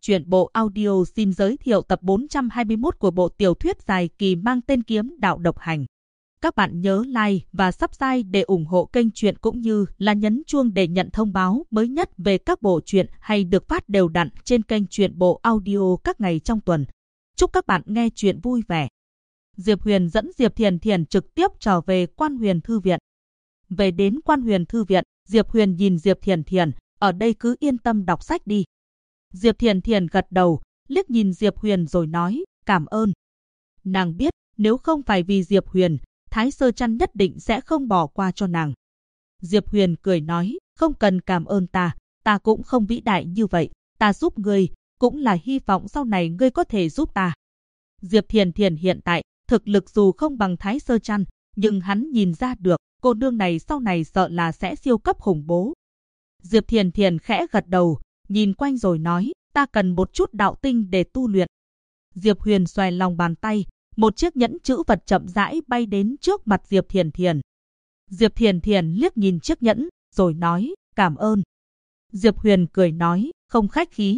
Truyện bộ audio xin giới thiệu tập 421 của bộ tiểu thuyết dài kỳ mang tên Kiếm Đạo Độc Hành. Các bạn nhớ like và subscribe để ủng hộ kênh truyện cũng như là nhấn chuông để nhận thông báo mới nhất về các bộ truyện hay được phát đều đặn trên kênh truyện bộ audio các ngày trong tuần. Chúc các bạn nghe truyện vui vẻ. Diệp Huyền dẫn Diệp Thiền Thiền trực tiếp trở về Quan Huyền Thư Viện. Về đến Quan Huyền Thư Viện, Diệp Huyền nhìn Diệp Thiền Thiền, ở đây cứ yên tâm đọc sách đi. Diệp Thiền Thiền gật đầu, liếc nhìn Diệp Huyền rồi nói, cảm ơn. Nàng biết, nếu không phải vì Diệp Huyền, Thái Sơ Trăn nhất định sẽ không bỏ qua cho nàng. Diệp Huyền cười nói, không cần cảm ơn ta cũng không vĩ đại như vậy, ta giúp ngươi, cũng là hy vọng sau này ngươi có thể giúp ta. Diệp Thiền Thiền hiện tại, thực lực dù không bằng Thái Sơ Trăn, nhưng hắn nhìn ra được, cô nương này sau này sợ là sẽ siêu cấp khủng bố. Diệp Thiền Thiền khẽ gật đầu, nhìn quanh rồi nói, ta cần một chút đạo tinh để tu luyện. Diệp Huyền xòe lòng bàn tay, một chiếc nhẫn chữ vật chậm rãi bay đến trước mặt Diệp Thiền Thiền. Diệp Thiền Thiền liếc nhìn chiếc nhẫn, rồi nói, cảm ơn. Diệp Huyền cười nói, không khách khí.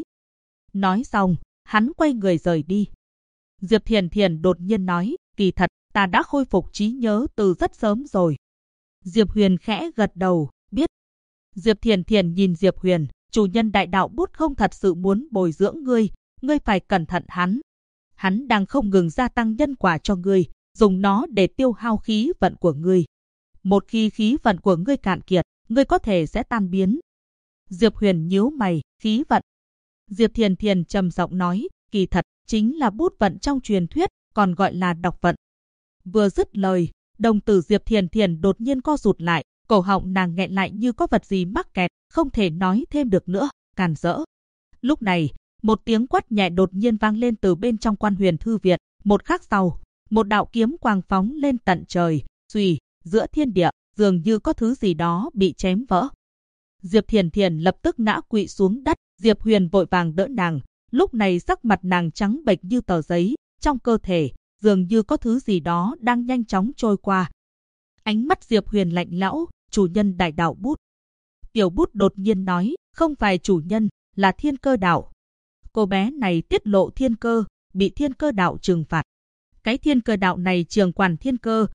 Nói xong, hắn quay người rời đi. Diệp Thiền Thiền đột nhiên nói, kỳ thật, ta đã khôi phục trí nhớ từ rất sớm rồi. Diệp Huyền khẽ gật đầu, biết. Diệp Thiền Thiền nhìn Diệp Huyền, chủ nhân đại đạo bút không thật sự muốn bồi dưỡng ngươi phải cẩn thận hắn. Hắn đang không ngừng gia tăng nhân quả cho ngươi, dùng nó để tiêu hao khí vận của ngươi. Một khi khí vận của ngươi cạn kiệt, ngươi có thể sẽ tan biến. Diệp Huyền nhíu mày, khí vận. Diệp Thiền Thiền trầm giọng nói, kỳ thật, chính là bút vận trong truyền thuyết, còn gọi là đọc vận. Vừa dứt lời, đồng tử Diệp Thiền Thiền đột nhiên co rụt lại, cổ họng nàng nghẹn lại như có vật gì mắc kẹt, không thể nói thêm được nữa, càn rỡ. Lúc này, một tiếng quát nhẹ đột nhiên vang lên từ bên trong Quan Huyền Thư Viện. Một khắc sau, một đạo kiếm quang phóng lên tận trời, xuy, giữa thiên địa, dường như có thứ gì đó bị chém vỡ. Diệp Thiền Thiền lập tức ngã quỵ xuống đất, Diệp Huyền vội vàng đỡ nàng. Lúc này sắc mặt nàng trắng bệch như tờ giấy, trong cơ thể, dường như có thứ gì đó đang nhanh chóng trôi qua. Ánh mắt Diệp Huyền lạnh lẽo, chủ nhân đại đạo bút. Tiểu bút đột nhiên nói, không phải chủ nhân, là Thiên Cơ Đạo. Cô bé này tiết lộ thiên cơ, bị Thiên Cơ Đạo trừng phạt. Cái Thiên Cơ Đạo này trường quản thiên cơ,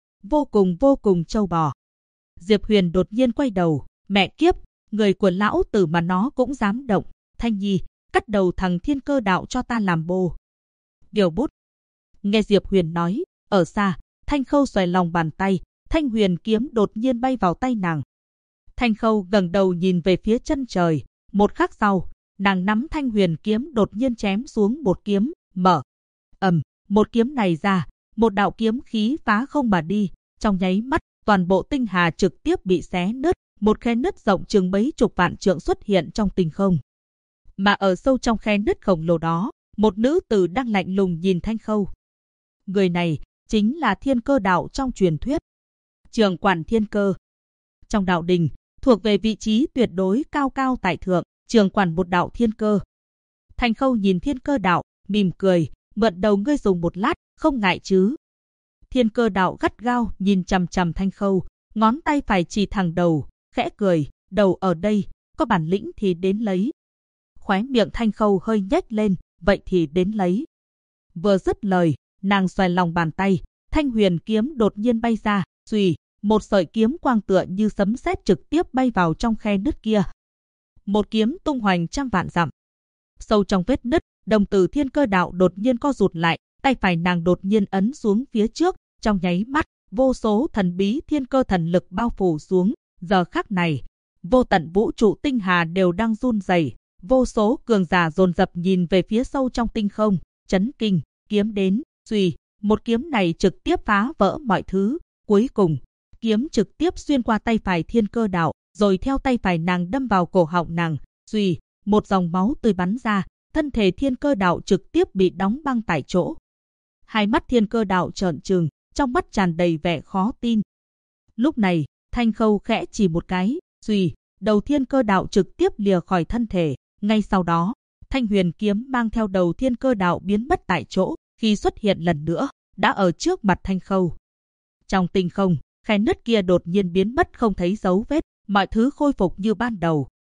vô cùng trâu bò. Diệp Huyền đột nhiên quay đầu, mẹ kiếp, người của lão tử mà nó cũng dám động. Thanh Nhi, cắt đầu thằng Thiên Cơ Đạo cho ta làm bồ. Điều bút. Nghe Diệp Huyền nói, ở xa, Thanh Khâu xòe lòng bàn tay, Thanh Huyền kiếm đột nhiên bay vào tay nàng. Thanh Khâu ngẩng đầu nhìn về phía chân trời, một khắc sau, nàng nắm Thanh Huyền kiếm đột nhiên chém xuống một kiếm, mở. Một kiếm này ra, một đạo kiếm khí phá không mà đi, trong nháy mắt, toàn bộ tinh hà trực tiếp bị xé nứt, một khe nứt rộng chừng mấy chục vạn trượng xuất hiện trong tinh không. Mà ở sâu trong khe nứt khổng lồ đó, một nữ tử đang lạnh lùng nhìn Thanh Khâu. Người này chính là Thiên Cơ Đạo trong truyền thuyết. Trường quản thiên cơ. Trong đạo đình, thuộc về vị trí tuyệt đối cao cao tại thượng, trường quản một đạo thiên cơ. Thanh Khâu nhìn Thiên Cơ Đạo, mỉm cười, mượn đầu ngươi dùng một lát, không ngại chứ. Thiên Cơ Đạo gắt gao nhìn chằm chằm Thanh Khâu, ngón tay phải chỉ thẳng đầu, khẽ cười, đầu ở đây, có bản lĩnh thì đến lấy. Khóe miệng Thanh Khâu hơi nhếch lên, vậy thì đến lấy. Vừa dứt lời, nàng xoay lòng bàn tay, Thanh Huyền kiếm đột nhiên bay ra, xuy, một sợi kiếm quang tựa như sấm sét trực tiếp bay vào trong khe nứt kia. Một kiếm tung hoành trăm vạn dặm. Sâu trong vết nứt, đồng tử Thiên Cơ Đạo đột nhiên co rụt lại, tay phải nàng đột nhiên ấn xuống phía trước, trong nháy mắt, vô số thần bí thiên cơ thần lực bao phủ xuống. Giờ khắc này, vô tận vũ trụ tinh hà đều đang run rẩy, vô số cường giả dồn dập nhìn về phía sâu trong tinh không, chấn kinh, kiếm đến, xuy, một kiếm này trực tiếp phá vỡ mọi thứ, cuối cùng, kiếm trực tiếp xuyên qua tay phải Thiên Cơ Đạo, rồi theo tay phải nàng đâm vào cổ họng nàng, xuy, một dòng máu tươi bắn ra, thân thể Thiên Cơ Đạo trực tiếp bị đóng băng tại chỗ. Hai mắt Thiên Cơ Đạo trợn trừng, trong mắt tràn đầy vẻ khó tin. Lúc này, Thanh Khâu khẽ chỉ một cái, xuy, đầu Thiên Cơ Đạo trực tiếp lìa khỏi thân thể, ngay sau đó, Thanh Huyền kiếm mang theo đầu Thiên Cơ Đạo biến mất tại chỗ, khi xuất hiện lần nữa, đã ở trước mặt Thanh Khâu. Trong tinh không, khe nứt kia đột nhiên biến mất không thấy dấu vết, mọi thứ khôi phục như ban đầu.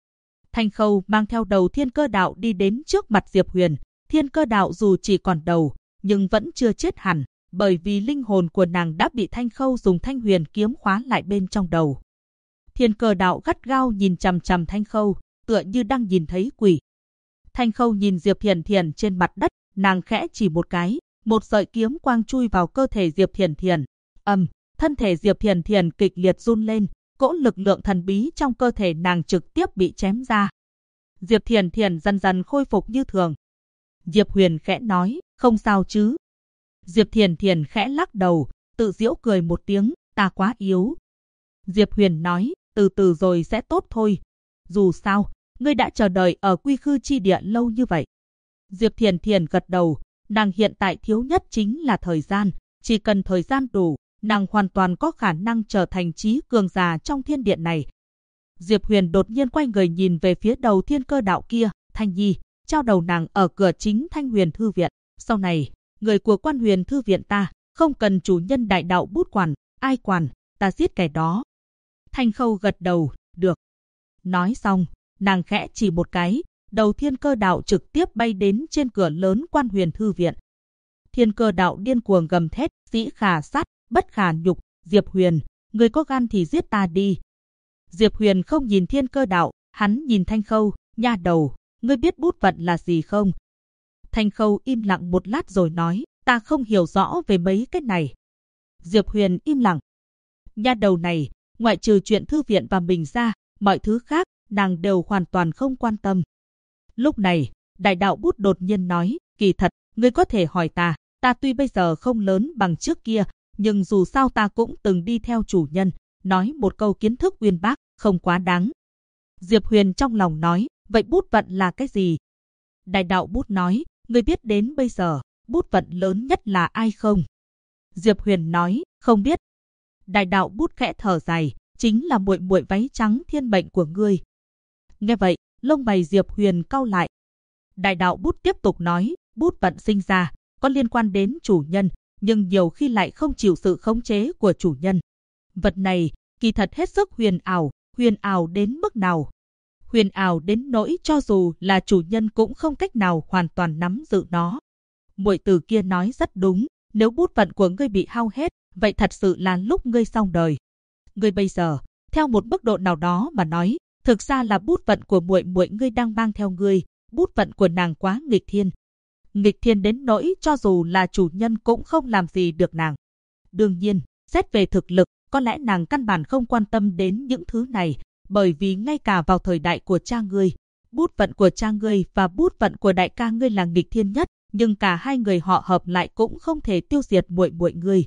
Thanh Khâu mang theo đầu Thiên Cơ Đạo đi đến trước mặt Diệp Huyền. Thiên Cơ Đạo dù chỉ còn đầu, nhưng vẫn chưa chết hẳn, bởi vì linh hồn của nàng đã bị Thanh Khâu dùng Thanh Huyền kiếm khóa lại bên trong đầu. Thiên Cơ Đạo gắt gao nhìn chằm chằm Thanh Khâu, tựa như đang nhìn thấy quỷ. Thanh Khâu nhìn Diệp Thiền Thiền trên mặt đất, nàng khẽ chỉ một cái, một sợi kiếm quang chui vào cơ thể Diệp Thiền Thiền. Thân thể Diệp Thiền Thiền kịch liệt run lên, cỗ lực lượng thần bí trong cơ thể nàng trực tiếp bị chém ra. Diệp Thiền Thiền dần dần khôi phục như thường. Diệp Huyền khẽ nói, không sao chứ? Diệp Thiền Thiền khẽ lắc đầu, tự giễu cười một tiếng, ta quá yếu. Diệp Huyền nói, từ từ rồi sẽ tốt thôi. Dù sao, ngươi đã chờ đợi ở Quy Khư chi địa lâu như vậy. Diệp Thiền Thiền gật đầu, nàng hiện tại thiếu nhất chính là thời gian, chỉ cần thời gian đủ, nàng hoàn toàn có khả năng trở thành trí cường giả trong thiên điện này. Diệp Huyền đột nhiên quay người nhìn về phía đầu Thiên Cơ Đạo kia, Thanh Nhi, trao đầu nàng ở cửa chính Thanh Huyền Thư Viện. Sau này, người của Quan Huyền Thư Viện ta, không cần chủ nhân đại đạo bút quản, ai quản, ta giết kẻ đó. Thanh Khâu gật đầu, được. Nói xong, nàng khẽ chỉ một cái, đầu Thiên Cơ Đạo trực tiếp bay đến trên cửa lớn Quan Huyền Thư Viện. Thiên Cơ Đạo điên cuồng gầm thét, dĩ khả sát, bất khả nhục, Diệp Huyền, người có gan thì giết ta đi. Diệp Huyền không nhìn Thiên Cơ Đạo, hắn nhìn Thanh Khâu, nha đầu, ngươi biết bút vận là gì không? Thanh Khâu im lặng một lát rồi nói, ta không hiểu rõ về mấy cái này. Diệp Huyền im lặng. Nha đầu này, ngoại trừ chuyện thư viện và mình ra, mọi thứ khác, nàng đều hoàn toàn không quan tâm. Lúc này, Đại Đạo Bút đột nhiên nói, kỳ thật, ngươi có thể hỏi ta tuy bây giờ không lớn bằng trước kia, nhưng dù sao ta cũng từng đi theo chủ nhân, nói một câu kiến thức uyên bác, không quá đáng. Diệp Huyền trong lòng nói, vậy bút vận là cái gì? Đại Đạo Bút nói, ngươi biết đến bây giờ, bút vận lớn nhất là ai không? Diệp Huyền nói, không biết. Đại Đạo Bút khẽ thở dài, chính là muội muội váy trắng thiên mệnh của ngươi. Nghe vậy, lông mày Diệp Huyền cau lại. Đại Đạo Bút tiếp tục nói, bút vận sinh ra, có liên quan đến chủ nhân, nhưng nhiều khi lại không chịu sự khống chế của chủ nhân. Vật này, kỳ thật hết sức huyền ảo đến mức nào? Huyền ảo đến nỗi cho dù là chủ nhân cũng không cách nào hoàn toàn nắm giữ nó. Muội tử kia nói rất đúng, nếu bút vận của ngươi bị hao hết, vậy thật sự là lúc ngươi xong đời. Ngươi bây giờ, theo một mức độ nào đó mà nói, thực ra là bút vận của muội muội ngươi đang mang theo ngươi, bút vận của nàng quá nghịch thiên. Nghịch thiên đến nỗi cho dù là chủ nhân cũng không làm gì được nàng. Đương nhiên, xét về thực lực, có lẽ nàng căn bản không quan tâm đến những thứ này, bởi vì ngay cả vào thời đại của cha ngươi, bút vận của cha ngươi và bút vận của đại ca ngươi là nghịch thiên nhất, nhưng cả hai người họ hợp lại cũng không thể tiêu diệt muội muội ngươi.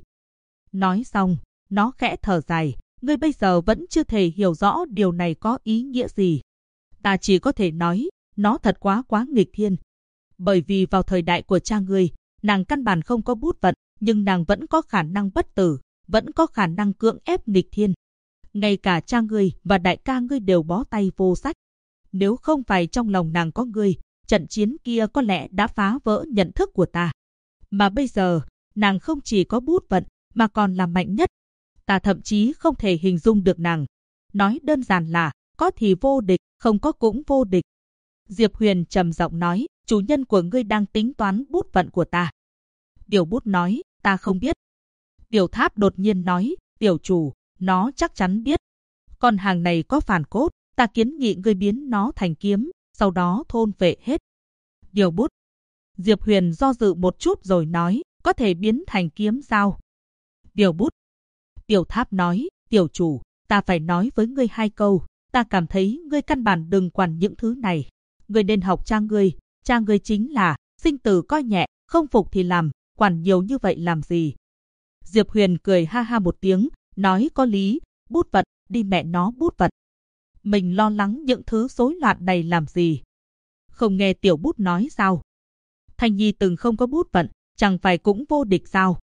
Nói xong, nó khẽ thở dài, ngươi bây giờ vẫn chưa thể hiểu rõ điều này có ý nghĩa gì. Ta chỉ có thể nói, nó thật quá nghịch thiên. Bởi vì vào thời đại của cha ngươi, nàng căn bản không có bút vận, nhưng nàng vẫn có khả năng bất tử, vẫn có khả năng cưỡng ép nghịch thiên. Ngay cả cha ngươi và đại ca ngươi đều bó tay vô sách. Nếu không phải trong lòng nàng có ngươi, trận chiến kia có lẽ đã phá vỡ nhận thức của ta. Mà bây giờ, nàng không chỉ có bút vận, mà còn là mạnh nhất. Ta thậm chí không thể hình dung được nàng. Nói đơn giản là, có thì vô địch, không có cũng vô địch. Diệp Huyền trầm giọng nói, chủ nhân của ngươi đang tính toán bút vận của ta. Tiểu Bút nói, ta không biết. Tiểu Tháp đột nhiên nói, tiểu chủ, nó chắc chắn biết. Con hàng này có phản cốt, ta kiến nghị ngươi biến nó thành kiếm, sau đó thôn vệ hết. Tiểu Bút. Diệp Huyền do dự một chút rồi nói, có thể biến thành kiếm sao? Tiểu Bút. Tiểu Tháp nói, tiểu chủ, ta phải nói với ngươi hai câu, ta cảm thấy ngươi căn bản đừng quản những thứ này. Ngươi nên học cha ngươi chính là, sinh tử coi nhẹ, không phục thì làm, quản nhiều như vậy làm gì? Diệp Huyền cười ha ha một tiếng, nói có lý, bút vận, đi mẹ nó bút vận. Mình lo lắng những thứ rối loạn này làm gì? Không nghe tiểu Bút nói sao? Thanh Nhi từng không có bút vận, chẳng phải cũng vô địch sao?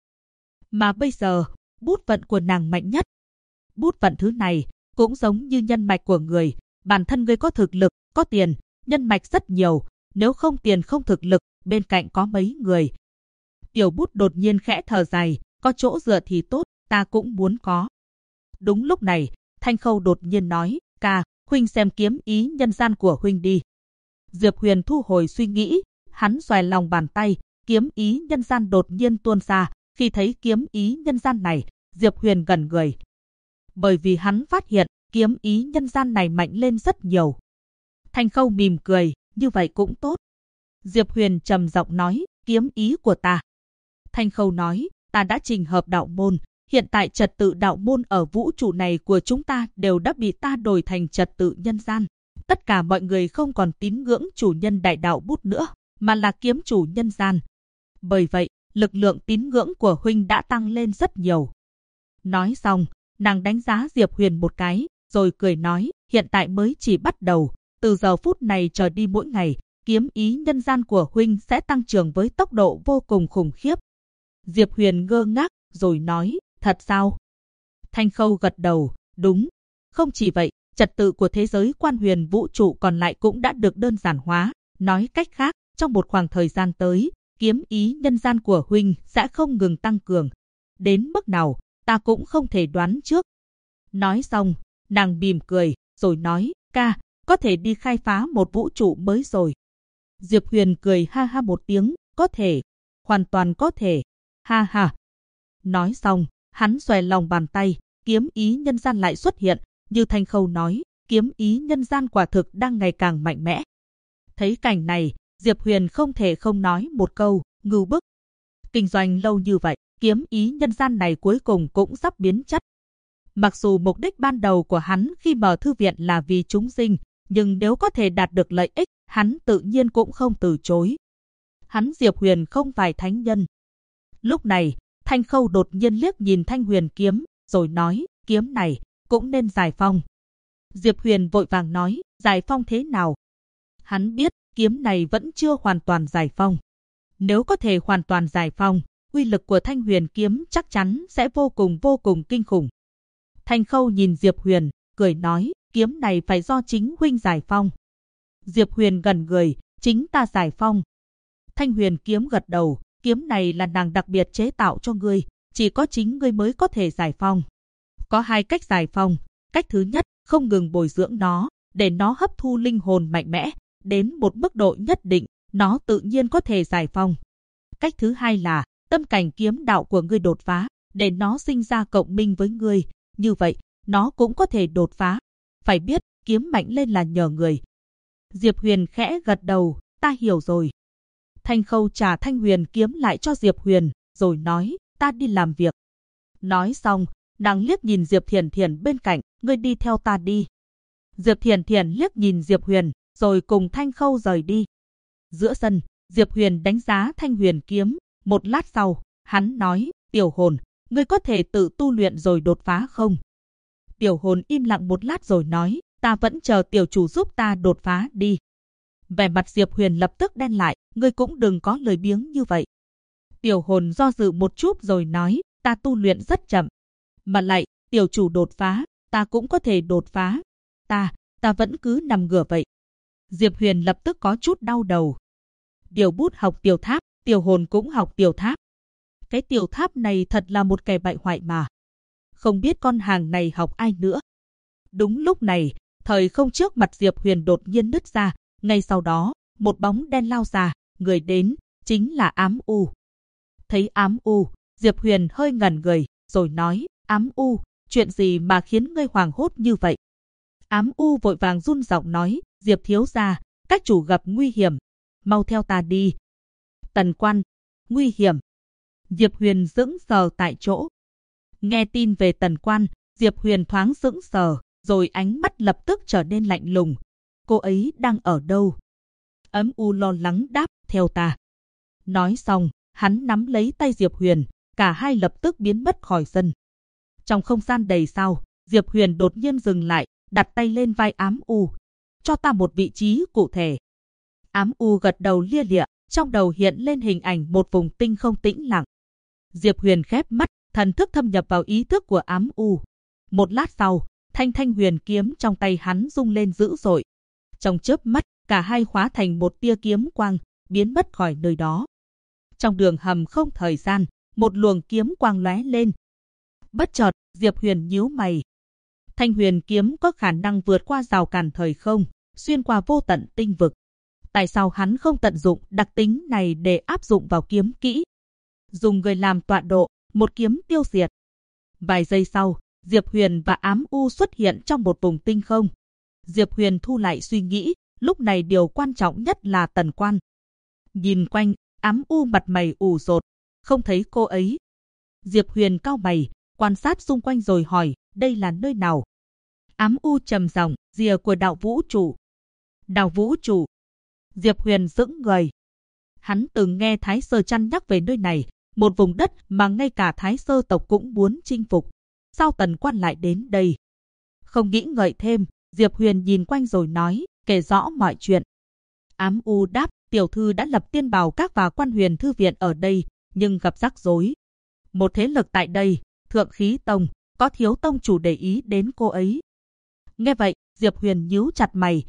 Mà bây giờ, bút vận của nàng mạnh nhất. Bút vận thứ này, cũng giống như nhân mạch của người, bản thân ngươi có thực lực, có tiền, nhân mạch rất nhiều, nếu không tiền không thực lực, bên cạnh có mấy người. Tiểu Bút đột nhiên khẽ thở dài, có chỗ dựa thì tốt, ta cũng muốn có. Đúng lúc này, Thanh Khâu đột nhiên nói, ca, huynh xem kiếm ý nhân gian của huynh đi. Diệp Huyền thu hồi suy nghĩ, hắn xoài lòng bàn tay, kiếm ý nhân gian đột nhiên tuôn ra. Khi thấy kiếm ý nhân gian này, Diệp Huyền gần người. Bởi vì hắn phát hiện kiếm ý nhân gian này mạnh lên rất nhiều. Thanh Khâu mỉm cười, như vậy cũng tốt. Diệp Huyền trầm giọng nói, kiếm ý của ta. Thanh Khâu nói, ta đã trình hợp đạo môn. Hiện tại trật tự đạo môn ở vũ trụ này của chúng ta đều đã bị ta đổi thành trật tự nhân gian. Tất cả mọi người không còn tín ngưỡng chủ nhân đại đạo bút nữa, mà là kiếm chủ nhân gian. Bởi vậy, lực lượng tín ngưỡng của huynh đã tăng lên rất nhiều. Nói xong, nàng đánh giá Diệp Huyền một cái, rồi cười nói, hiện tại mới chỉ bắt đầu. Từ giờ phút này trở đi mỗi ngày, kiếm ý nhân gian của huynh sẽ tăng trưởng với tốc độ vô cùng khủng khiếp. Diệp Huyền ngơ ngác, rồi nói, thật sao? Thanh Khâu gật đầu, đúng. Không chỉ vậy, trật tự của thế giới quan huyền vũ trụ còn lại cũng đã được đơn giản hóa. Nói cách khác, trong một khoảng thời gian tới, kiếm ý nhân gian của huynh sẽ không ngừng tăng cường. Đến mức nào, ta cũng không thể đoán trước. Nói xong, nàng mỉm cười, rồi nói, ca, có thể đi khai phá một vũ trụ mới rồi. Diệp Huyền cười ha ha một tiếng, có thể, hoàn toàn có thể, ha ha. Nói xong, hắn xòe lòng bàn tay, kiếm ý nhân gian lại xuất hiện, như Thanh Khâu nói, kiếm ý nhân gian quả thực đang ngày càng mạnh mẽ. Thấy cảnh này, Diệp Huyền không thể không nói một câu, ngưu bức. Kinh doanh lâu như vậy, kiếm ý nhân gian này cuối cùng cũng sắp biến chất. Mặc dù mục đích ban đầu của hắn khi mở thư viện là vì chúng sinh, nhưng nếu có thể đạt được lợi ích, hắn tự nhiên cũng không từ chối. Hắn Diệp Huyền không phải thánh nhân. Lúc này, Thanh Khâu đột nhiên liếc nhìn Thanh Huyền kiếm, rồi nói, kiếm này cũng nên giải phong. Diệp Huyền vội vàng nói, giải phong thế nào? Hắn biết, kiếm này vẫn chưa hoàn toàn giải phong. Nếu có thể hoàn toàn giải phong, uy lực của Thanh Huyền kiếm chắc chắn sẽ vô cùng kinh khủng. Thanh Khâu nhìn Diệp Huyền, cười nói, kiếm này phải do chính huynh giải phong. Diệp Huyền gần người, chính ta giải phong. Thanh Huyền kiếm gật đầu, kiếm này là nàng đặc biệt chế tạo cho ngươi, chỉ có chính ngươi mới có thể giải phong. Có hai cách giải phong, cách thứ nhất, không ngừng bồi dưỡng nó, để nó hấp thu linh hồn mạnh mẽ, đến một mức độ nhất định, nó tự nhiên có thể giải phong. Cách thứ hai là, tâm cảnh kiếm đạo của ngươi đột phá, để nó sinh ra cộng minh với ngươi, như vậy, nó cũng có thể đột phá. Phải biết, kiếm mạnh lên là nhờ người. Diệp Huyền khẽ gật đầu, ta hiểu rồi. Thanh Khâu trả Thanh Huyền kiếm lại cho Diệp Huyền, rồi nói, ta đi làm việc. Nói xong, nàng liếc nhìn Diệp Thiển Thiển bên cạnh, ngươi đi theo ta đi. Diệp Thiển Thiển liếc nhìn Diệp Huyền, rồi cùng Thanh Khâu rời đi. Giữa sân, Diệp Huyền đánh giá Thanh Huyền kiếm, một lát sau, hắn nói, Tiểu Hồn, ngươi có thể tự tu luyện rồi đột phá không? Tiểu Hồn im lặng một lát rồi nói, ta vẫn chờ tiểu chủ giúp ta đột phá đi. Vẻ mặt Diệp Huyền lập tức đen lại, ngươi cũng đừng có lời biếng như vậy. Tiểu Hồn do dự một chút rồi nói, ta tu luyện rất chậm. Mà lại, tiểu chủ đột phá, ta cũng có thể đột phá. Ta vẫn cứ nằm ngửa vậy. Diệp Huyền lập tức có chút đau đầu. Điều bút học tiểu tháp, Tiểu Hồn cũng học tiểu tháp. Cái tiểu tháp này thật là một kẻ bại hoại mà. Không biết con hàng này học ai nữa. Đúng lúc này, thời không trước mặt Diệp Huyền đột nhiên nứt ra. Ngay sau đó, một bóng đen lao ra, người đến, chính là Ám U. Thấy Ám U, Diệp Huyền hơi ngẩn người, rồi nói, Ám U, chuyện gì mà khiến ngươi hoảng hốt như vậy? Ám U vội vàng run giọng nói, Diệp thiếu gia, các chủ gặp nguy hiểm, mau theo ta đi. Tần Quan, nguy hiểm. Diệp Huyền sững sờ tại chỗ. Nghe tin về Tần Quan, Diệp Huyền thoáng sững sờ, rồi ánh mắt lập tức trở nên lạnh lùng. Cô ấy đang ở đâu? Ám U lo lắng đáp, theo ta. Nói xong, hắn nắm lấy tay Diệp Huyền, cả hai lập tức biến mất khỏi sân. Trong không gian đầy sao, Diệp Huyền đột nhiên dừng lại, đặt tay lên vai Ám U. Cho ta một vị trí cụ thể. Ám U gật đầu lia lịa, trong đầu hiện lên hình ảnh một vùng tinh không tĩnh lặng. Diệp Huyền khép mắt, thần thức thâm nhập vào ý thức của Ám U. Một lát sau, Thanh Huyền kiếm trong tay hắn rung lên dữ dội. Trong chớp mắt, cả hai hóa thành một tia kiếm quang, biến mất khỏi nơi đó. Trong đường hầm không thời gian, một luồng kiếm quang lóe lên. Bất chợt, Diệp Huyền nhíu mày. Thanh huyền kiếm có khả năng vượt qua rào cản thời không, xuyên qua vô tận tinh vực. Tại sao hắn không tận dụng đặc tính này để áp dụng vào kiếm kỹ? Dùng người làm tọa độ, một kiếm tiêu diệt. Vài giây sau, Diệp Huyền và Ám U xuất hiện trong một vùng tinh không. Diệp Huyền thu lại suy nghĩ, lúc này điều quan trọng nhất là Tần Quan. Nhìn quanh, Ám U mặt mày ủ rột, không thấy cô ấy. Diệp Huyền cau mày, quan sát xung quanh rồi hỏi, đây là nơi nào? Ám U trầm giọng, rìa của đạo vũ trụ. Đạo vũ trụ. Diệp Huyền sững người. Hắn từng nghe Thái Sơ Trăn nhắc về nơi này, một vùng đất mà ngay cả Thái Sơ tộc cũng muốn chinh phục. Sao Tần Quan lại đến đây? Không nghĩ ngợi thêm, Diệp Huyền nhìn quanh rồi nói, kể rõ mọi chuyện. Ám U đáp, tiểu thư đã lập Tiên Bảo Các và Quan Huyền Thư Viện ở đây, nhưng gặp rắc rối. Một thế lực tại đây, Thượng Khí Tông, có thiếu tông chủ để ý đến cô ấy. Nghe vậy, Diệp Huyền nhíu chặt mày.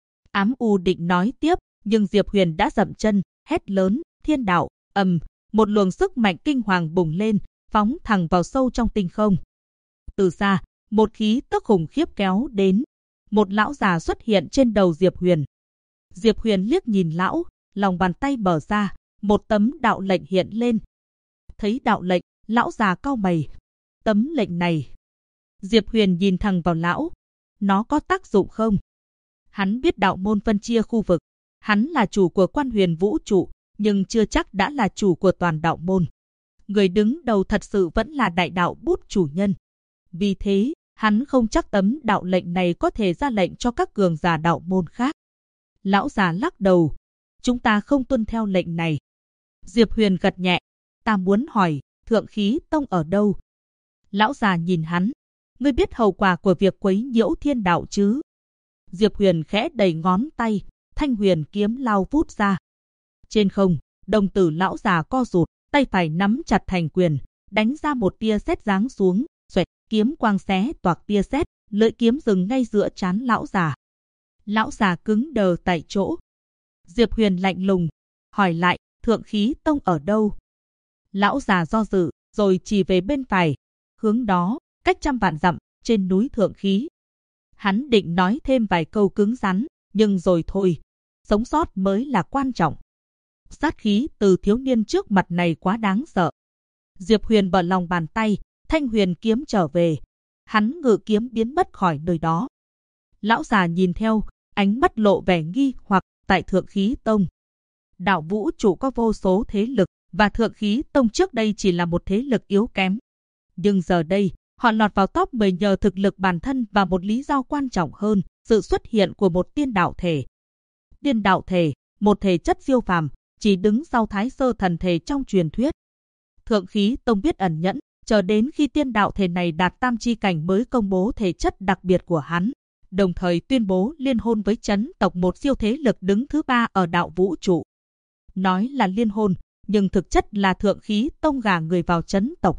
Ám U định nói tiếp, nhưng Diệp Huyền đã dậm chân, hét lớn, thiên đạo, một luồng sức mạnh kinh hoàng bùng lên, phóng thẳng vào sâu trong tinh không. Từ xa, một khí tức khủng khiếp kéo đến. Một lão già xuất hiện trên đầu Diệp Huyền. Diệp Huyền liếc nhìn lão, lòng bàn tay mở ra, một tấm đạo lệnh hiện lên. Thấy đạo lệnh, lão già cau mày. Tấm lệnh này. Diệp Huyền nhìn thẳng vào lão. Nó có tác dụng không? Hắn biết đạo môn phân chia khu vực. Hắn là chủ của Quan Huyền vũ trụ, nhưng chưa chắc đã là chủ của toàn đạo môn. Người đứng đầu thật sự vẫn là đại đạo bút chủ nhân. Vì thế, hắn không chắc tấm đạo lệnh này có thể ra lệnh cho các cường giả đạo môn khác. Lão già lắc đầu. Chúng ta không tuân theo lệnh này. Diệp Huyền gật nhẹ. Ta muốn hỏi, Thượng Khí Tông ở đâu? Lão già nhìn hắn. Ngươi biết hậu quả của việc quấy nhiễu thiên đạo chứ? Diệp Huyền khẽ đẩy ngón tay, thanh huyền kiếm lao vút ra. Trên không, đồng tử lão già co rụt, tay phải nắm chặt thành quyền, đánh ra một tia sét giáng xuống, xoẹt, kiếm quang xé toạc tia sét, lưỡi kiếm dừng ngay giữa trán lão già. Lão già cứng đờ tại chỗ. Diệp Huyền lạnh lùng, hỏi lại, Thượng Khí Tông ở đâu? Lão già do dự, rồi chỉ về bên phải, hướng đó, cách 100 vạn dặm, trên núi Thượng Khí. Hắn định nói thêm vài câu cứng rắn, nhưng rồi thôi, sống sót mới là quan trọng. Sát khí từ thiếu niên trước mặt này quá đáng sợ. Diệp Huyền bờ lòng bàn tay, thanh huyền kiếm trở về. Hắn ngự kiếm biến mất khỏi nơi đó. Lão già nhìn theo, ánh mắt lộ vẻ nghi hoặc. Tại Thượng Khí Tông, đạo vũ trụ có vô số thế lực, và Thượng Khí Tông trước đây chỉ là một thế lực yếu kém. Nhưng giờ đây, họ lọt vào top 10 nhờ thực lực bản thân và một lý do quan trọng hơn, sự xuất hiện của một tiên đạo thể. Tiên đạo thể, một thể chất siêu phàm, chỉ đứng sau Thái Sơ thần thể trong truyền thuyết. Thượng Khí Tông biết ẩn nhẫn, chờ đến khi tiên đạo thể này đạt tam chi cảnh mới công bố thể chất đặc biệt của hắn, đồng thời tuyên bố liên hôn với Chấn tộc, một siêu thế lực đứng thứ 3 ở đạo vũ trụ. Nói là liên hôn, nhưng thực chất là Thượng Khí Tông gả người vào Chấn tộc.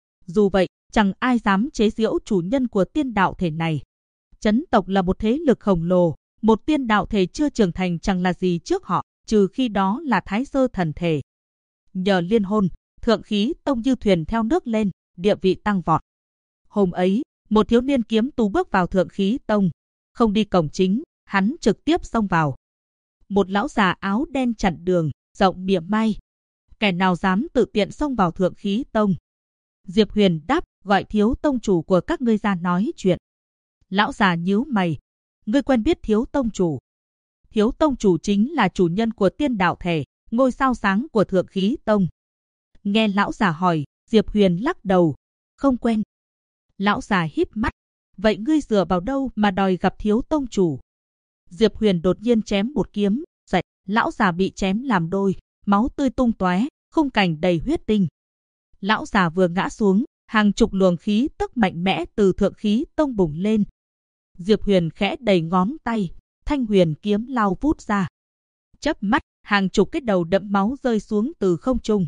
Dù vậy, chẳng ai dám chế giễu chủ nhân của tiên đạo thể này. Chấn tộc là một thế lực khổng lồ, một tiên đạo thể chưa trưởng thành chẳng là gì trước họ, trừ khi đó là Thái Sơ thần thể. Nhờ liên hôn, Thượng Khí Tông như thuyền theo nước lên, địa vị tăng vọt. Hôm ấy, một thiếu niên kiếm tu bước vào Thượng Khí Tông. Không đi cổng chính, hắn trực tiếp xông vào. Một lão già áo đen chặn đường, rộng mỉa mai. Kẻ nào dám tự tiện xông vào Thượng Khí Tông? Diệp Huyền đáp, gọi thiếu tông chủ của các ngươi ra nói chuyện. Lão già nhíu mày. Ngươi quen biết thiếu tông chủ? Thiếu tông chủ chính là chủ nhân của tiên đạo thể, ngôi sao sáng của Thượng Khí Tông. Nghe lão già hỏi, Diệp Huyền lắc đầu. Không quen. Lão già híp mắt. Vậy ngươi dựa vào đâu mà đòi gặp thiếu tông chủ? Diệp Huyền đột nhiên chém một kiếm, dậy, lão già bị chém làm đôi, máu tươi tung tóe, khung cảnh đầy huyết tinh. Lão già vừa ngã xuống, hàng chục luồng khí tức mạnh mẽ từ Thượng Khí Tông bùng lên. Diệp Huyền khẽ đẩy ngón tay, thanh huyền kiếm lao vút ra. Chớp mắt, hàng chục cái đầu đẫm máu rơi xuống từ không trung.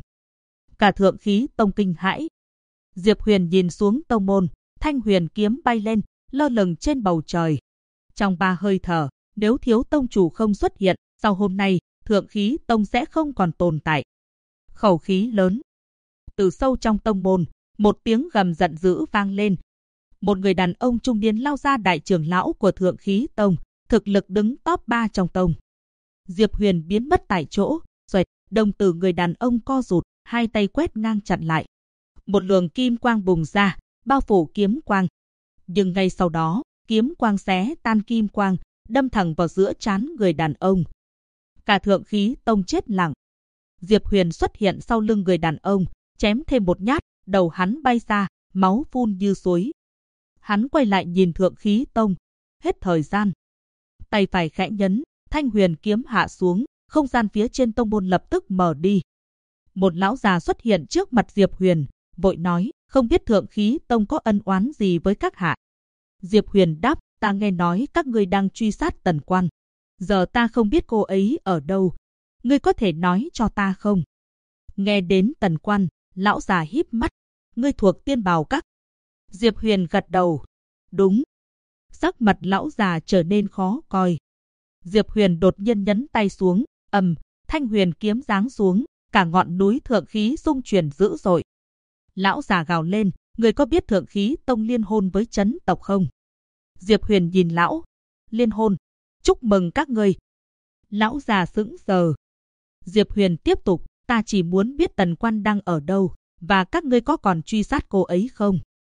Cả Thượng Khí Tông kinh hãi. Diệp Huyền nhìn xuống tông môn, thanh huyền kiếm bay lên, lơ lửng trên bầu trời. Trong 3 hơi thở, nếu thiếu tông chủ không xuất hiện, sau hôm nay, Thượng Khí Tông sẽ không còn tồn tại. Khẩu khí lớn. Từ sâu trong tông môn, một tiếng gầm giận dữ vang lên. một người đàn ông trung niên lao ra, đại trưởng lão của Thượng Khí Tông, thực lực đứng top 3 trong tông. Diệp Huyền biến mất tại chỗ, xoẹt, đồng tử người đàn ông co rụt, hai tay quét ngang chặn lại. Một luồng kim quang bùng ra, bao phủ kiếm quang. Nhưng ngay sau đó, kiếm quang xé tan kim quang, đâm thẳng vào giữa trán người đàn ông. Cả Thượng Khí Tông chết lặng. Diệp Huyền xuất hiện sau lưng người đàn ông, chém thêm một nhát, đầu hắn bay ra, máu phun như suối. Hắn quay lại nhìn Thượng Khí Tông. Hết thời gian. Tay phải khẽ nhấn, thanh huyền kiếm hạ xuống, không gian phía trên tông môn lập tức mở đi. Một lão già xuất hiện trước mặt Diệp Huyền, vội nói, không biết Thượng Khí Tông có ân oán gì với các hạ. Diệp Huyền đáp, ta nghe nói các ngươi đang truy sát Tần Quan. Giờ ta không biết cô ấy ở đâu. Ngươi có thể nói cho ta không? Nghe đến Tần Quan, lão già híp mắt. Ngươi thuộc Tiên Bào Các. Diệp Huyền gật đầu. Đúng. Sắc mặt lão già trở nên khó coi. Diệp Huyền đột nhiên nhấn tay xuống, thanh huyền kiếm giáng xuống, cả ngọn núi Thượng Khí rung chuyển dữ dội. Lão già gào lên, người có biết Thượng Khí Tông liên hôn với Chấn tộc không? Diệp Huyền nhìn lão. Liên hôn? Chúc mừng các ngươi. Lão già sững sờ. Diệp Huyền tiếp tục, ta chỉ muốn biết Tần Quan đang ở đâu, và các ngươi có còn truy sát cô ấy không?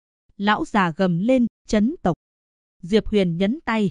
Lão già gầm lên, Chấn tộc. Diệp Huyền nhấn tay,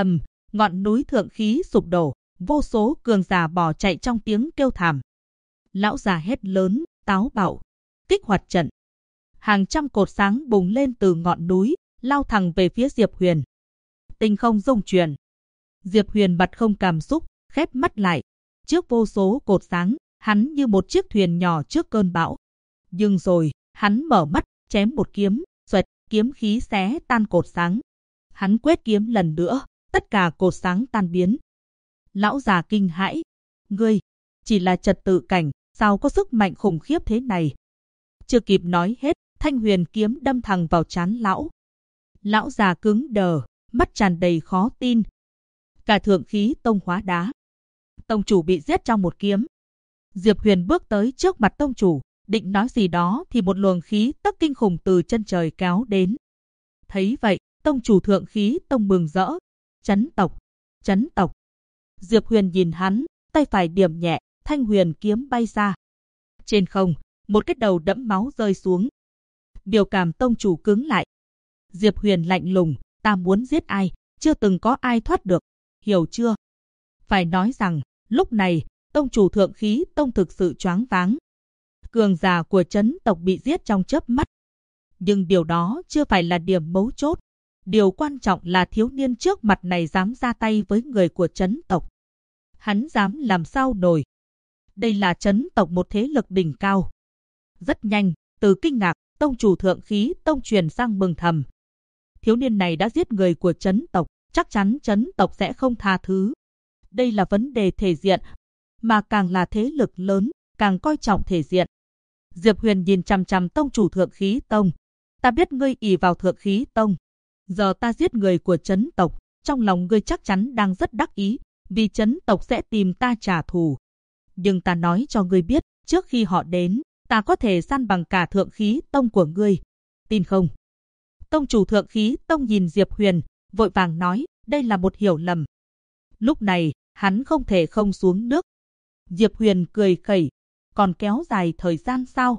ngọn núi Thượng Khí sụp đổ, vô số cường giả bỏ chạy trong tiếng kêu thảm. Lão già hét lớn, táo bạo, kích hoạt trận. Hàng trăm cột sáng bùng lên từ ngọn núi, lao thẳng về phía Diệp Huyền. Tinh không rung chuyển. Diệp Huyền mặt không cảm xúc, khép mắt lại. Trước vô số cột sáng, hắn như một chiếc thuyền nhỏ trước cơn bão. Nhưng rồi, hắn mở mắt, chém một kiếm, xoẹt, kiếm khí xé tan cột sáng. Hắn quét kiếm lần nữa, tất cả cột sáng tan biến. Lão già kinh hãi. Ngươi, chỉ là trật tự cảnh, sao có sức mạnh khủng khiếp thế này? Chưa kịp nói hết, thanh huyền kiếm đâm thẳng vào trán lão. Lão già cứng đờ, mắt tràn đầy khó tin. Cả Thượng Khí Tông hóa đá. Tông chủ bị giết trong một kiếm. Diệp Huyền bước tới trước mặt tông chủ, định nói gì đó thì một luồng khí tức kinh khủng từ chân trời kéo đến. Thấy vậy, tông chủ Thượng Khí Tông mừng rỡ. Chấn tộc, Chấn tộc. Diệp Huyền nhìn hắn, tay phải điểm nhẹ, thanh huyền kiếm bay ra. Trên không, một cái đầu đẫm máu rơi xuống. Biểu cảm tông chủ cứng lại. Diệp Huyền lạnh lùng, ta muốn giết ai, chưa từng có ai thoát được, hiểu chưa? Phải nói rằng, lúc này, tông chủ Thượng Khí Tông thực sự choáng váng. Cường giả của Chấn tộc bị giết trong chớp mắt. Nhưng điều đó chưa phải là điểm mấu chốt. Điều quan trọng là thiếu niên trước mặt này dám ra tay với người của Chấn tộc. Hắn dám làm sao nổi. Đây là Chấn tộc, một thế lực đỉnh cao. Rất nhanh, từ kinh ngạc, tông chủ Thượng Khí Tông truyền sang mừng thầm. Thiếu niên này đã giết người của Chấn tộc, chắc chắn Chấn tộc sẽ không tha thứ. Đây là vấn đề thể diện, mà càng là thế lực lớn, càng coi trọng thể diện. Diệp Huyền nhìn chằm chằm tông chủ Thượng Khí Tông. Ta biết ngươi ỷ vào Thượng Khí Tông. Giờ ta giết người của Chấn tộc, trong lòng ngươi chắc chắn đang rất đắc ý, vì Chấn tộc sẽ tìm ta trả thù. Nhưng ta nói cho ngươi biết, trước khi họ đến, ta có thể san bằng cả Thượng Khí Tông của ngươi. Tin không? Tông chủ Thượng Khí Tông nhìn Diệp Huyền, vội vàng nói, đây là một hiểu lầm. Lúc này, hắn không thể không xuống nước. Diệp Huyền cười khẩy, còn kéo dài thời gian sao?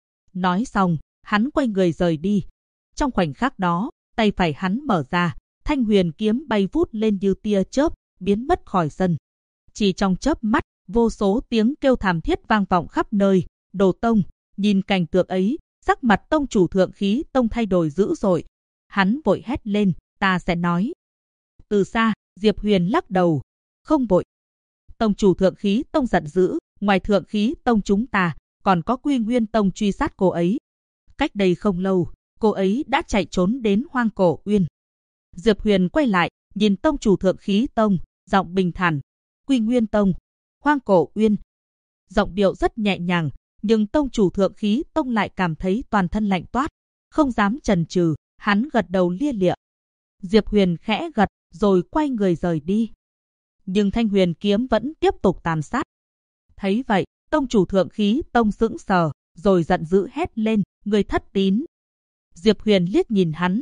Nói xong, hắn quay người rời đi. Trong khoảnh khắc đó, tay phải hắn mở ra, thanh huyền kiếm bay vút lên như tia chớp, biến mất khỏi sân. Chỉ trong chớp mắt, vô số tiếng kêu thảm thiết vang vọng khắp nơi. Đồ Tông, nhìn cảnh tượng ấy, sắc mặt tông chủ Thượng Khí Tông thay đổi dữ dội. Hắn vội hét lên, ta sẽ nói. Từ xa, Diệp Huyền lắc đầu, không vội. Tông chủ Thượng Khí Tông giận dữ, ngoài Thượng Khí Tông chúng ta, còn có Quy Nguyên Tông truy sát cô ấy. Cách đây không lâu, cô ấy đã chạy trốn đến Hoang Cổ Uyên. Diệp Huyền quay lại, nhìn tông chủ Thượng Khí Tông, giọng bình thản. Quy Nguyên Tông, Hoang Cổ Uyên. Giọng điệu rất nhẹ nhàng, nhưng tông chủ Thượng Khí Tông lại cảm thấy toàn thân lạnh toát, không dám chần chừ, hắn gật đầu lia lịa. Diệp Huyền khẽ gật, rồi quay người rời đi. Nhưng thanh huyền kiếm vẫn tiếp tục tàn sát. Thấy vậy, tông chủ Thượng Khí Tông sững sờ, rồi giận dữ hét lên, người thất tín. Diệp Huyền liếc nhìn hắn.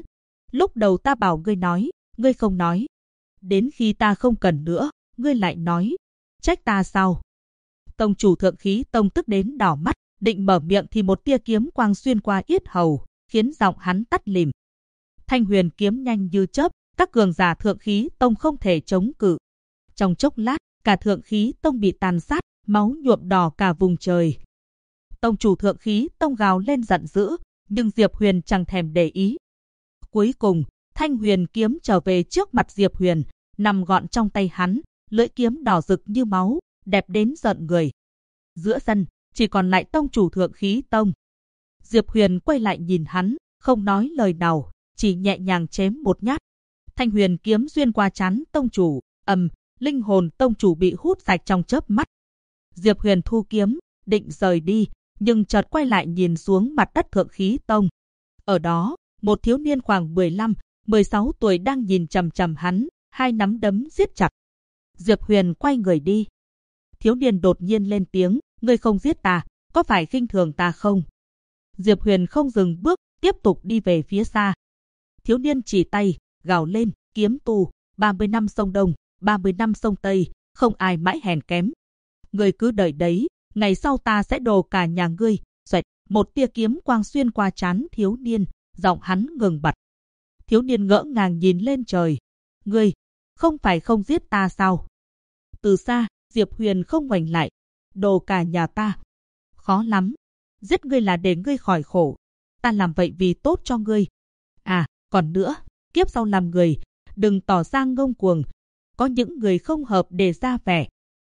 Lúc đầu ta bảo ngươi nói, ngươi không nói. Đến khi ta không cần nữa, ngươi lại nói. Trách ta sao? Tông chủ Thượng Khí Tông tức đến đỏ mắt, định mở miệng thì một tia kiếm quang xuyên qua yết hầu, khiến giọng hắn tắt lìm. Thanh huyền kiếm nhanh như chớp, các cường giả Thượng Khí Tông không thể chống cự. Trong chốc lát, cả Thượng Khí Tông bị tàn sát, máu nhuộm đỏ cả vùng trời. Tông chủ Thượng Khí Tông gào lên giận dữ, nhưng Diệp Huyền chẳng thèm để ý. Cuối cùng, thanh huyền kiếm trở về trước mặt Diệp Huyền, nằm gọn trong tay hắn, lưỡi kiếm đỏ rực như máu, đẹp đến giận người. Giữa sân, chỉ còn lại tông chủ Thượng Khí Tông. Diệp Huyền quay lại nhìn hắn, không nói lời nào, chỉ nhẹ nhàng chém một nhát. Thanh huyền kiếm xuyên qua trán tông chủ, linh hồn tông chủ bị hút sạch trong chớp mắt. Diệp Huyền thu kiếm, định rời đi, nhưng chợt quay lại nhìn xuống mặt đất Thượng Khí Tông. Ở đó, một thiếu niên khoảng 15, 16 tuổi đang nhìn chằm chằm hắn, hai nắm đấm siết chặt. Diệp Huyền quay người đi. Thiếu niên đột nhiên lên tiếng, ngươi không giết ta, có phải khinh thường ta không? Diệp Huyền không dừng bước, tiếp tục đi về phía xa. Thiếu niên chỉ tay, gào lên, kiếm tu, 30 năm sông Đông, 30 năm sông Tây, không ai mãi hèn kém. Ngươi cứ đợi đấy, ngày sau ta sẽ đồ cả nhà ngươi. Xoẹt, một tia kiếm quang xuyên qua trán thiếu niên, giọng hắn ngừng bặt. Thiếu niên ngỡ ngàng nhìn lên trời. Ngươi, không phải không giết ta sao? Từ xa, Diệp Huyền không ngoảnh lại. Đồ cả nhà ta. Khó lắm. Giết ngươi là để ngươi khỏi khổ. Ta làm vậy vì tốt cho ngươi. À, còn nữa, kiếp sau làm người, đừng tỏ ra ngông cuồng. Có những người không hợp để ra vẻ.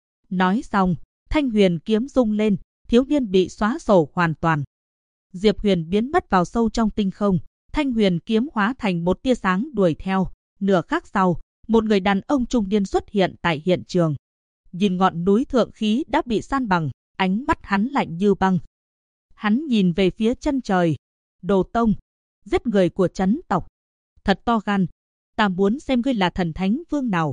Nói xong, thanh huyền kiếm rung lên, thiếu niên bị xóa sổ hoàn toàn. Diệp Huyền biến mất vào sâu trong tinh không, thanh huyền kiếm hóa thành một tia sáng đuổi theo. Nửa khắc sau, một người đàn ông trung niên xuất hiện tại hiện trường. Nhìn ngọn núi Thượng Khí đã bị san bằng, ánh mắt hắn lạnh như băng. Hắn nhìn về phía chân trời. Đồ Tông, giết người của trấn tộc. Thật to gan, ta muốn xem ngươi là thần thánh vương nào.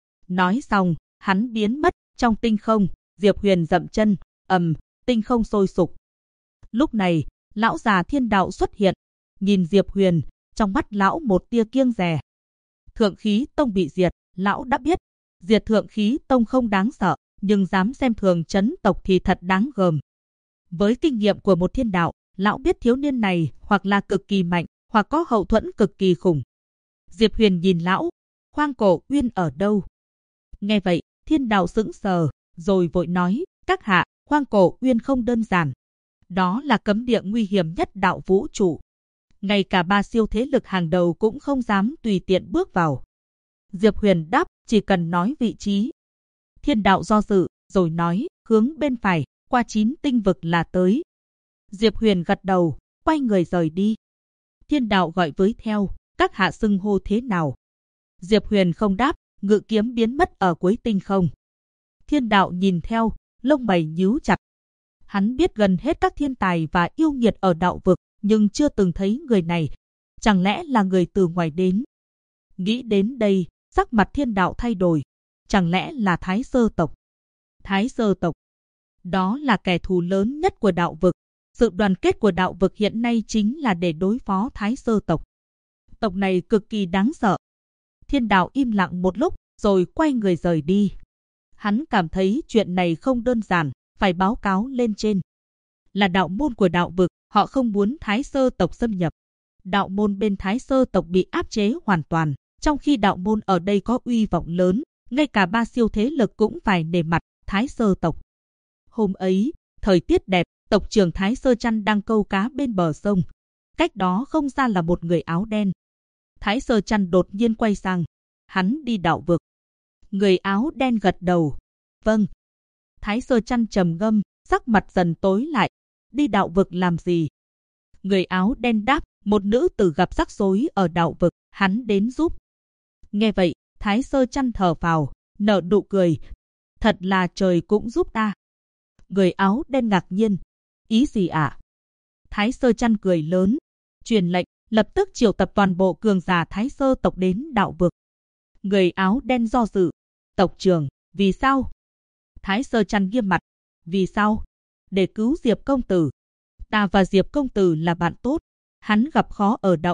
Nói xong, hắn biến mất trong tinh không. Diệp Huyền dậm chân, tinh không sôi sục. Lúc này, lão già Thiên Đạo xuất hiện, nhìn Diệp Huyền, trong mắt lão một tia kiêng dè. Thượng Khí Tông bị diệt, lão đã biết, diệt Thượng Khí Tông không đáng sợ, nhưng dám xem thường trấn tộc thì thật đáng gờm. Với kinh nghiệm của một Thiên Đạo, lão biết thiếu niên này hoặc là cực kỳ mạnh, hoặc có hậu thuẫn cực kỳ khủng. Diệp Huyền nhìn lão, Hoang Cổ Uyên ở đâu? Nghe vậy, Thiên Đạo sững sờ, rồi vội nói, các hạ, Hoang Cổ Uyên không đơn giản. Đó là cấm địa nguy hiểm nhất đạo vũ trụ. Ngay cả 3 siêu thế lực hàng đầu cũng không dám tùy tiện bước vào. Diệp Huyền đáp, chỉ cần nói vị trí. Thiên Đạo do dự, rồi nói, hướng bên phải, qua 9 tinh vực là tới. Diệp Huyền gật đầu, quay người rời đi. Thiên Đạo gọi với theo, các hạ xưng hô thế nào? Diệp Huyền không đáp, ngự kiếm biến mất ở cuối tinh không. Thiên Đạo nhìn theo, lông mày nhíu chặt. Hắn biết gần hết các thiên tài và yêu nghiệt ở đạo vực, nhưng chưa từng thấy người này. Chẳng lẽ là người từ ngoài đến? Nghĩ đến đây, sắc mặt Thiên Đạo thay đổi. Chẳng lẽ là Thái Sơ tộc? Thái Sơ tộc, đó là kẻ thù lớn nhất của đạo vực. Sự đoàn kết của đạo vực hiện nay chính là để đối phó Thái Sơ tộc. Tộc này cực kỳ đáng sợ. Thiên Đạo im lặng một lúc, rồi quay người rời đi. Hắn cảm thấy chuyện này không đơn giản, phải báo cáo lên trên. Là đạo môn của đạo vực, họ không muốn Thái Sơ tộc xâm nhập. Đạo môn bên Thái Sơ tộc bị áp chế hoàn toàn, trong khi đạo môn ở đây có uy vọng lớn, ngay cả 3 siêu thế lực cũng phải nể mặt Thái Sơ tộc. Hôm ấy, thời tiết đẹp, tộc trưởng Thái Sơ Chăn đang câu cá bên bờ sông. Cách đó không xa là một người áo đen. Thái Sơ Chăn đột nhiên quay sang. Hắn đi đạo vực. Người áo đen gật đầu. Vâng. Thái Sơ Chăn trầm ngâm, sắc mặt dần tối lại. Đi đạo vực làm gì? Người áo đen đáp, một nữ tử gặp rắc rối ở đạo vực, hắn đến giúp. Nghe vậy, Thái Sơ Chăn thở phào, nở nụ cười. Thật là trời cũng giúp ta. Người áo đen ngạc nhiên. Ý gì ạ? Thái Sơ Chăn cười lớn. Truyền lệnh, lập tức triệu tập toàn bộ cường giả Thái Sơ tộc đến đạo vực. Người áo đen do dự. Tộc trưởng, vì sao? Thái Sơ Chăn nghiêm mặt. Vì sao? Để cứu Diệp công tử. Ta và Diệp công tử là bạn tốt. Hắn gặp khó ở đạo vực,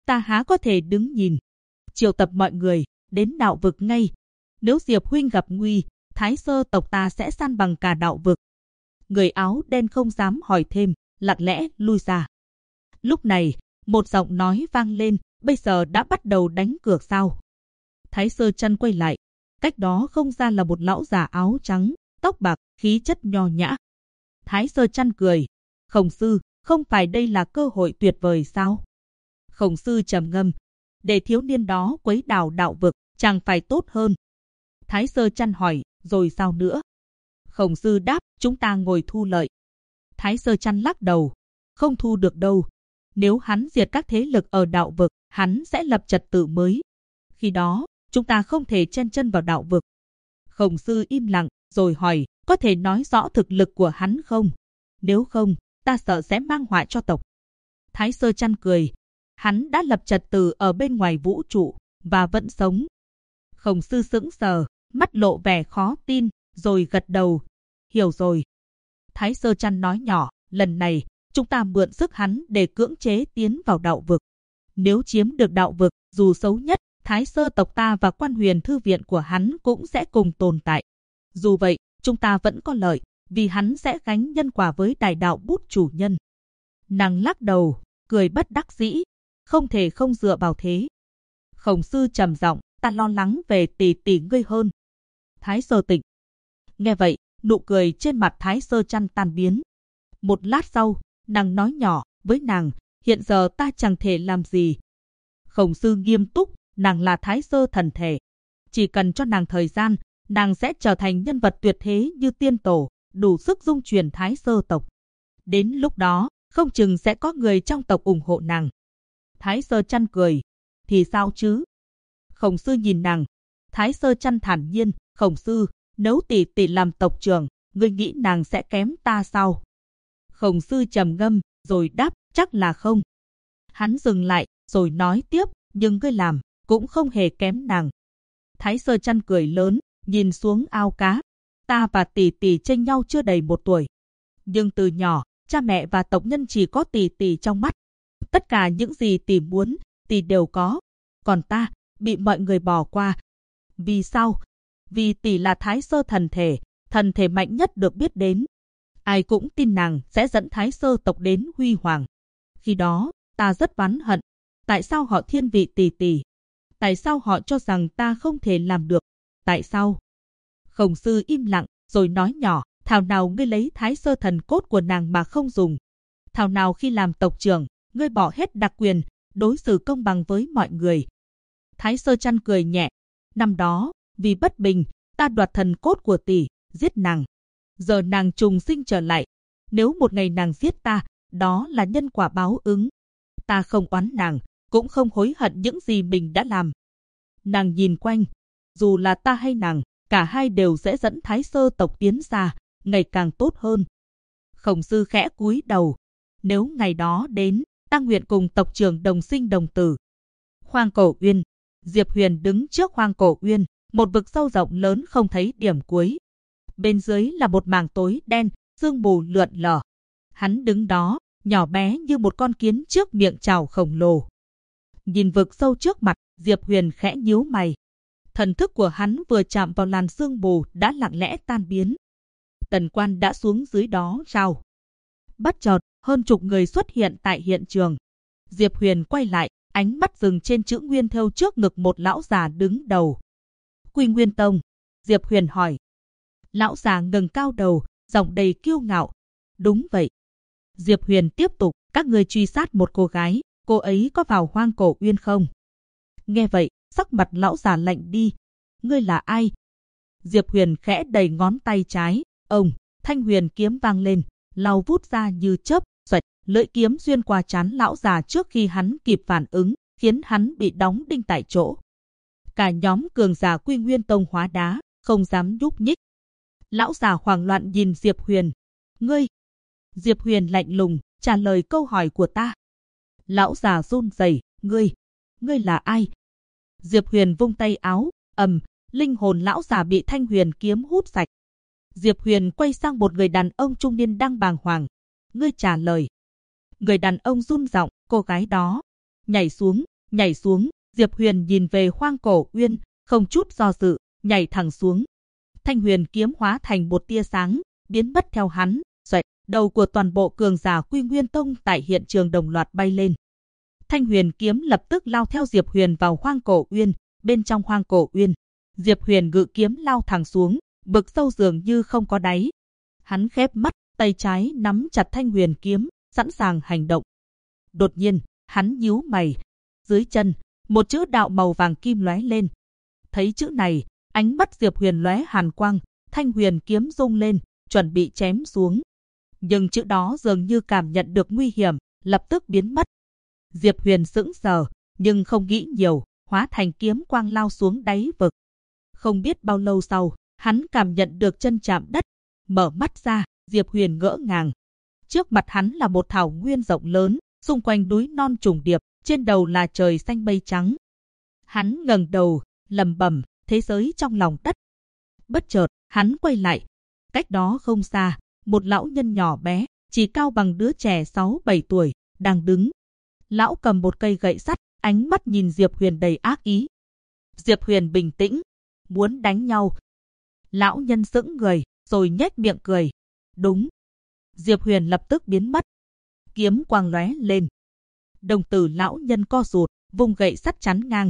ta há có thể đứng nhìn. Triệu tập mọi người, đến đạo vực ngay. Nếu Diệp huynh gặp nguy, Thái Sơ tộc ta sẽ san bằng cả đạo vực. Người áo đen không dám hỏi thêm, lặng lẽ lui ra. Lúc này, một giọng nói vang lên, bây giờ đã bắt đầu đánh cược sao? Thái Sơ Chân quay lại, cách đó không xa là một lão già áo trắng, tóc bạc, khí chất nho nhã. Thái Sơ Chân cười, Khổng sư, không phải đây là cơ hội tuyệt vời sao? Khổng sư trầm ngâm, để thiếu niên đó quấy đảo đạo vực, chẳng phải tốt hơn. Thái Sơ Chân hỏi, rồi sao nữa? Khổng sư đáp, chúng ta ngồi thu lợi. Thái Sơ Chân lắc đầu, không thu được đâu. Nếu hắn diệt các thế lực ở đạo vực, hắn sẽ lập trật tự mới. Khi đó, chúng ta không thể chen chân vào đạo vực. Khổng sư im lặng, rồi hỏi, có thể nói rõ thực lực của hắn không? Nếu không, ta sợ sẽ mang họa cho tộc. Thái Sơ Chân cười, hắn đã lập trật tự ở bên ngoài vũ trụ, và vẫn sống. Khổng sư sững sờ, mắt lộ vẻ khó tin, rồi gật đầu. Hiểu rồi. Thái Sơ Chân nói nhỏ, lần này, chúng ta mượn sức hắn để cưỡng chế tiến vào đạo vực. Nếu chiếm được đạo vực, dù xấu nhất, Thái Sơ tộc ta và Quan Huyền thư viện của hắn cũng sẽ cùng tồn tại. Dù vậy, chúng ta vẫn có lợi, vì hắn sẽ gánh nhân quả với đại đạo bút chủ nhân. Nàng lắc đầu, cười bất đắc dĩ, không thể không dựa vào thế. Khổng sư trầm giọng, ta lo lắng về tỷ tỷ ngươi hơn. Thái Sơ Tịnh. Nghe vậy, nụ cười trên mặt Thái Sơ Chân tan biến. Một lát sau, nàng nói nhỏ với nàng, hiện giờ ta chẳng thể làm gì. Khổng sư nghiêm túc, nàng là Thái Sơ thần thể. Chỉ cần cho nàng thời gian, nàng sẽ trở thành nhân vật tuyệt thế như tiên tổ, đủ sức dung chuyển Thái Sơ tộc. Đến lúc đó, không chừng sẽ có người trong tộc ủng hộ nàng. Thái Sơ Chân cười, thì sao chứ? Khổng sư nhìn nàng. Thái Sơ Chân thản nhiên, Khổng sư, nếu tỷ tỷ làm tộc trưởng, ngươi nghĩ nàng sẽ kém ta sao? Khổng sư trầm ngâm, rồi đáp, chắc là không. Hắn dừng lại, rồi nói tiếp, nhưng ngươi làm, cũng không hề kém nàng. Thái Sơ Chân cười lớn, nhìn xuống ao cá. Ta và tỷ tỷ chênh nhau chưa đầy 1 tuổi. Nhưng từ nhỏ, cha mẹ và tộc nhân chỉ có tỷ tỷ trong mắt. Tất cả những gì tỷ muốn, tỷ đều có. Còn ta, bị mọi người bỏ qua. Vì sao? Vì tỷ là Thái Sơ thần thể mạnh nhất được biết đến. Ai cũng tin nàng sẽ dẫn Thái Sơ tộc đến huy hoàng. Khi đó, ta rất oán hận. Tại sao họ thiên vị tỷ tỷ? Tại sao họ cho rằng ta không thể làm được? Tại sao? Khổng sư im lặng, rồi nói nhỏ, thảo nào ngươi lấy Thái Sơ thần cốt của nàng mà không dùng? Thảo nào khi làm tộc trưởng, ngươi bỏ hết đặc quyền, đối xử công bằng với mọi người? Thái Sơ Chân cười nhẹ, năm đó, vì bất bình, ta đoạt thần cốt của tỷ, giết nàng. Giờ nàng trùng sinh trở lại. Nếu một ngày nàng giết ta, đó là nhân quả báo ứng. Ta không oán nàng, cũng không hối hận những gì mình đã làm. Nàng nhìn quanh, dù là ta hay nàng, cả hai đều sẽ dẫn Thái Sơ tộc tiến xa, ngày càng tốt hơn. Khổng sư khẽ cúi đầu, nếu ngày đó đến, ta nguyện cùng tộc trưởng đồng sinh đồng tử. Hoang Cổ Uyên. Diệp Huyền đứng trước Hoang Cổ Uyên, một vực sâu rộng lớn không thấy điểm cuối. Bên dưới là một mảng tối đen, sương mù lượn lờ. Hắn đứng đó, nhỏ bé như một con kiến trước miệng chảo khổng lồ. Nhìn vực sâu trước mặt, Diệp Huyền khẽ nhíu mày. Thần thức của hắn vừa chạm vào làn sương mù đã lặng lẽ tan biến. Tần Quan đã xuống dưới đó rào. Bất chợt, hơn chục người xuất hiện tại hiện trường. Diệp Huyền quay lại, ánh mắt dừng trên chữ Nguyên thêu trước ngực một lão già đứng đầu. Quy Nguyên Tông. Diệp Huyền hỏi. Lão già ngẩng cao đầu, giọng đầy kiêu ngạo. Đúng vậy. Diệp Huyền tiếp tục, các người truy sát một cô gái, cô ấy có vào Hoang Cổ Uyên không? Nghe vậy, sắc mặt lão già lạnh đi. Ngươi là ai? Diệp Huyền khẽ đẩy ngón tay trái, ông, thanh huyền kiếm vang lên, lao vút ra như chớp, xoạch, lưỡi kiếm xuyên qua trán lão già trước khi hắn kịp phản ứng, khiến hắn bị đóng đinh tại chỗ. Cả nhóm cường giả Quy Nguyên Tông hóa đá, không dám nhúc nhích. Lão già hoảng loạn nhìn Diệp Huyền. Ngươi! Diệp Huyền lạnh lùng, trả lời câu hỏi của ta. Lão già run rẩy, ngươi là ai? Diệp Huyền vung tay áo, linh hồn lão già bị thanh huyền kiếm hút sạch. Diệp Huyền quay sang một người đàn ông trung niên đang bàng hoàng. Ngươi trả lời. Người đàn ông run giọng, cô gái đó nhảy xuống, nhảy xuống. Diệp Huyền nhìn về Hoang Cổ Uyên, không chút do dự, nhảy thẳng xuống. Thanh huyền kiếm hóa thành một tia sáng, biến mất theo hắn. Xoẹt, đầu của toàn bộ cường giả Quy Nguyên Tông tại hiện trường đồng loạt bay lên. Thanh huyền kiếm lập tức lao theo Diệp Huyền vào Hoang Cổ Uyên. Bên trong Hoang Cổ Uyên, Diệp Huyền ngự kiếm lao thẳng xuống, vực sâu dường như không có đáy. Hắn khép mắt, tay trái nắm chặt thanh huyền kiếm, sẵn sàng hành động. Đột nhiên, hắn nhíu mày. Dưới chân, một chữ đạo màu vàng kim lóe lên. Thấy chữ này, ánh mắt Diệp Huyền lóe hàn quang, thanh huyền kiếm rung lên, chuẩn bị chém xuống. Nhưng chữ đó dường như cảm nhận được nguy hiểm, lập tức biến mất. Diệp Huyền sững sờ, nhưng không nghĩ nhiều, hóa thành kiếm quang lao xuống đáy vực. Không biết bao lâu sau, hắn cảm nhận được chân chạm đất. Mở mắt ra, Diệp Huyền ngỡ ngàng. Trước mặt hắn là một thảo nguyên rộng lớn, xung quanh núi non trùng điệp, trên đầu là trời xanh mây trắng. Hắn ngẩng đầu, lẩm bẩm, thế giới trong lòng đất. Bất chợt, hắn quay lại. Cách đó không xa, một lão nhân nhỏ bé, chỉ cao bằng đứa trẻ 6-7 tuổi, đang đứng. Lão cầm một cây gậy sắt, ánh mắt nhìn Diệp Huyền đầy ác ý. Diệp Huyền bình tĩnh, muốn đánh nhau. Lão nhân sững người, rồi nhếch miệng cười. Đúng. Diệp Huyền lập tức biến mất. Kiếm quang lóe lên. Đồng tử lão nhân co rụt, vùng gậy sắt chắn ngang,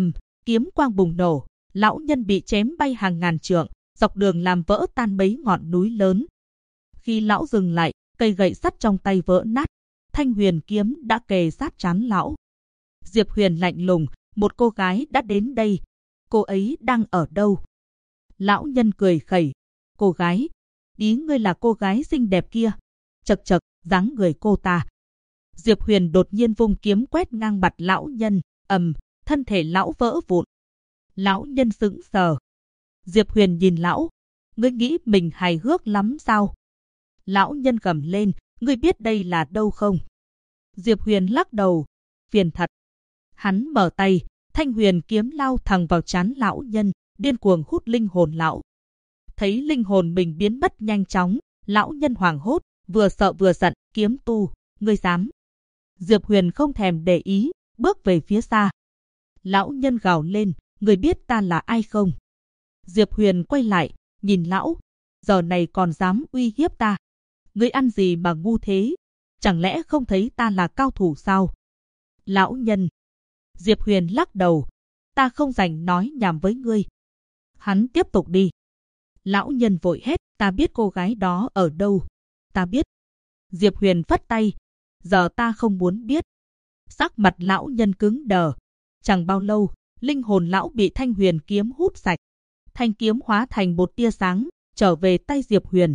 kiếm quang bùng nổ, lão nhân bị chém bay hàng ngàn trượng, dọc đường làm vỡ tan mấy ngọn núi lớn. Khi lão dừng lại, cây gậy sắt trong tay vỡ nát, thanh huyền kiếm đã kề sát trán lão. Diệp Huyền lạnh lùng, một cô gái đã đến đây, cô ấy đang ở đâu? Lão nhân cười khẩy, cô gái, ý ngươi là cô gái xinh đẹp kia? Chậc chậc, dáng người cô ta. Diệp Huyền đột nhiên vung kiếm quét ngang mặt lão nhân, thân thể lão vỡ vụn. Lão nhân sững sờ. Diệp Huyền nhìn lão, ngươi nghĩ mình hài hước lắm sao? Lão nhân gầm lên, ngươi biết đây là đâu không? Diệp Huyền lắc đầu, phiền thật. Hắn mở tay, thanh huyền kiếm lao thẳng vào trán lão nhân, điên cuồng hút linh hồn lão. Thấy linh hồn mình biến mất nhanh chóng, lão nhân hoảng hốt, vừa sợ vừa giận, kiếm tu, ngươi dám? Diệp Huyền không thèm để ý, bước về phía xa. Lão nhân gào lên, ngươi biết ta là ai không? Diệp Huyền quay lại, nhìn lão, giờ này còn dám uy hiếp ta? Ngươi ăn gì mà ngu thế? Chẳng lẽ không thấy ta là cao thủ sao? Lão nhân. Diệp Huyền lắc đầu, ta không rảnh nói nhảm với ngươi. Hắn tiếp tục đi. Lão nhân vội hét, ta biết cô gái đó ở đâu. Ta biết. Diệp Huyền phất tay, giờ ta không muốn biết. Sắc mặt lão nhân cứng đờ. Chẳng bao lâu, linh hồn lão bị thanh huyền kiếm hút sạch. Thanh kiếm hóa thành một tia sáng, trở về tay Diệp Huyền.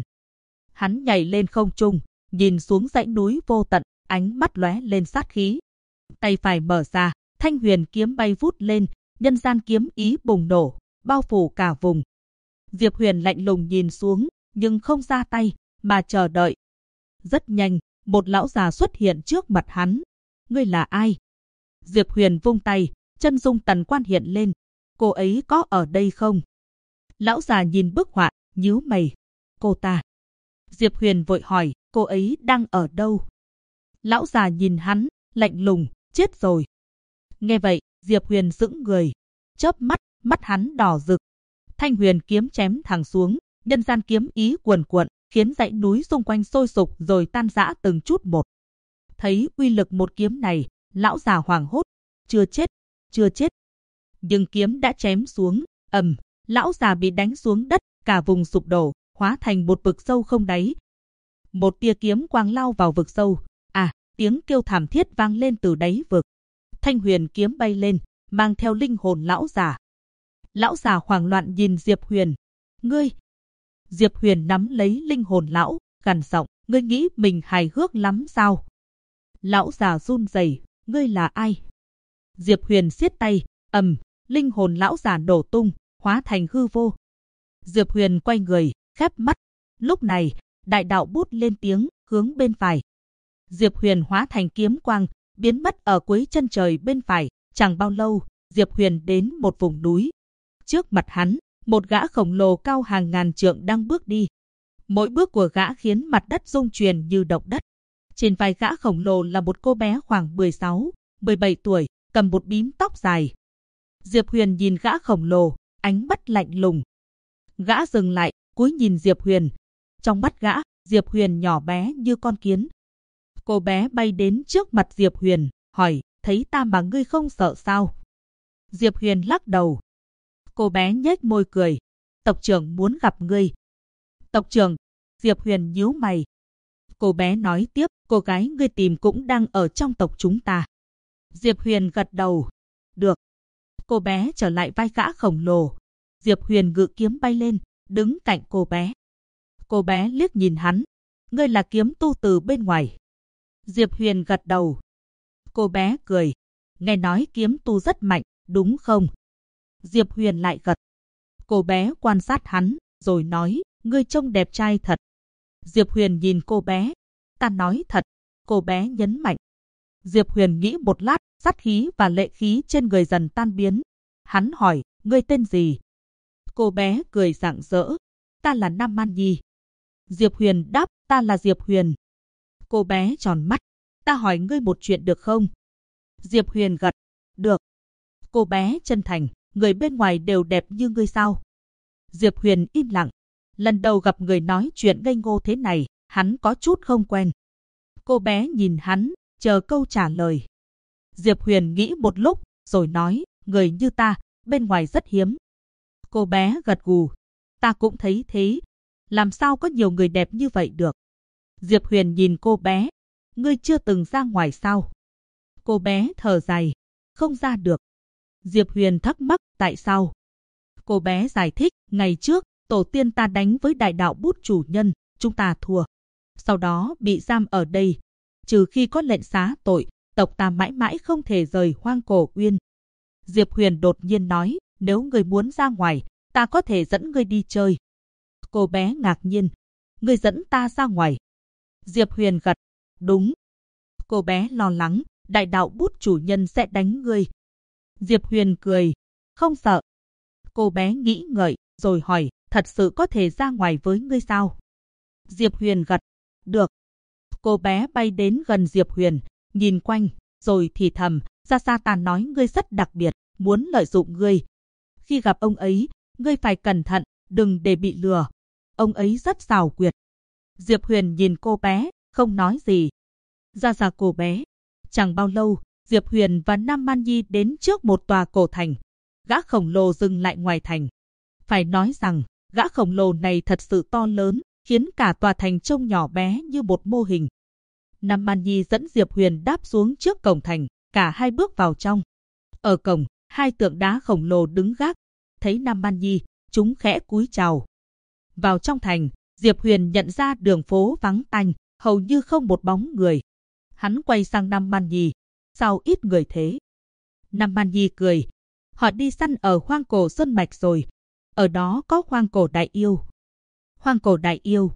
Hắn nhảy lên không trung, nhìn xuống dãy núi vô tận, ánh mắt lóe lên sát khí. Tay phải mở ra, thanh huyền kiếm bay vút lên, nhân gian kiếm ý bùng nổ, bao phủ cả vùng. Diệp Huyền lạnh lùng nhìn xuống, nhưng không ra tay, mà chờ đợi. Rất nhanh, một lão già xuất hiện trước mặt hắn. Ngươi là ai? Diệp Huyền vung tay, chân dung tần quan hiện lên. Cô ấy có ở đây không? Lão già nhìn bức họa, nhíu mày. Cô ta. Diệp Huyền vội hỏi, cô ấy đang ở đâu? Lão già nhìn hắn, lạnh lùng, chết rồi. Nghe vậy, Diệp Huyền sững người. Chớp mắt, mắt hắn đỏ rực. Thanh huyền kiếm chém thẳng xuống, nhân gian kiếm ý cuồn cuộn, khiến dãy núi xung quanh sôi sục rồi tan rã từng chút một. Thấy uy lực một kiếm này, lão già hoảng hốt. Chưa chết, chưa chết. Nhưng kiếm đã chém xuống, lão già bị đánh xuống đất, cả vùng sụp đổ, hóa thành một vực sâu không đáy. Một tia kiếm quang lao vào vực sâu. Tiếng kêu thảm thiết vang lên từ đáy vực. Thanh huyền kiếm bay lên, mang theo linh hồn lão già. Lão già hoảng loạn nhìn Diệp Huyền. Ngươi! Diệp Huyền nắm lấy linh hồn lão, gằn giọng, ngươi nghĩ mình hài hước lắm sao? Lão già run rẩy, ngươi là ai? Diệp Huyền siết tay, linh hồn lão già nổ tung, hóa thành hư vô. Diệp Huyền quay người, khép mắt. Lúc này, đại đạo bút lên tiếng, hướng bên phải. Diệp Huyền hóa thành kiếm quang, biến mất ở cuối chân trời bên phải. Chẳng bao lâu, Diệp Huyền đến một vùng núi. Trước mặt hắn, một gã khổng lồ cao hàng ngàn trượng đang bước đi. Mỗi bước của gã khiến mặt đất rung chuyển như động đất. Trên vai gã khổng lồ là một cô bé khoảng 16, 17 tuổi, cầm một bím tóc dài. Diệp Huyền nhìn gã khổng lồ, ánh mắt lạnh lùng. Gã dừng lại, cúi nhìn Diệp Huyền. Trong mắt gã, Diệp Huyền nhỏ bé như con kiến. Cô bé bay đến trước mặt Diệp Huyền, hỏi, thấy ta mà ngươi không sợ sao? Diệp Huyền lắc đầu. Cô bé nhếch môi cười, tộc trưởng muốn gặp ngươi. Tộc trưởng? Diệp Huyền nhíu mày. Cô bé nói tiếp, cô gái ngươi tìm cũng đang ở trong tộc chúng ta. Diệp Huyền gật đầu. Được. Cô bé trở lại vai gã khổng lồ. Diệp Huyền ngự kiếm bay lên, đứng cạnh cô bé. Cô bé liếc nhìn hắn. Ngươi là kiếm tu từ bên ngoài. Diệp Huyền gật đầu. Cô bé cười. Nghe nói kiếm tu rất mạnh, đúng không? Diệp Huyền lại gật. Cô bé quan sát hắn, rồi nói, ngươi trông đẹp trai thật. Diệp Huyền nhìn cô bé. Ta nói thật. Cô bé nhấn mạnh. Diệp Huyền nghĩ một lát, sát khí và lệ khí trên người dần tan biến. Hắn hỏi, ngươi tên gì? Cô bé cười rạng rỡ. Ta là Nam Man Nhi. Diệp Huyền đáp, ta là Diệp Huyền. Cô bé tròn mắt. Ta hỏi ngươi một chuyện được không? Diệp Huyền gật. Được. Cô bé chân thành, người bên ngoài đều đẹp như ngươi sao? Diệp Huyền im lặng. Lần đầu gặp người nói chuyện ngây ngô thế này, hắn có chút không quen. Cô bé nhìn hắn, chờ câu trả lời. Diệp Huyền nghĩ một lúc, rồi nói, người như ta, bên ngoài rất hiếm. Cô bé gật gù. Ta cũng thấy thế. Làm sao có nhiều người đẹp như vậy được? Diệp Huyền nhìn cô bé. Ngươi chưa từng ra ngoài sao? Cô bé thở dài. Không ra được. Diệp Huyền thắc mắc tại sao? Cô bé giải thích, ngày trước, tổ tiên ta đánh với đại đạo bút chủ nhân, chúng ta thua. Sau đó bị giam ở đây. Trừ khi có lệnh xá tội, tộc ta mãi mãi không thể rời Hoang Cổ Uyên. Diệp Huyền đột nhiên nói, nếu ngươi muốn ra ngoài, ta có thể dẫn ngươi đi chơi. Cô bé ngạc nhiên. Ngươi dẫn ta ra ngoài. Diệp Huyền gật. Đúng. Cô bé lo lắng, đại đạo bút chủ nhân sẽ đánh ngươi. Diệp Huyền cười. Không sợ. Cô bé nghĩ ngợi, rồi hỏi, thật sự có thể ra ngoài với ngươi sao? Diệp Huyền gật. Được. Cô bé bay đến gần Diệp Huyền, nhìn quanh, rồi thì thầm, Gia Sa ta nói ngươi rất đặc biệt, muốn lợi dụng ngươi. Khi gặp ông ấy, ngươi phải cẩn thận, đừng để bị lừa. Ông ấy rất xảo quyệt. Diệp Huyền nhìn cô bé, không nói gì. Ra cô bé. Chẳng bao lâu, Diệp Huyền và Nam Man Nhi đến trước một tòa cổ thành. Gã khổng lồ dừng lại ngoài thành. Phải nói rằng, gã khổng lồ này thật sự to lớn, khiến cả tòa thành trông nhỏ bé như một mô hình. Nam Man Nhi dẫn Diệp Huyền đáp xuống trước cổng thành, cả hai bước vào trong. Ở cổng, hai tượng đá khổng lồ đứng gác. Thấy Nam Man Nhi, chúng khẽ cúi chào. Vào trong thành, Diệp Huyền nhận ra đường phố vắng tanh, hầu như không một bóng người. Hắn quay sang Nam Man Nhi. Sao ít người thế? Nam Man Nhi cười. Họ đi săn ở Hoang Cổ Sơn Mạch rồi. Ở đó có Hoang Cổ Đại Yêu. Hoang Cổ Đại Yêu.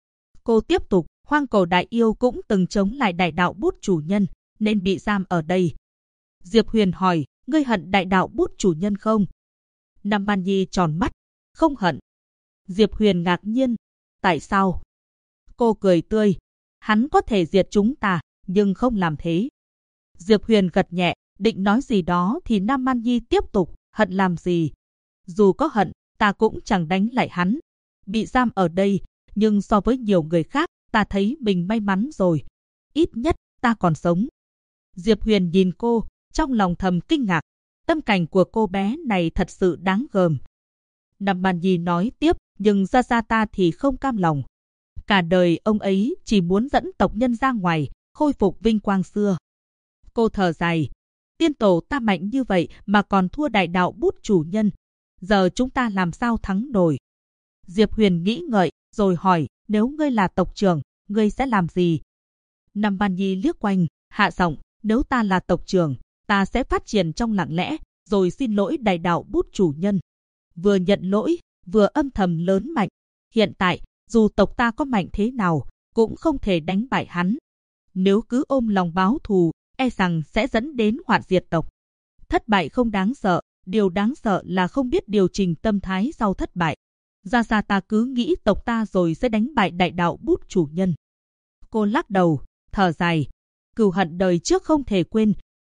Cô tiếp tục, Hoang Cổ Đại Yêu cũng từng chống lại đại đạo bút chủ nhân, nên bị giam ở đây. Diệp Huyền hỏi, ngươi hận đại đạo bút chủ nhân không? Nam Man Nhi tròn mắt. Không hận. Diệp Huyền ngạc nhiên. Tại sao? Cô cười tươi. Hắn có thể diệt chúng ta, nhưng không làm thế. Diệp Huyền gật nhẹ, định nói gì đó thì Nam Man Nhi tiếp tục, hận làm gì? Dù có hận, ta cũng chẳng đánh lại hắn. Bị giam ở đây, nhưng so với nhiều người khác, ta thấy mình may mắn rồi. Ít nhất, ta còn sống. Diệp Huyền nhìn cô, trong lòng thầm kinh ngạc. Tâm cảnh của cô bé này thật sự đáng gờm. Nam Man Nhi nói tiếp, nhưng Gia Gia ta thì không cam lòng. Cả đời ông ấy chỉ muốn dẫn tộc nhân ra ngoài, khôi phục vinh quang xưa. Cô thở dài. Tiên tổ ta mạnh như vậy mà còn thua đại đạo bút chủ nhân. Giờ chúng ta làm sao thắng nổi? Diệp Huyền nghĩ ngợi, rồi hỏi, nếu ngươi là tộc trưởng, ngươi sẽ làm gì? Nam Man Nhi liếc quanh, hạ giọng, nếu ta là tộc trưởng, ta sẽ phát triển trong lặng lẽ, rồi xin lỗi đại đạo bút chủ nhân. Vừa nhận lỗi, vừa âm thầm lớn mạnh. Hiện tại, dù tộc ta có mạnh thế nào, cũng không thể đánh bại hắn. Nếu cứ ôm lòng báo thù, e rằng sẽ dẫn đến hoạn diệt tộc. Thất bại không đáng sợ, điều đáng sợ là không biết điều chỉnh tâm thái sau thất bại. Gia Gia ta cứ nghĩ tộc ta rồi sẽ đánh bại đại đạo bút chủ nhân. Cô lắc đầu, thở dài. Cừu hận đời trước không thể quên,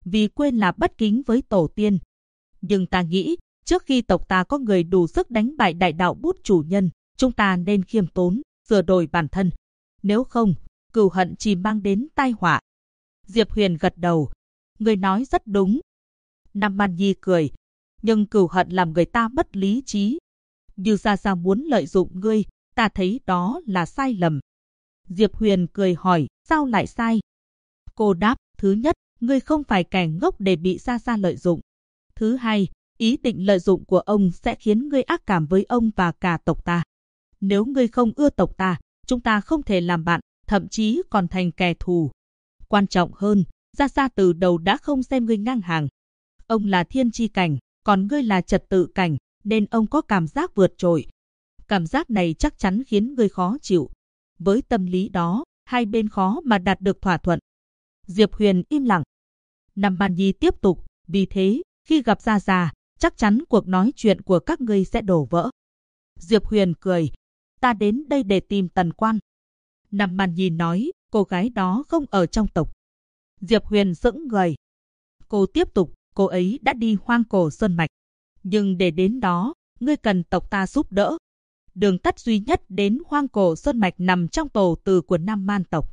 vì quên là bất kính với tổ tiên. Nhưng ta nghĩ, trước khi tộc ta có người đủ sức đánh bại đại đạo bút chủ nhân, chúng ta nên khiêm tốn, sửa đổi bản thân. Nếu không, cừu hận chỉ mang đến tai họa. Diệp Huyền gật đầu. Người nói rất đúng. Nam Man Nhi cười. Nhưng cừu hận làm người ta mất lý trí. Như Gia Gia muốn lợi dụng ngươi, ta thấy đó là sai lầm. Diệp Huyền cười hỏi, sao lại sai? Cô đáp, thứ nhất, ngươi không phải kẻ ngốc để bị Gia Gia lợi dụng. Thứ hai, ý định lợi dụng của ông sẽ khiến ngươi ác cảm với ông và cả tộc ta. Nếu ngươi không ưa tộc ta, chúng ta không thể làm bạn, thậm chí còn thành kẻ thù. Quan trọng hơn, Gia Gia từ đầu đã không xem ngươi ngang hàng. Ông là thiên chi cảnh, còn ngươi là trật tự cảnh, nên ông có cảm giác vượt trội. Cảm giác này chắc chắn khiến ngươi khó chịu. Với tâm lý đó, hai bên khó mà đạt được thỏa thuận. Diệp Huyền im lặng. Nam Man Nhi tiếp tục, vì thế, khi gặp Gia Gia, chắc chắn cuộc nói chuyện của các ngươi sẽ đổ vỡ. Diệp Huyền cười, ta đến đây để tìm Tần Quan. Nam Man Nhi nói, cô gái đó không ở trong tộc. Diệp Huyền sững người. Cô tiếp tục, cô ấy đã đi Hoang Cổ Sơn Mạch. Nhưng để đến đó, ngươi cần tộc ta giúp đỡ. Đường tắt duy nhất đến Hoang Cổ Sơn Mạch nằm trong tổ từ của Nam Man tộc.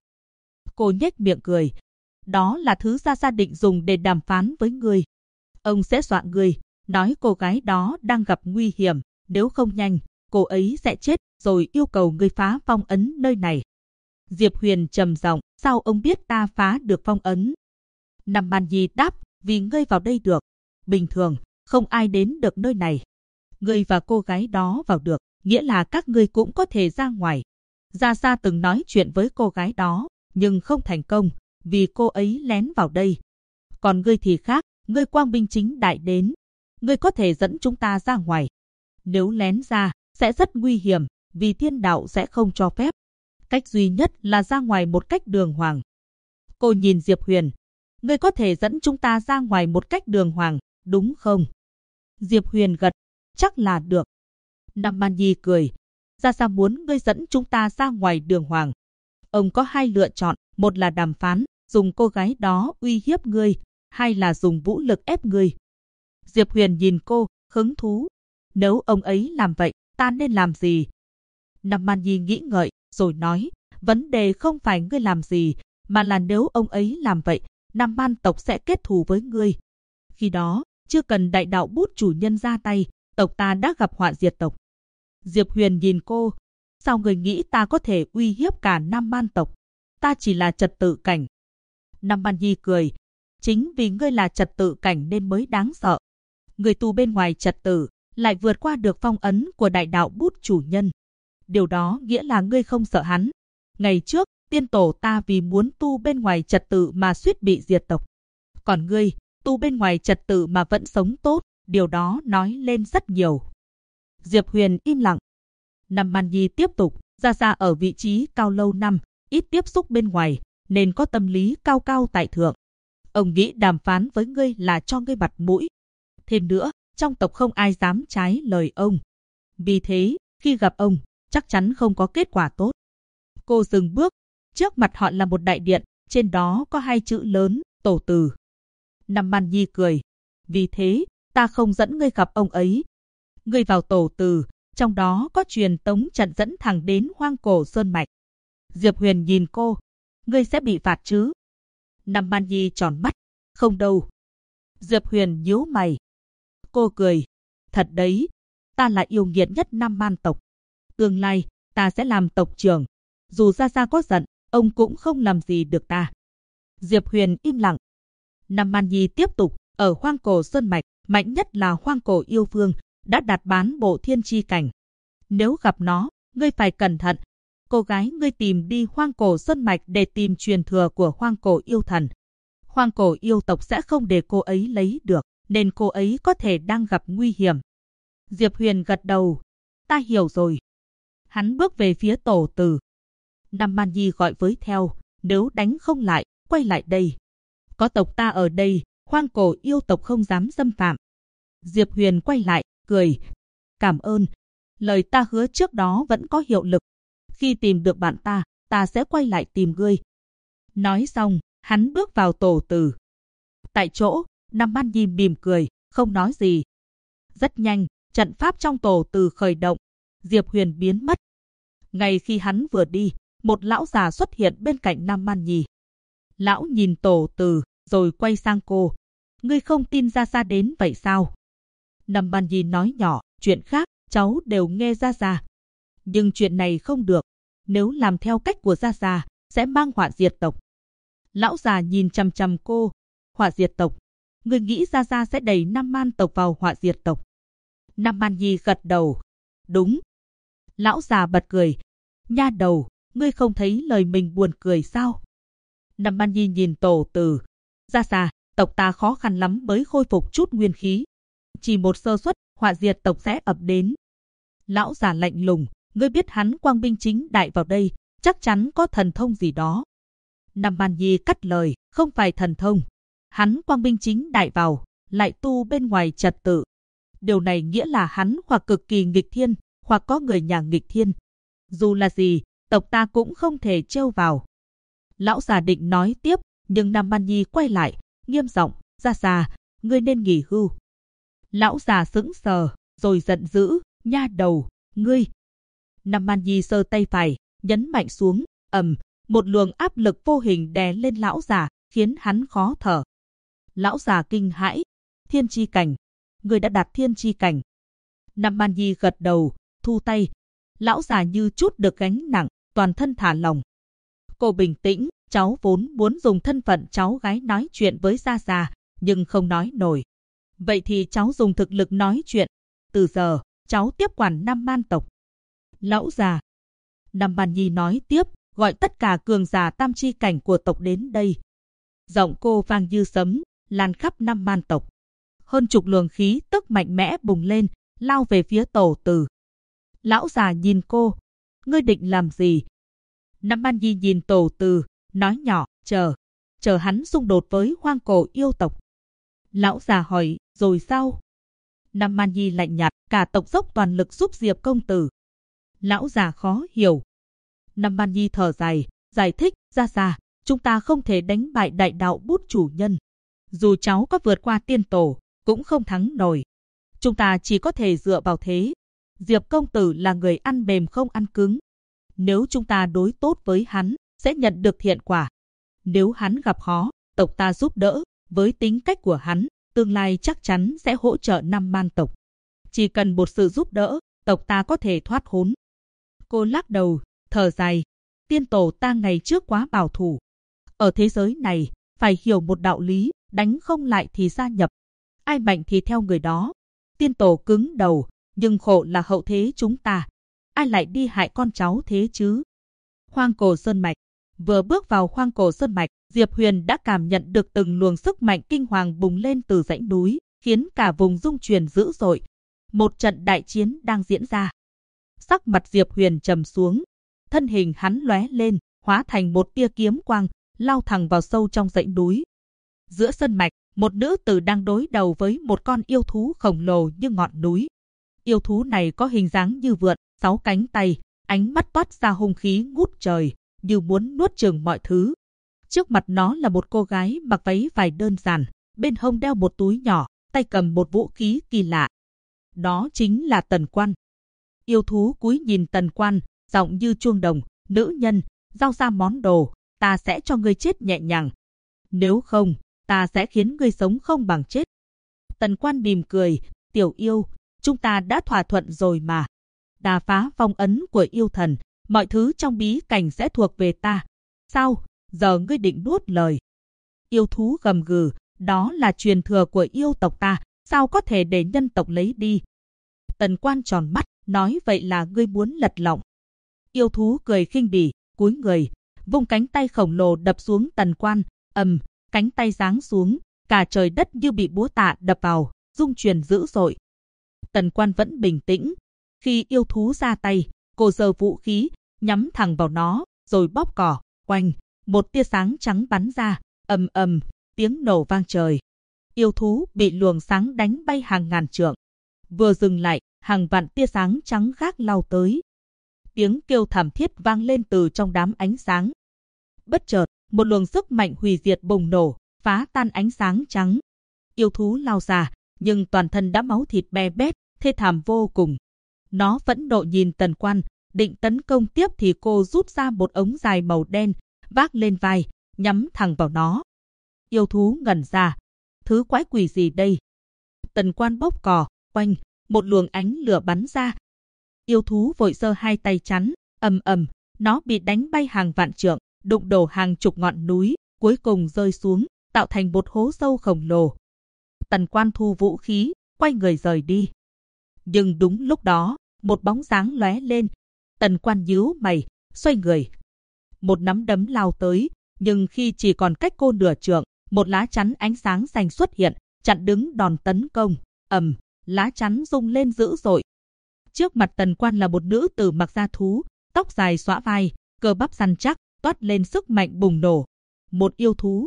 Cô nhếch miệng cười. Đó là thứ Gia Gia định dùng để đàm phán với ngươi. Ông sẽ dọa ngươi, nói cô gái đó đang gặp nguy hiểm, nếu không nhanh, cô ấy sẽ chết, rồi yêu cầu ngươi phá phong ấn nơi này. Diệp Huyền trầm giọng, sao ông biết ta phá được phong ấn? Nam Man Nhi đáp, vì ngươi vào đây được. Bình thường, không ai đến được nơi này. Ngươi và cô gái đó vào được, nghĩa là các ngươi cũng có thể ra ngoài. Gia Gia từng nói chuyện với cô gái đó, nhưng không thành công, vì cô ấy lén vào đây. Còn ngươi thì khác, ngươi quang minh chính đại đến. Ngươi có thể dẫn chúng ta ra ngoài. Nếu lén ra, sẽ rất nguy hiểm, vì thiên đạo sẽ không cho phép. Cách duy nhất là ra ngoài một cách đường hoàng. Cô nhìn Diệp Huyền. Ngươi có thể dẫn chúng ta ra ngoài một cách đường hoàng, đúng không? Diệp Huyền gật, chắc là được. Nam Man Nhi cười. Gia Gia muốn ngươi dẫn chúng ta ra ngoài đường hoàng. Ông có hai lựa chọn, một là đàm phán, dùng cô gái đó uy hiếp ngươi, hai là dùng vũ lực ép ngươi. Diệp Huyền nhìn cô, hứng thú. Nếu ông ấy làm vậy, ta nên làm gì? Nam Man Nhi nghĩ ngợi, rồi nói, vấn đề không phải ngươi làm gì, mà là nếu ông ấy làm vậy, Nam Man tộc sẽ kết thù với ngươi. Khi đó, chưa cần đại đạo bút chủ nhân ra tay, tộc ta đã gặp họa diệt tộc. Diệp Huyền nhìn cô, sao người nghĩ ta có thể uy hiếp cả Nam Man tộc? Ta chỉ là trật tự cảnh. Nam Man Nhi cười, chính vì ngươi là trật tự cảnh nên mới đáng sợ. Người tu bên ngoài trật tự, lại vượt qua được phong ấn của đại đạo bút chủ nhân. Điều đó nghĩa là ngươi không sợ hắn. Ngày trước, tiên tổ ta vì muốn tu bên ngoài trật tự mà suýt bị diệt tộc. Còn ngươi, tu bên ngoài trật tự mà vẫn sống tốt, điều đó nói lên rất nhiều. Diệp Huyền im lặng. Nam Man Nhi tiếp tục, Gia Gia ở vị trí cao lâu năm, ít tiếp xúc bên ngoài, nên có tâm lý cao cao tại thượng. Ông nghĩ đàm phán với ngươi là cho ngươi mặt mũi. Thêm nữa, trong tộc không ai dám trái lời ông. Vì thế, khi gặp ông, chắc chắn không có kết quả tốt. Cô dừng bước, trước mặt họ là một đại điện, trên đó có hai chữ lớn, tổ từ. Nam Man Nhi cười, vì thế, ta không dẫn ngươi gặp ông ấy. Ngươi vào tổ từ, trong đó có truyền tống trận dẫn thẳng đến Hoang Cổ Sơn Mạch. Diệp Huyền nhìn cô, ngươi sẽ bị phạt chứ? Nam Man Nhi tròn mắt, không đâu. Diệp Huyền nhíu mày. Cô cười, thật đấy, ta là yêu nghiệt nhất Nam Man tộc. Tương lai, ta sẽ làm tộc trưởng. Dù Gia Gia có giận, ông cũng không làm gì được ta. Diệp Huyền im lặng. Nam Man Nhi tiếp tục, ở Hoang Cổ Sơn Mạch, mạnh nhất là Hoang Cổ Yêu Vương, đã đạt bán bộ thiên chi cảnh. Nếu gặp nó, ngươi phải cẩn thận. Cô gái ngươi tìm đi Hoang Cổ Sơn Mạch để tìm truyền thừa của Hoang Cổ Yêu Thần. Hoang Cổ Yêu tộc sẽ không để cô ấy lấy được, nên cô ấy có thể đang gặp nguy hiểm. Diệp Huyền gật đầu. Ta hiểu rồi. Hắn bước về phía tổ từ. Nam Man Nhi gọi với theo, nếu đánh không lại, quay lại đây. Có tộc ta ở đây, Hoang Cổ Yêu tộc không dám xâm phạm. Diệp Huyền quay lại, cười. Cảm ơn. Lời ta hứa trước đó vẫn có hiệu lực. Khi tìm được bạn ta sẽ quay lại tìm ngươi. Nói xong, hắn bước vào tổ từ. Tại chỗ, Nam Man Nhi mỉm cười, không nói gì. Rất nhanh, trận pháp trong tổ từ khởi động, Diệp Huyền biến mất. Ngay khi hắn vừa đi, một lão già xuất hiện bên cạnh Nam Man Nhi. Lão nhìn tổ từ, rồi quay sang cô. Ngươi không tin Gia Gia đến vậy sao? Nam Man Nhi nói nhỏ, chuyện khác, cháu đều nghe Gia Gia. Nhưng chuyện này không được, nếu làm theo cách của Gia Gia, sẽ mang họa diệt tộc. Lão già nhìn chằm chằm cô, họa diệt tộc. Ngươi nghĩ Gia Gia sẽ đẩy Nam Man tộc vào họa diệt tộc? Nam Man Nhi gật đầu. Đúng. Lão già bật cười. Nha đầu, ngươi không thấy lời mình buồn cười sao? Nam Man Nhi nhìn tổ từ. Gia Gia, tộc ta khó khăn lắm mới khôi phục chút nguyên khí. Chỉ một sơ suất, họa diệt tộc sẽ ập đến. Lão già lạnh lùng. Ngươi biết hắn quang binh chính đại vào đây, chắc chắn có thần thông gì đó. Nam Man Nhi cắt lời, không phải thần thông. Hắn quang binh chính đại vào, lại tu bên ngoài trật tự. Điều này nghĩa là hắn hoặc cực kỳ nghịch thiên, hoặc có người nhà nghịch thiên. Dù là gì, tộc ta cũng không thể trêu vào. Lão già định nói tiếp, nhưng Nam Man Nhi quay lại, nghiêm giọng, Gia Gia, ngươi nên nghỉ hưu. Lão già sững sờ, rồi giận dữ, nha đầu, ngươi. Nam Man Nhi giơ tay phải, nhấn mạnh xuống, một luồng áp lực vô hình đè lên lão già, khiến hắn khó thở. Lão già kinh hãi, thiên chi cảnh, người đã đạt thiên chi cảnh. Nam Man Nhi gật đầu, thu tay. Lão già như chút được gánh nặng, toàn thân thả lỏng. Cô bình tĩnh, cháu vốn muốn dùng thân phận cháu gái nói chuyện với Gia Gia, nhưng không nói nổi. Vậy thì cháu dùng thực lực nói chuyện. Từ giờ, cháu tiếp quản Nam Man tộc. Lão già. Nam Man Nhi nói tiếp, gọi tất cả cường giả tam chi cảnh của tộc đến đây. Giọng cô vang như sấm, lan khắp Nam Man tộc. Hơn chục luồng khí tức mạnh mẽ bùng lên, lao về phía tổ từ. Lão già nhìn cô. Ngươi định làm gì? Nam Man Nhi nhìn tổ từ, nói nhỏ, chờ hắn xung đột với hoang cổ yêu tộc. Lão già hỏi, rồi sao? Nam Man Nhi lạnh nhạt, cả tộc dốc toàn lực giúp Diệp công tử. Lão già khó hiểu. Nam Man Nhi thở dài, giải thích, Gia Gia, chúng ta không thể đánh bại đại đạo bút chủ nhân. Dù cháu có vượt qua tiên tổ, cũng không thắng nổi. Chúng ta chỉ có thể dựa vào thế. Diệp công tử là người ăn mềm không ăn cứng. Nếu chúng ta đối tốt với hắn, sẽ nhận được thiện quả. Nếu hắn gặp khó, tộc ta giúp đỡ. Với tính cách của hắn, tương lai chắc chắn sẽ hỗ trợ Nam Man tộc. Chỉ cần một sự giúp đỡ, tộc ta có thể thoát khốn. Cô lắc đầu, thở dài. Tiên tổ ta ngày trước quá bảo thủ. Ở thế giới này, phải hiểu một đạo lý, đánh không lại thì gia nhập. Ai mạnh thì theo người đó. Tiên tổ cứng đầu, nhưng khổ là hậu thế chúng ta. Ai lại đi hại con cháu thế chứ? Hoang cổ sơn mạch. Vừa bước vào hoang cổ sơn mạch, Diệp Huyền đã cảm nhận được từng luồng sức mạnh kinh hoàng bùng lên từ dãy núi, khiến cả vùng rung chuyển dữ dội. Một trận đại chiến đang diễn ra. Sắc mặt Diệp Huyền trầm xuống, thân hình hắn lóe lên, hóa thành một tia kiếm quang, lao thẳng vào sâu trong dãy núi. Giữa sơn mạch, một nữ tử đang đối đầu với một con yêu thú khổng lồ như ngọn núi. Yêu thú này có hình dáng như vượn, 6 cánh tay, ánh mắt toát ra hung khí ngút trời, như muốn nuốt chửng mọi thứ. Trước mặt nó là một cô gái mặc váy vải đơn giản, bên hông đeo một túi nhỏ, tay cầm một vũ khí kỳ lạ. Đó chính là Tần Quan. Yêu thú cúi nhìn Tần Quan, giọng như chuông đồng, nữ nhân, giao ra món đồ, ta sẽ cho ngươi chết nhẹ nhàng. Nếu không, ta sẽ khiến ngươi sống không bằng chết. Tần Quan mỉm cười, tiểu yêu, chúng ta đã thỏa thuận rồi mà. Ta phá phong ấn của yêu thần, mọi thứ trong bí cảnh sẽ thuộc về ta. Sao, giờ ngươi định nuốt lời? Yêu thú gầm gừ, đó là truyền thừa của yêu tộc ta, sao có thể để nhân tộc lấy đi? Tần Quan tròn mắt, nói vậy là ngươi muốn lật lọng. Yêu thú cười khinh bỉ, cúi người, vung cánh tay khổng lồ đập xuống Tần Quan, cánh tay giáng xuống, cả trời đất như bị búa tạ đập vào, rung chuyển dữ dội. Tần Quan vẫn bình tĩnh. Khi yêu thú ra tay, cô giơ vũ khí, nhắm thẳng vào nó, rồi bóp cỏ, oanh, một tia sáng trắng bắn ra, tiếng nổ vang trời. Yêu thú bị luồng sáng đánh bay hàng ngàn trượng. Vừa dừng lại, hàng vạn tia sáng trắng khác lao tới. Tiếng kêu thảm thiết vang lên từ trong đám ánh sáng. Bất chợt, một luồng sức mạnh hủy diệt bùng nổ, phá tan ánh sáng trắng. Yêu thú lao ra, nhưng toàn thân đã máu thịt be bét, thê thảm vô cùng. Nó phẫn nộ nhìn Tần Quan, định tấn công tiếp thì cô rút ra một ống dài màu đen, vác lên vai, nhắm thẳng vào nó. Yêu thú ngẩn ra. Thứ quái quỷ gì đây? Tần Quan bóp cò, oanh, một luồng ánh lửa bắn ra. Yêu thú vội giơ hai tay chắn, ầm ầm, nó bị đánh bay hàng vạn trượng, đụng đổ hàng chục ngọn núi, cuối cùng rơi xuống, tạo thành một hố sâu khổng lồ. Tần Quan thu vũ khí, quay người rời đi. Nhưng đúng lúc đó, một bóng dáng lóe lên. Tần Quan nhíu mày, xoay người. Một nắm đấm lao tới, nhưng khi chỉ còn cách cô nửa trượng, một lá chắn ánh sáng xanh xuất hiện, chặn đứng đòn tấn công. Ầm, lá chắn rung lên dữ dội. Trước mặt Tần Quan là một nữ tử mặc da thú, tóc dài xõa vai, cơ bắp săn chắc, toát lên sức mạnh bùng nổ. Một yêu thú.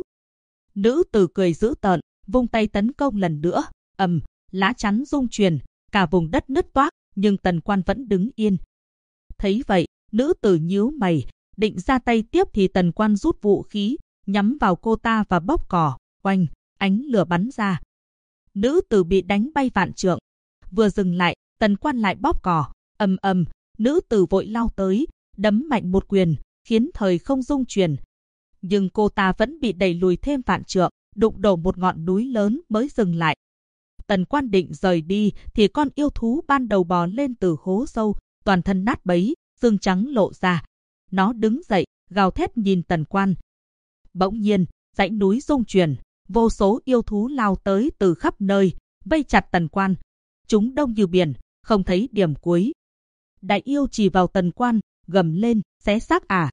Nữ tử cười dữ tợn, vung tay tấn công lần nữa. Ầm, lá chắn rung chuyển, cả vùng đất nứt toác, nhưng Tần Quan vẫn đứng yên. Thấy vậy, nữ tử nhíu mày, định ra tay tiếp thì Tần Quan rút vũ khí, nhắm vào cô ta và bóp cò, oanh, ánh lửa bắn ra. Nữ tử bị đánh bay vạn trượng. Vừa dừng lại, Tần Quan lại bóp cò, ầm ầm, nữ tử vội lao tới, đấm mạnh một quyền, khiến thời không rung chuyển. Nhưng cô ta vẫn bị đẩy lùi thêm vạn trượng, đụng đổ một ngọn núi lớn mới dừng lại. Tần Quan định rời đi thì con yêu thú ban đầu bò lên từ hố sâu, toàn thân nát bấy, xương trắng lộ ra. Nó đứng dậy, gào thét nhìn Tần Quan. Bỗng nhiên, dãy núi rung chuyển, vô số yêu thú lao tới từ khắp nơi, vây chặt Tần Quan. Chúng đông như biển, không thấy điểm cuối. Đại yêu chỉ vào Tần Quan, gầm lên, xé xác à.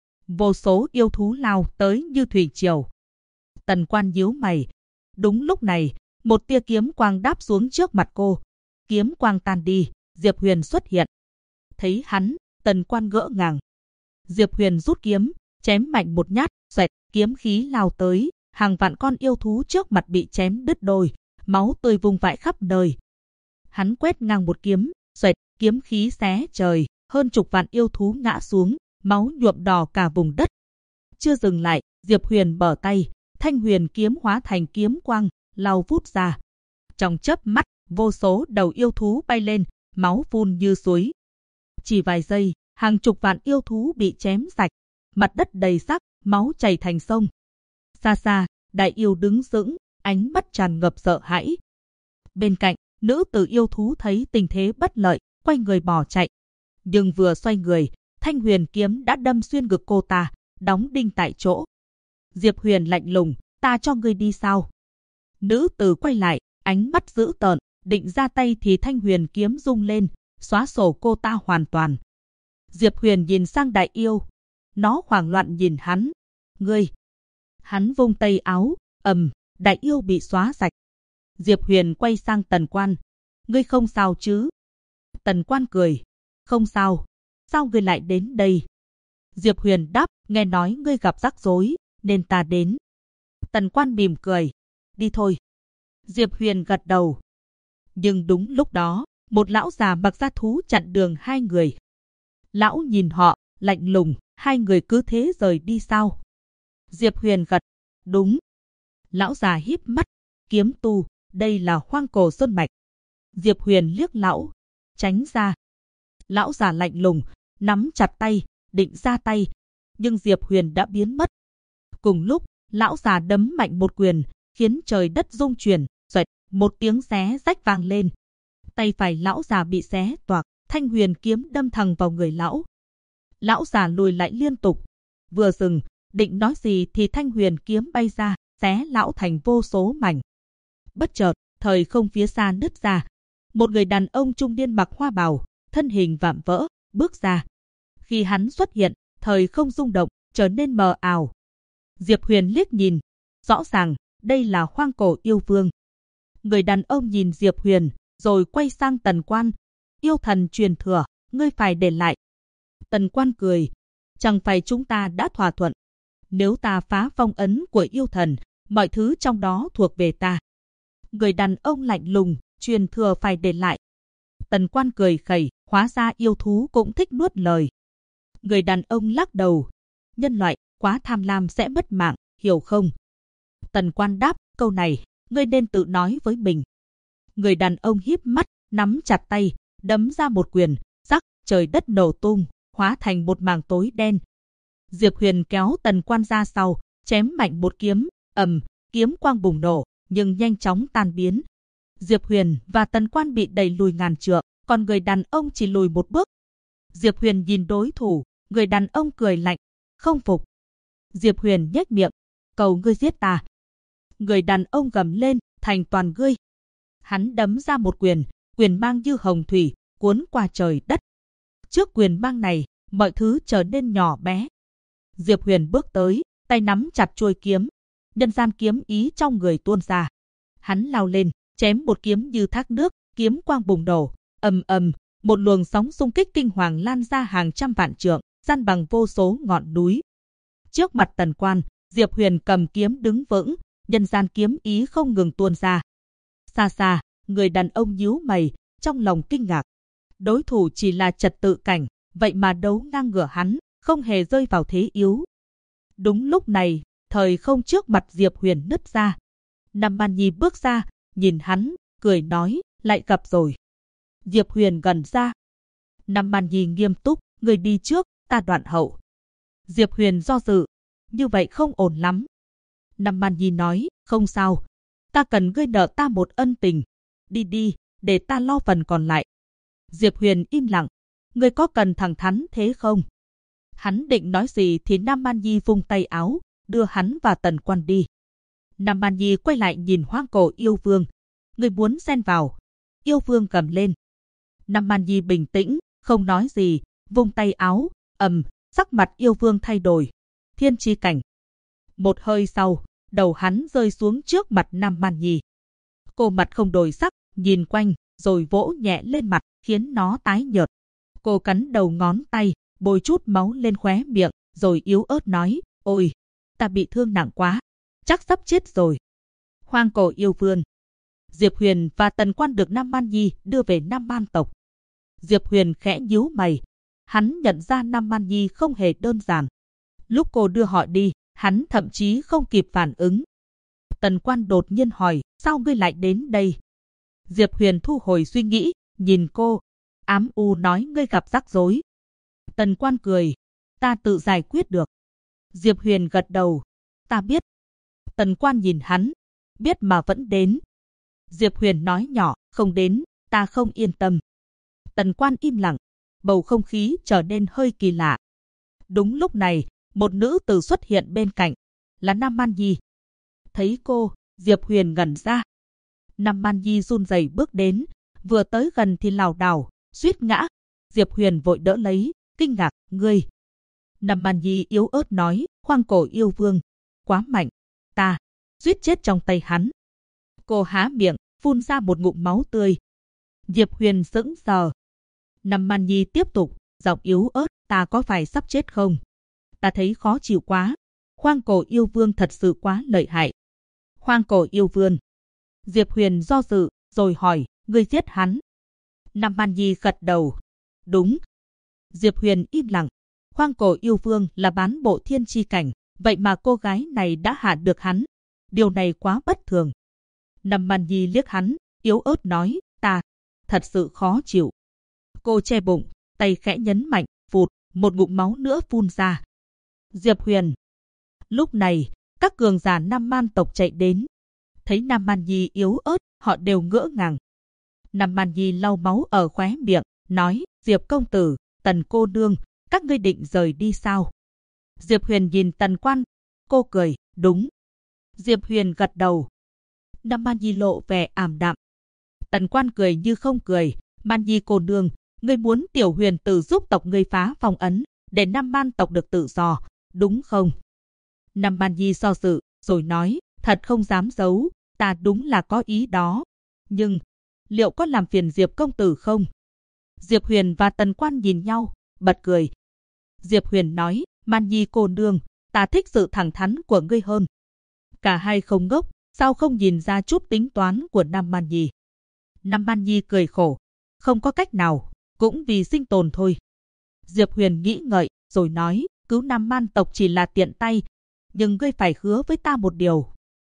Vô số yêu thú lao tới như thủy triều. Tần Quan nhíu mày. Đúng lúc này, một tia kiếm quang đáp xuống trước mặt cô. Kiếm quang tan đi, Diệp Huyền xuất hiện. Thấy hắn, Tần Quan ngỡ ngàng. Diệp Huyền rút kiếm, chém mạnh một nhát, xoẹt, kiếm khí lao tới, hàng vạn con yêu thú trước mặt bị chém đứt đôi, máu tươi vung vãi khắp nơi. Hắn quét ngang một kiếm, xoẹt, kiếm khí xé trời, hơn chục vạn yêu thú ngã xuống, máu nhuộm đỏ cả vùng đất. Chưa dừng lại, Diệp Huyền bở tay, thanh huyền kiếm hóa thành kiếm quang, lao vút ra. Trong chớp mắt, vô số đầu yêu thú bay lên, máu phun như suối. Chỉ vài giây, hàng chục vạn yêu thú bị chém sạch, mặt đất đầy xác, máu chảy thành sông. Xa xa, đại yêu đứng sững, ánh mắt tràn ngập sợ hãi. Bên cạnh, nữ tử yêu thú thấy tình thế bất lợi, quay người bỏ chạy. Nhưng vừa xoay người, thanh huyền kiếm đã đâm xuyên ngực cô ta, đóng đinh tại chỗ. Diệp Huyền lạnh lùng, ta cho ngươi đi sao? Nữ tử quay lại, ánh mắt dữ tợn, định ra tay thì thanh huyền kiếm rung lên, xóa sổ cô ta hoàn toàn. Diệp Huyền nhìn sang đại yêu. Nó hoảng loạn nhìn hắn. Ngươi! Hắn vung tay áo, đại yêu bị xóa sạch. Diệp Huyền quay sang Tần Quan. Ngươi không sao chứ? Tần Quan cười. Không sao. Sao ngươi lại đến đây? Diệp Huyền đáp, nghe nói ngươi gặp rắc rối, nên ta đến. Tần Quan mỉm cười. Đi thôi. Diệp Huyền gật đầu. Nhưng đúng lúc đó, một lão già mặc da thú chặn đường hai người. Lão nhìn họ, lạnh lùng, hai người cứ thế rời đi sao? Diệp Huyền gật. Đúng. Lão già híp mắt. Kiếm tu, đây là Hoang Cổ Sơn Mạch. Diệp Huyền liếc lão. Tránh ra. Lão già lạnh lùng, nắm chặt tay, định ra tay. Nhưng Diệp Huyền đã biến mất. Cùng lúc, lão già đấm mạnh một quyền, khiến trời đất rung chuyển, xoẹt, một tiếng xé rách vang lên. Tay phải lão già bị xé toạc, thanh huyền kiếm đâm thẳng vào người lão. Lão già lùi lại liên tục. Vừa dừng, định nói gì thì thanh huyền kiếm bay ra, xé lão thành vô số mảnh. Bất chợt, thời không phía xa nứt ra. Một người đàn ông trung niên mặc hoa bào, thân hình vạm vỡ, bước ra. Khi hắn xuất hiện, thời không rung động, trở nên mờ ảo. Diệp Huyền liếc nhìn. Rõ ràng, đây là Hoang Cổ yêu vương. Người đàn ông nhìn Diệp Huyền, rồi quay sang Tần Quan. Yêu thần truyền thừa, ngươi phải để lại. Tần Quan cười. Chẳng phải chúng ta đã thỏa thuận. Nếu ta phá phong ấn của yêu thần, mọi thứ trong đó thuộc về ta. Người đàn ông lạnh lùng, truyền thừa phải để lại. Tần Quan cười khẩy, hóa ra yêu thú cũng thích nuốt lời. Người đàn ông lắc đầu. Nhân loại, quá tham lam sẽ mất mạng, hiểu không? Tần Quan đáp, câu này, ngươi nên tự nói với mình. Người đàn ông híp mắt, nắm chặt tay, đấm ra một quyền, rắc, trời đất nổ tung, hóa thành một mảng tối đen. Diệp Huyền kéo Tần Quan ra sau, chém mạnh một kiếm, kiếm quang bùng nổ, nhưng nhanh chóng tan biến. Diệp Huyền và Tần Quan bị đẩy lùi ngàn trượng, còn người đàn ông chỉ lùi một bước. Diệp Huyền nhìn đối thủ, người đàn ông cười lạnh, không phục. Diệp Huyền nhếch miệng, cầu ngươi giết ta. Người đàn ông gầm lên, thành toàn ngươi. Hắn đấm ra một quyền, quyền mang như hồng thủy, cuốn qua trời đất. Trước quyền mang này, mọi thứ trở nên nhỏ bé. Diệp Huyền bước tới, tay nắm chặt chuôi kiếm. Nhân gian kiếm ý trong người tuôn ra. Hắn lao lên, chém một kiếm như thác nước, kiếm quang bùng nổ, một luồng sóng xung kích kinh hoàng lan ra hàng trăm vạn trượng, san bằng vô số ngọn núi. Trước mặt Tần Quan, Diệp Huyền cầm kiếm đứng vững, nhân gian kiếm ý không ngừng tuôn ra. Xa xa, người đàn ông nhíu mày, trong lòng kinh ngạc. Đối thủ chỉ là trật tự cảnh, vậy mà đấu ngang ngửa hắn, không hề rơi vào thế yếu. Đúng lúc này, thời không trước mặt Diệp Huyền nứt ra. Nam Man Nhi bước ra, nhìn hắn, cười nói, lại gặp rồi. Diệp Huyền gần ra. Nam Man Nhi nghiêm túc, người đi trước, ta đoạn hậu. Diệp Huyền do dự, như vậy không ổn lắm. Nam Man Nhi nói, không sao, ta cần ngươi nợ ta một ân tình. Đi đi, để ta lo phần còn lại. Diệp Huyền im lặng, ngươi có cần thẳng thắn thế không? Hắn định nói gì thì Nam Man Nhi vung tay áo, đưa hắn và Tần Quan đi. Nam Man Nhi quay lại nhìn Hoang Cổ Yêu Vương. Ngươi muốn xen vào. Yêu Vương gầm lên. Nam Man Nhi bình tĩnh, không nói gì, vung tay áo, sắc mặt Yêu Vương thay đổi. Thiên chi cảnh. Một hơi sau, đầu hắn rơi xuống trước mặt Nam Man Nhi. Cô mặt không đổi sắc, nhìn quanh, rồi vỗ nhẹ lên mặt, khiến nó tái nhợt. Cô cắn đầu ngón tay, bôi chút máu lên khóe miệng, rồi yếu ớt nói, ôi, ta bị thương nặng quá, chắc sắp chết rồi. Hoang Cổ Yêu Vương. Diệp Huyền và Tần Quan được Nam Man Nhi đưa về Nam Man tộc. Diệp Huyền khẽ nhíu mày, hắn nhận ra Nam Man Nhi không hề đơn giản. Lúc cô đưa họ đi, hắn thậm chí không kịp phản ứng. Tần Quan đột nhiên hỏi, sao ngươi lại đến đây? Diệp Huyền thu hồi suy nghĩ, nhìn cô, ám u nói ngươi gặp rắc rối. Tần Quan cười, ta tự giải quyết được. Diệp Huyền gật đầu, ta biết. Tần Quan nhìn hắn, biết mà vẫn đến. Diệp Huyền nói nhỏ, không đến, ta không yên tâm. Tần Quan im lặng, bầu không khí trở nên hơi kỳ lạ. Đúng lúc này, một nữ tử xuất hiện bên cạnh, là Nam Man Nhi. Thấy cô, Diệp Huyền ngẩn ra. Nam Man Nhi run rẩy bước đến, vừa tới gần thì lảo đảo, suýt ngã. Diệp Huyền vội đỡ lấy, kinh ngạc, ngươi. Nam Man Nhi yếu ớt nói, Hoang Cổ Yêu Vương, quá mạnh, ta suýt chết trong tay hắn. Cô há miệng, phun ra một ngụm máu tươi. Diệp Huyền sững sờ. Nam Man Nhi tiếp tục, giọng yếu ớt, ta có phải sắp chết không? Ta thấy khó chịu quá. Hoang Cổ Yêu Vương thật sự quá lợi hại. Hoang Cổ Yêu Vương. Diệp Huyền do dự, rồi hỏi, ngươi giết hắn? Nam Man Nhi gật đầu. Đúng. Diệp Huyền im lặng. Hoang Cổ Yêu Vương là bán bộ thiên chi cảnh, vậy mà cô gái này đã hạ được hắn. Điều này quá bất thường. Nam Man Nhi liếc hắn, yếu ớt nói, ta thật sự khó chịu. Cô che bụng, tay khẽ nhấn mạnh, phụt, một ngụm máu nữa phun ra. Diệp Huyền. Lúc này, các cường giả Nam Man tộc chạy đến. Thấy Nam Man Nhi yếu ớt, họ đều ngỡ ngàng. Nam Man Nhi lau máu ở khóe miệng, nói, Diệp công tử, Tần cô nương, các ngươi định rời đi sao? Diệp Huyền nhìn Tần Quan, cô cười, đúng. Diệp Huyền gật đầu. Nam Man Nhi lộ vẻ ảm đạm. Tần Quan cười như không cười, Man Nhi cô nương, ngươi muốn Tiểu Huyền tử giúp tộc ngươi phá phong ấn, để Nam Man tộc được tự do, đúng không? Nam Man Nhi do dự, rồi nói, thật không dám giấu, ta đúng là có ý đó. Nhưng, liệu có làm phiền Diệp công tử không? Diệp Huyền và Tần Quan nhìn nhau, bật cười. Diệp Huyền nói, Man Nhi cô nương, ta thích sự thẳng thắn của ngươi hơn. Cả hai không ngốc, sao không nhìn ra chút tính toán của Nam Man Nhi? Nam Man Nhi cười khổ, không có cách nào, cũng vì sinh tồn thôi. Diệp Huyền nghĩ ngợi, rồi nói, cứu Nam Man tộc chỉ là tiện tay, nhưng ngươi phải hứa với ta một điều.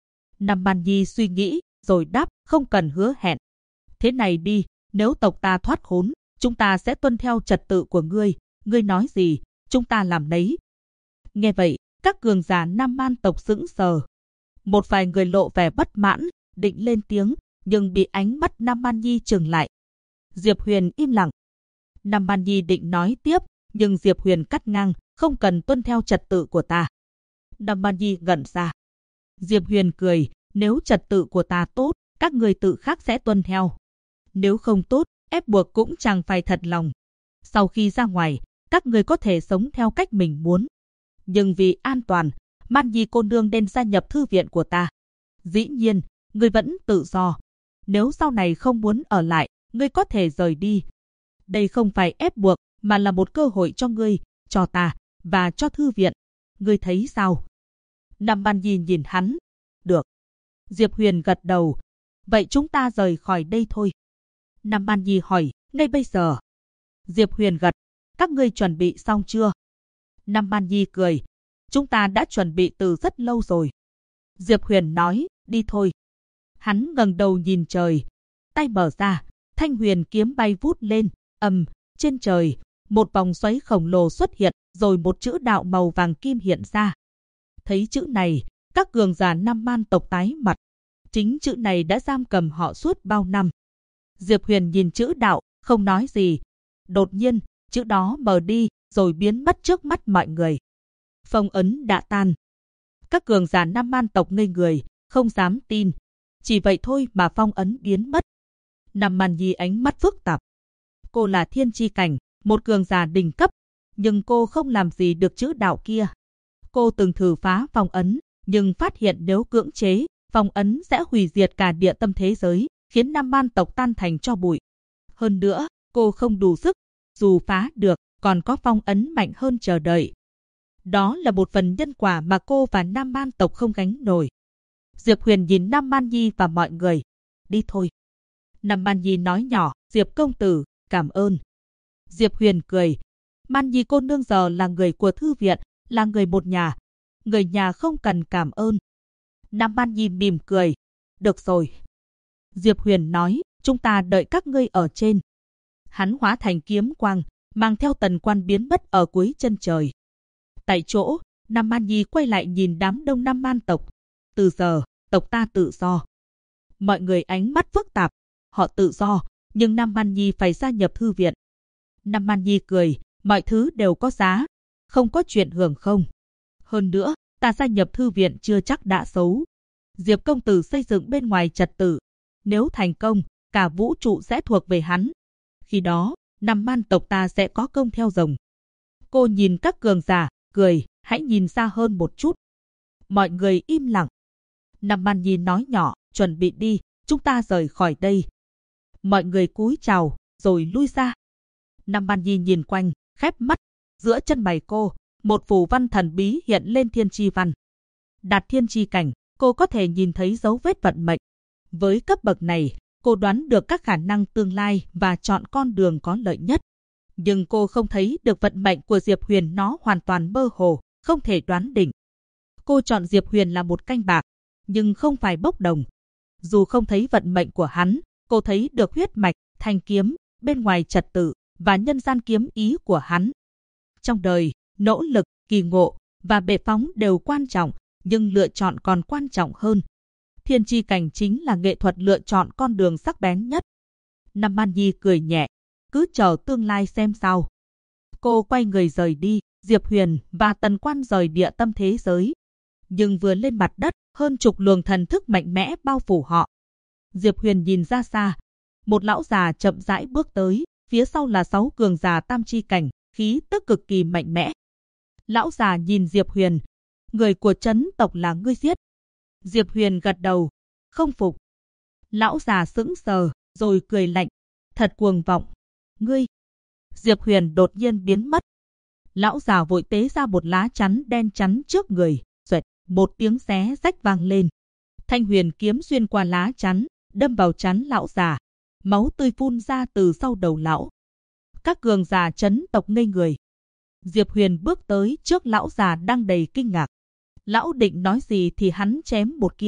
Nam Man Nhi suy nghĩ, rồi đáp, không cần hứa hẹn. Thế này đi, nếu tộc ta thoát khốn, chúng ta sẽ tuân theo trật tự của ngươi nói gì, chúng ta làm nấy. Nghe vậy, các cường giả Nam Man tộc sững sờ. Một vài người lộ vẻ bất mãn, định lên tiếng, nhưng bị ánh mắt Nam Man Nhi trừng lại. Diệp Huyền im lặng. Nam Man Nhi định nói tiếp, nhưng Diệp Huyền cắt ngang, không cần tuân theo trật tự của ta. Nam Man Nhi ngẩn ra. Diệp Huyền cười, nếu trật tự của ta tốt, các người tự khắc sẽ tuân theo. Nếu không tốt, ép buộc cũng chẳng phải thật lòng. Sau khi ra ngoài, các người có thể sống theo cách mình muốn. Nhưng vì an toàn, Man Nhi cô nương nên gia nhập thư viện của ta. Dĩ nhiên, ngươi vẫn tự do. Nếu sau này không muốn ở lại, ngươi có thể rời đi. Đây không phải ép buộc, mà là một cơ hội cho ngươi, cho ta, và cho thư viện. Ngươi thấy sao? Nam Man Nhi nhìn hắn. Được. Diệp Huyền gật đầu. Vậy chúng ta rời khỏi đây thôi. Nam Man Nhi hỏi, ngay bây giờ. Diệp Huyền gật. Các ngươi chuẩn bị xong chưa? Nam Man Nhi cười. Chúng ta đã chuẩn bị từ rất lâu rồi. Diệp Huyền nói, đi thôi. Hắn ngẩng đầu nhìn trời. Tay mở ra, thanh huyền kiếm bay vút lên. Trên trời, một vòng xoáy khổng lồ xuất hiện, rồi một chữ đạo màu vàng kim hiện ra. Thấy chữ này, các cường giả Nam Man tộc tái mặt. Chính chữ này đã giam cầm họ suốt bao năm. Diệp Huyền nhìn chữ đạo, không nói gì. Đột nhiên, chữ đó mờ đi, rồi biến mất trước mắt mọi người. Phong ấn đã tan. Các cường giả Nam Man tộc ngây người, không dám tin. Chỉ vậy thôi mà phong ấn biến mất. Nam Man Nhi ánh mắt phức tạp. Cô là thiên chi cảnh, một cường giả đỉnh cấp, nhưng cô không làm gì được chữ đạo kia. Cô từng thử phá phong ấn, nhưng phát hiện nếu cưỡng chế, phong ấn sẽ hủy diệt cả địa tâm thế giới, khiến Nam Man tộc tan thành tro bụi. Hơn nữa, cô không đủ sức, dù phá được, còn có phong ấn mạnh hơn chờ đợi. Đó là một phần nhân quả mà cô và Nam Man tộc không gánh nổi. Diệp Huyền nhìn Nam Man Nhi và mọi người. Đi thôi. Nam Man Nhi nói nhỏ, Diệp công tử, cảm ơn. Diệp Huyền cười. Man Nhi cô nương giờ là người của thư viện, là người một nhà. Người nhà không cần cảm ơn. Nam Man Nhi mỉm cười. Được rồi. Diệp Huyền nói, chúng ta đợi các ngươi ở trên. Hắn hóa thành kiếm quang, mang theo Tần Quan biến mất ở cuối chân trời. Tại chỗ, Nam Man Nhi quay lại nhìn đám đông Nam Man tộc. Từ giờ, tộc ta tự do. Mọi người ánh mắt phức tạp. Họ tự do, nhưng Nam Man Nhi phải gia nhập thư viện. Nam Man Nhi cười, mọi thứ đều có giá. Không có chuyện hưởng không. Hơn nữa, ta gia nhập thư viện chưa chắc đã xấu. Diệp công tử xây dựng bên ngoài trật tự. Nếu thành công, cả vũ trụ sẽ thuộc về hắn. Khi đó, Nam Man tộc ta sẽ có công theo rồng. Cô nhìn các cường giả, cười, hãy nhìn xa hơn một chút. Mọi người im lặng. Nam Man Nhi nói nhỏ, chuẩn bị đi, chúng ta rời khỏi đây. Mọi người cúi chào, rồi lui ra. Nam Man Nhi nhìn quanh, khép mắt. Giữa chân mày cô, một phù văn thần bí hiện lên thiên chi văn. Đạt thiên chi cảnh, cô có thể nhìn thấy dấu vết vận mệnh. Với cấp bậc này, cô đoán được các khả năng tương lai và chọn con đường có lợi nhất. Nhưng cô không thấy được vận mệnh của Diệp Huyền, nó hoàn toàn mơ hồ, không thể đoán định. Cô chọn Diệp Huyền là một canh bạc, nhưng không phải bốc đồng. Dù không thấy vận mệnh của hắn, cô thấy được huyết mạch, thanh kiếm, bên ngoài trật tự và nhân gian kiếm ý của hắn. Trong đời, nỗ lực, kỳ ngộ và bệ phóng đều quan trọng, nhưng lựa chọn còn quan trọng hơn. Thiên chi cảnh chính là nghệ thuật lựa chọn con đường sắc bén nhất. Nam Man Nhi cười nhẹ, cứ chờ tương lai xem sao. Cô quay người rời đi, Diệp Huyền và Tần Quan rời địa tâm thế giới. Nhưng vừa lên mặt đất, hơn chục luồng thần thức mạnh mẽ bao phủ họ. Diệp Huyền nhìn ra xa, một lão già chậm rãi bước tới, phía sau là 6 cường giả tam chi cảnh, khí tức cực kỳ mạnh mẽ. Lão già nhìn Diệp Huyền, người của trấn tộc là ngươi giết. Diệp Huyền gật đầu, không phục. Lão già sững sờ, rồi cười lạnh, thật cuồng vọng. Ngươi. Diệp Huyền đột nhiên biến mất. Lão già vội tế ra một lá chắn đen chắn trước người, xoẹt, một tiếng xé rách vang lên. Thanh huyền kiếm xuyên qua lá chắn, đâm vào chắn lão già. Máu tươi phun ra từ sau đầu lão. Các cường giả trấn tộc ngây người. Diệp Huyền bước tới trước lão già đang đầy kinh ngạc. Lão định nói gì thì hắn chém một kiếm,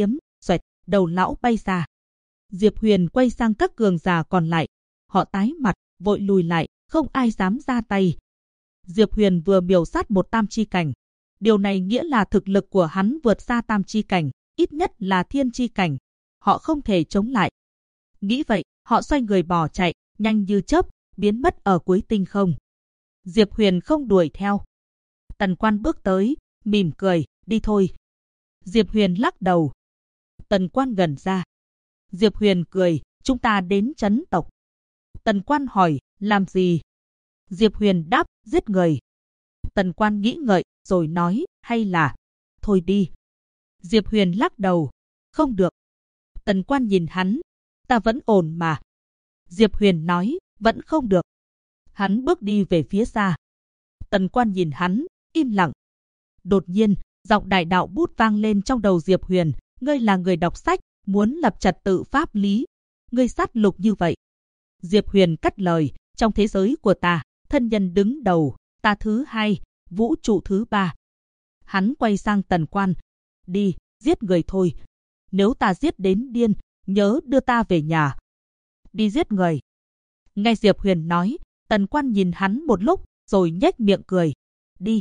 xoẹt, đầu lão bay ra. Diệp Huyền quay sang các cường giả còn lại. Họ tái mặt, vội lùi lại, không ai dám ra tay. Diệp Huyền vừa miểu sát một tam chi cảnh. Điều này nghĩa là thực lực của hắn vượt xa tam chi cảnh, ít nhất là thiên chi cảnh. Họ không thể chống lại. Nghĩ vậy, họ xoay người bỏ chạy, nhanh như chớp, biến mất ở cuối tinh không. Diệp Huyền không đuổi theo. Tần Quan bước tới, mỉm cười, đi thôi. Diệp Huyền lắc đầu. Tần Quan gần ra. Diệp Huyền cười, chúng ta đến trấn tộc. Tần Quan hỏi, làm gì? Diệp Huyền đáp, giết người. Tần Quan nghĩ ngợi, rồi nói, hay là, thôi đi. Diệp Huyền lắc đầu, không được. Tần Quan nhìn hắn, ta vẫn ổn mà. Diệp Huyền nói, vẫn không được. Hắn bước đi về phía xa. Tần Quan nhìn hắn, im lặng. Đột nhiên, giọng đại đạo bút vang lên trong đầu Diệp Huyền, ngươi là người đọc sách, muốn lập trật tự pháp lý. Ngươi sát lục như vậy. Diệp Huyền cắt lời, trong thế giới của ta, thân nhân đứng đầu, ta thứ hai, vũ trụ thứ ba. Hắn quay sang Tần Quan, đi, giết người thôi. Nếu ta giết đến điên, nhớ đưa ta về nhà. Đi giết người. Nghe Diệp Huyền nói, Tần Quan nhìn hắn một lúc, rồi nhếch miệng cười. Đi.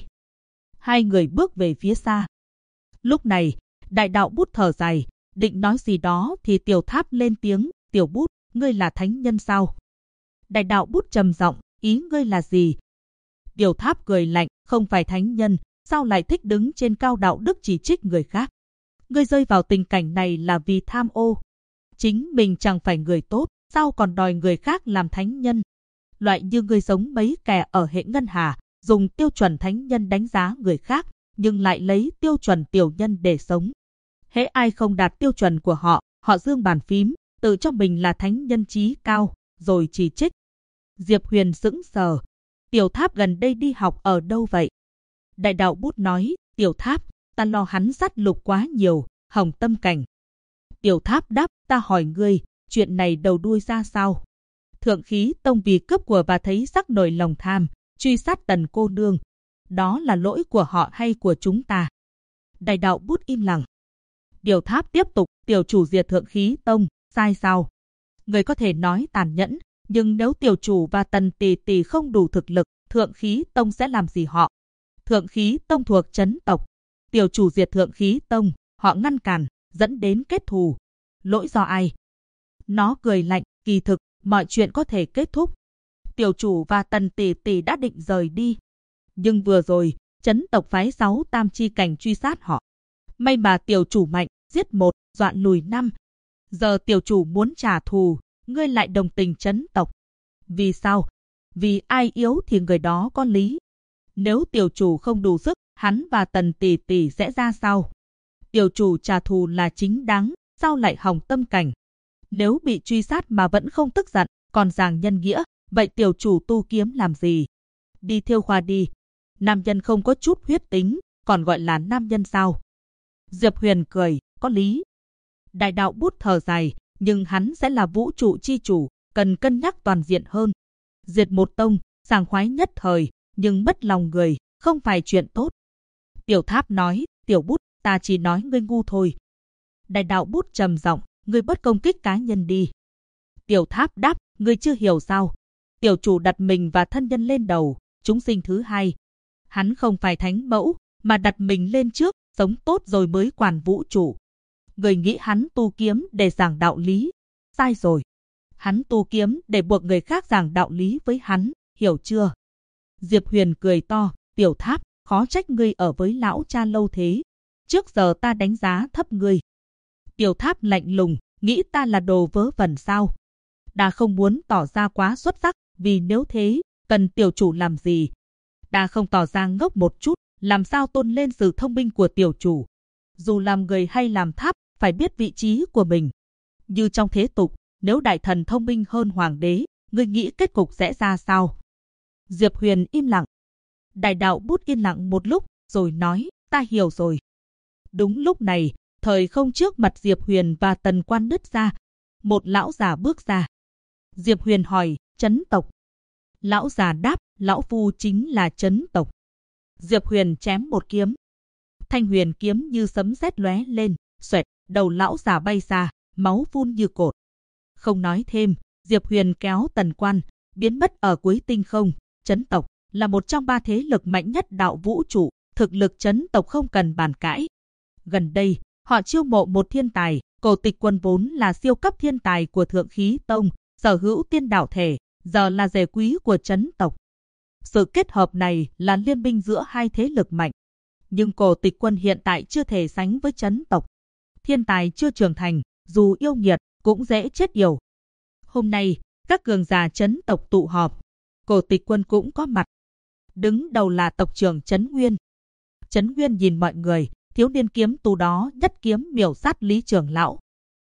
Hai người bước về phía xa. Lúc này, đại đạo bút thở dài, định nói gì đó thì Tiểu Tháp lên tiếng, Tiểu Bút, ngươi là thánh nhân sao? Đại đạo bút trầm giọng, ý ngươi là gì? Tiểu Tháp cười lạnh, không phải thánh nhân, sao lại thích đứng trên cao đạo đức chỉ trích người khác? Ngươi rơi vào tình cảnh này là vì tham ô. Chính mình chẳng phải người tốt, sao còn đòi người khác làm thánh nhân? Loại như ngươi giống mấy kẻ ở hệ ngân hà, dùng tiêu chuẩn thánh nhân đánh giá người khác, nhưng lại lấy tiêu chuẩn tiểu nhân để sống. Hễ ai không đạt tiêu chuẩn của họ, họ giương bàn phím, tự cho mình là thánh nhân trí cao, rồi chỉ trích. Diệp Huyền sững sờ. Tiểu Tháp gần đây đi học ở đâu vậy? Đại đạo bút nói, Tiểu Tháp, ta lo hắn sát lục quá nhiều, hỏng tâm cảnh. Tiểu Tháp đáp, ta hỏi ngươi, chuyện này đầu đuôi ra sao? Thượng Khí Tông vì cướp của và thấy sắc nổi lòng tham, truy sát Tần cô nương. Đó là lỗi của họ hay của chúng ta? Đại đạo bút im lặng. Tiểu Tháp tiếp tục, tiểu chủ diệt Thượng Khí Tông, sai sao? Người có thể nói tàn nhẫn, nhưng nếu tiểu chủ và Tần tỷ tỷ không đủ thực lực, Thượng Khí Tông sẽ làm gì họ? Thượng Khí Tông thuộc trấn tộc. Tiểu chủ diệt Thượng Khí Tông, họ ngăn cản, dẫn đến kết thù. Lỗi do ai? Nó cười lạnh, kỳ thực, mọi chuyện có thể kết thúc. Tiểu chủ và Tần tỷ tỷ đã định rời đi. Nhưng vừa rồi, trấn tộc phái 6 tam chi cảnh truy sát họ. May mà tiểu chủ mạnh, giết 1, dọa lùi 5. Giờ tiểu chủ muốn trả thù, ngươi lại đồng tình trấn tộc. Vì sao? Vì ai yếu thì người đó có lý. Nếu tiểu chủ không đủ sức, hắn và Tần tỷ tỷ sẽ ra sao? Tiểu chủ trả thù là chính đáng, sao lại hỏng tâm cảnh? Nếu bị truy sát mà vẫn không tức giận, còn giảng nhân nghĩa, vậy tiểu chủ tu kiếm làm gì? Đi thiêu khoa đi. Nam nhân không có chút huyết tính, còn gọi là nam nhân sao? Diệp Huyền cười, có lý. Đại đạo bút thở dài, nhưng hắn sẽ là vũ trụ chi chủ, cần cân nhắc toàn diện hơn. Diệt một tông, sảng khoái nhất thời, nhưng mất lòng người, không phải chuyện tốt. Tiểu Tháp nói, Tiểu Bút, ta chỉ nói ngươi ngu thôi. Đại đạo bút trầm giọng, ngươi bớt công kích cá nhân đi. Tiểu Tháp đáp, ngươi chưa hiểu sao? Tiểu chủ đặt mình và thân nhân lên đầu, chúng sinh thứ hai. Hắn không phải thánh mẫu, mà đặt mình lên trước, sống tốt rồi mới quản vũ trụ. Người nghĩ hắn tu kiếm để giảng đạo lý. Sai rồi. Hắn tu kiếm để buộc người khác giảng đạo lý với hắn, hiểu chưa? Diệp Huyền cười to, Tiểu Tháp, khó trách ngươi ở với lão cha lâu thế. Trước giờ ta đánh giá thấp ngươi. Tiểu Tháp lạnh lùng, nghĩ ta là đồ vớ vẩn sao? Ta không muốn tỏ ra quá xuất sắc, vì nếu thế, cần tiểu chủ làm gì? Ta không tỏ ra ngốc một chút, làm sao tôn lên sự thông minh của tiểu chủ? Dù làm người hay làm tháp, phải biết vị trí của mình. Như trong thế tục, nếu đại thần thông minh hơn hoàng đế, ngươi nghĩ kết cục sẽ ra sao? Diệp Huyền im lặng. Đại đạo bút yên lặng một lúc, rồi nói, ta hiểu rồi. Đúng lúc này, thời không trước mặt Diệp Huyền và Tần Quan nứt ra. Một lão già bước ra. Diệp Huyền hỏi, trấn tộc. Lão già đáp, lão phu chính là trấn tộc. Diệp Huyền chém một kiếm. Thanh huyền kiếm như sấm sét lóe lên, xoẹt, đầu lão già bay xa, máu phun như cột. Không nói thêm, Diệp Huyền kéo Tần Quan, biến mất ở cuối tinh không. Chấn tộc là một trong 3 thế lực mạnh nhất đạo vũ trụ, thực lực chấn tộc không cần bàn cãi. Gần đây, họ chiêu mộ một thiên tài, Cổ Tịch Quân vốn là siêu cấp thiên tài của Thượng Khí Tông, sở hữu tiên đạo thể, giờ là rể quý của chấn tộc. Sự kết hợp này là liên minh giữa 2 thế lực mạnh. Nhưng Cổ Tịch Quân hiện tại chưa thể sánh với chấn tộc. Thiên tài chưa trưởng thành, dù yêu nghiệt, cũng dễ chết yểu. Hôm nay, các cường giả chấn tộc tụ họp. Cổ Tịch Quân cũng có mặt. Đứng đầu là tộc trưởng Trấn Nguyên. Trấn Nguyên nhìn mọi người, thiếu niên kiếm tù đó nhất kiếm miểu sát Lý trưởng lão.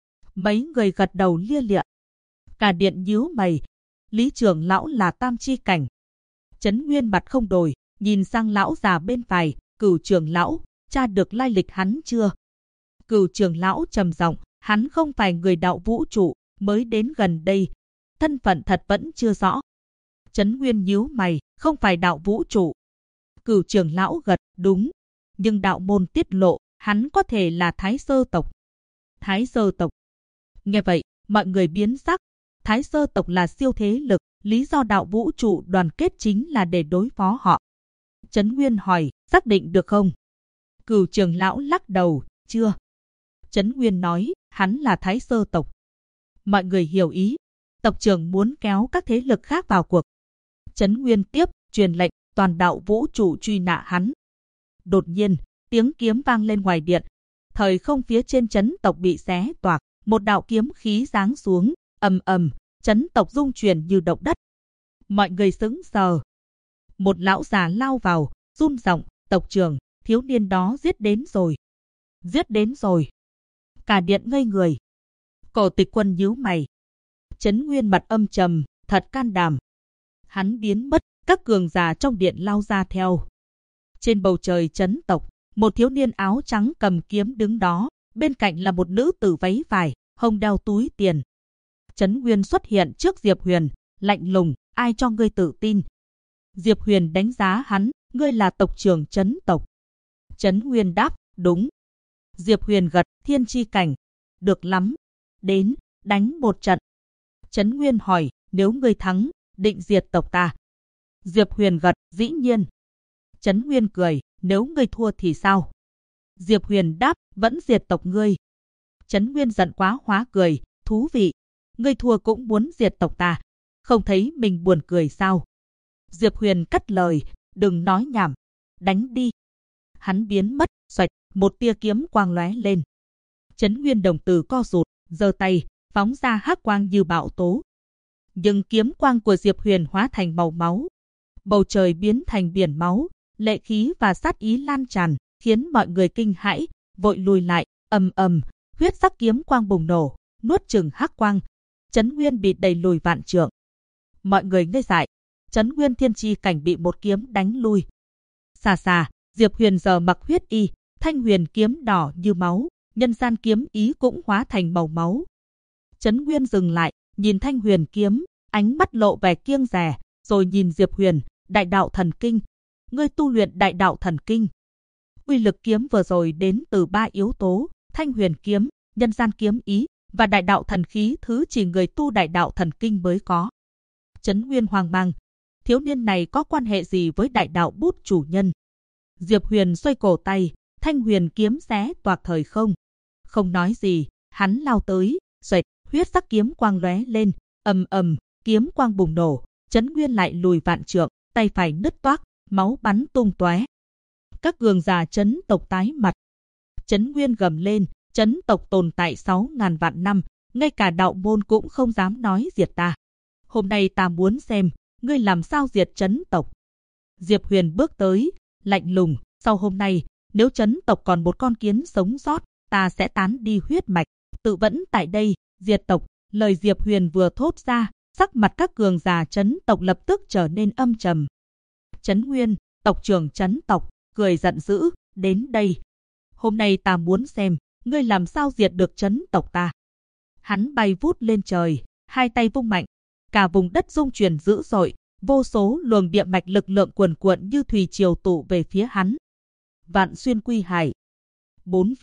Mấy người gật đầu lia lịa. Cả điện nhíu mày. Lý trưởng lão là tam chi cảnh. Trấn Nguyên mặt không đổi, nhìn sang lão già bên phải, Cửu trưởng lão, tra được lai lịch hắn chưa? Cửu trưởng lão trầm giọng, hắn không phải người đạo vũ trụ, mới đến gần đây, thân phận thật vẫn chưa rõ. Trấn Nguyên nhíu mày, không phải đạo vũ trụ. Cửu trưởng lão gật, đúng, nhưng đạo môn tiết lộ, hắn có thể là Thái Sơ tộc. Thái Sơ tộc. Nghe vậy, mọi người biến sắc. Thái Sơ tộc là siêu thế lực, lý do đạo vũ trụ đoàn kết chính là để đối phó họ. Trấn Nguyên hỏi, xác định được không? Cửu trưởng lão lắc đầu, chưa. Trấn Nguyên nói, hắn là Thái Sơ tộc. Mọi người hiểu ý. Tộc trưởng muốn kéo các thế lực khác vào cuộc. Trấn Nguyên tiếp, truyền lệnh, toàn đạo vũ trụ truy nã hắn. Đột nhiên, tiếng kiếm vang lên ngoài điện. Thời không phía trên chấn tộc bị xé toạc, một đạo kiếm khí giáng xuống, ầm ầm, chấn tộc rung chuyển như động đất. Mọi người sững sờ. Một lão già lao vào, run giọng, tộc trưởng, thiếu niên đó giết đến rồi. Giết đến rồi. Cả điện ngây người. Cổ Tịch Quân nhíu mày. Trấn Nguyên mặt âm trầm, thật can đảm. Hắn biến mất, các cường giả trong điện lao ra theo. Trên bầu trời chấn tộc, một thiếu niên áo trắng cầm kiếm đứng đó, bên cạnh là một nữ tử váy vải, hông đeo túi tiền. Trấn Nguyên xuất hiện trước Diệp Huyền, lạnh lùng, ai cho ngươi tự tin? Diệp Huyền đánh giá hắn, ngươi là tộc trưởng chấn tộc. Trấn Nguyên đáp, đúng. Diệp Huyền gật, thiên chi cảnh. Được lắm. Đến, đánh một trận. Trấn Nguyên hỏi, nếu ngươi thắng, định diệt tộc ta. Diệp Huyền gật, dĩ nhiên. Trấn Nguyên cười, nếu ngươi thua thì sao? Diệp Huyền đáp, vẫn diệt tộc ngươi. Trấn Nguyên giận quá hóa cười, thú vị. Ngươi thua cũng muốn diệt tộc ta. Không thấy mình buồn cười sao? Diệp Huyền cắt lời, đừng nói nhảm. Đánh đi. Hắn biến mất, xoạch, một tia kiếm quang lóe lên. Trấn Nguyên đồng tử co rụt, giơ tay, phóng ra hắc quang như bão tố. Nhưng kiếm quang của Diệp Huyền hóa thành màu máu. Bầu trời biến thành biển máu, lệ khí và sát ý lan tràn, khiến mọi người kinh hãi, vội lùi lại, ầm ầm, huyết sắc kiếm quang bùng nổ, nuốt chửng hắc quang. Trấn Nguyên bị đẩy lùi vạn trượng. Mọi người ngây dại, Trấn Nguyên thiên chi cảnh bị một kiếm đánh lui. Xà xà, Diệp Huyền giờ mặc huyết y, thanh huyền kiếm đỏ như máu, nhân gian kiếm ý cũng hóa thành màu máu. Trấn Nguyên dừng lại, nhìn thanh huyền kiếm, ánh mắt lộ vẻ kiêng dè, rồi nhìn Diệp Huyền, đại đạo thần kinh. Ngươi tu luyện đại đạo thần kinh. Uy lực kiếm vừa rồi đến từ 3 yếu tố, thanh huyền kiếm, nhân gian kiếm ý và đại đạo thần khí, thứ chỉ người tu đại đạo thần kinh mới có. Trấn Nguyên hoang mang, thiếu niên này có quan hệ gì với đại đạo bút chủ nhân? Diệp Huyền xoay cổ tay, thanh huyền kiếm xé toạc thời không. Không nói gì, hắn lao tới, xoẹt, huyết sắc kiếm quang lóe lên, ầm ầm, kiếm quang bùng nổ, Trấn Nguyên lại lùi vạn trượng, tay phải nứt toác, máu bắn tung tóe. Các cường giả chấn tộc tái mặt. Trấn Nguyên gầm lên, chấn tộc tồn tại 6.000 vạn năm, ngay cả đạo môn cũng không dám nói diệt ta. Hôm nay ta muốn xem, ngươi làm sao diệt chấn tộc. Diệp Huyền bước tới, lạnh lùng, sau hôm nay, nếu chấn tộc còn một con kiến sống sót, ta sẽ tán đi huyết mạch, tự vẫn tại đây, diệt tộc. Lời Diệp Huyền vừa thốt ra, sắc mặt các cường giả chấn tộc lập tức trở nên âm trầm. Trấn Nguyên, tộc trưởng chấn tộc, cười giận dữ, đến đây. Hôm nay ta muốn xem, ngươi làm sao diệt được chấn tộc ta. Hắn bay vút lên trời, hai tay vung mạnh, cả vùng đất rung chuyển dữ dội, vô số luồng địa mạch lực lượng cuồn cuộn như thủy triều tụ về phía hắn. Vạn xuyên quy hải. Bốn phía,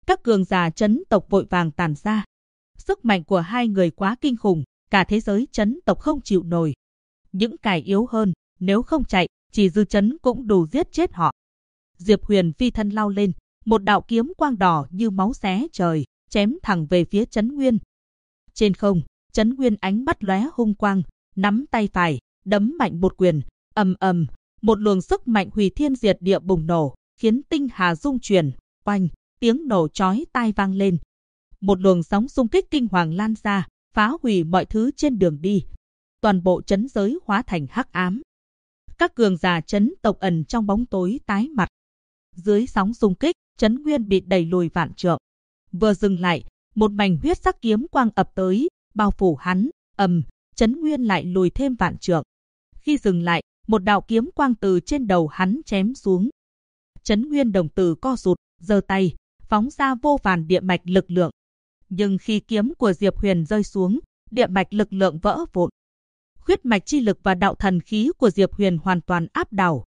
Các cường giả chấn tộc vội vàng tản ra. Sức mạnh của hai người quá kinh khủng, cả thế giới chấn tộc không chịu nổi. Những kẻ yếu hơn, nếu không chạy, chỉ dư chấn cũng đủ giết chết họ. Diệp Huyền phi thân lao lên, một đạo kiếm quang đỏ như máu xé trời, chém thẳng về phía Trấn Nguyên. Trên không, Trấn Nguyên ánh mắt lóe hung quang, nắm tay phải, đấm mạnh một quyền, ầm ầm, một luồng sức mạnh hủy thiên diệt địa bùng nổ, khiến tinh hà rung chuyển, oanh, tiếng nổ chói tai vang lên. Một luồng sóng xung kích kinh hoàng lan ra, phá hủy mọi thứ trên đường đi. Toàn bộ trấn giới hóa thành hắc ám. Các cường giả trấn tộc ẩn trong bóng tối tái mặt. Dưới sóng xung kích, Trấn Nguyên bị đẩy lùi vạn trượng. Vừa dừng lại, một mảnh huyết sắc kiếm quang ập tới, bao phủ hắn, Trấn Nguyên lại lùi thêm vạn trượng. Khi dừng lại, một đạo kiếm quang từ trên đầu hắn chém xuống. Trấn Nguyên đồng tử co rụt, giơ tay, phóng ra vô vàn địa mạch lực lượng. Nhưng khi kiếm của Diệp Huyền rơi xuống, địa mạch lực lượng vỡ vụn. Huyết mạch chi lực và đạo thần khí của Diệp Huyền hoàn toàn áp đảo,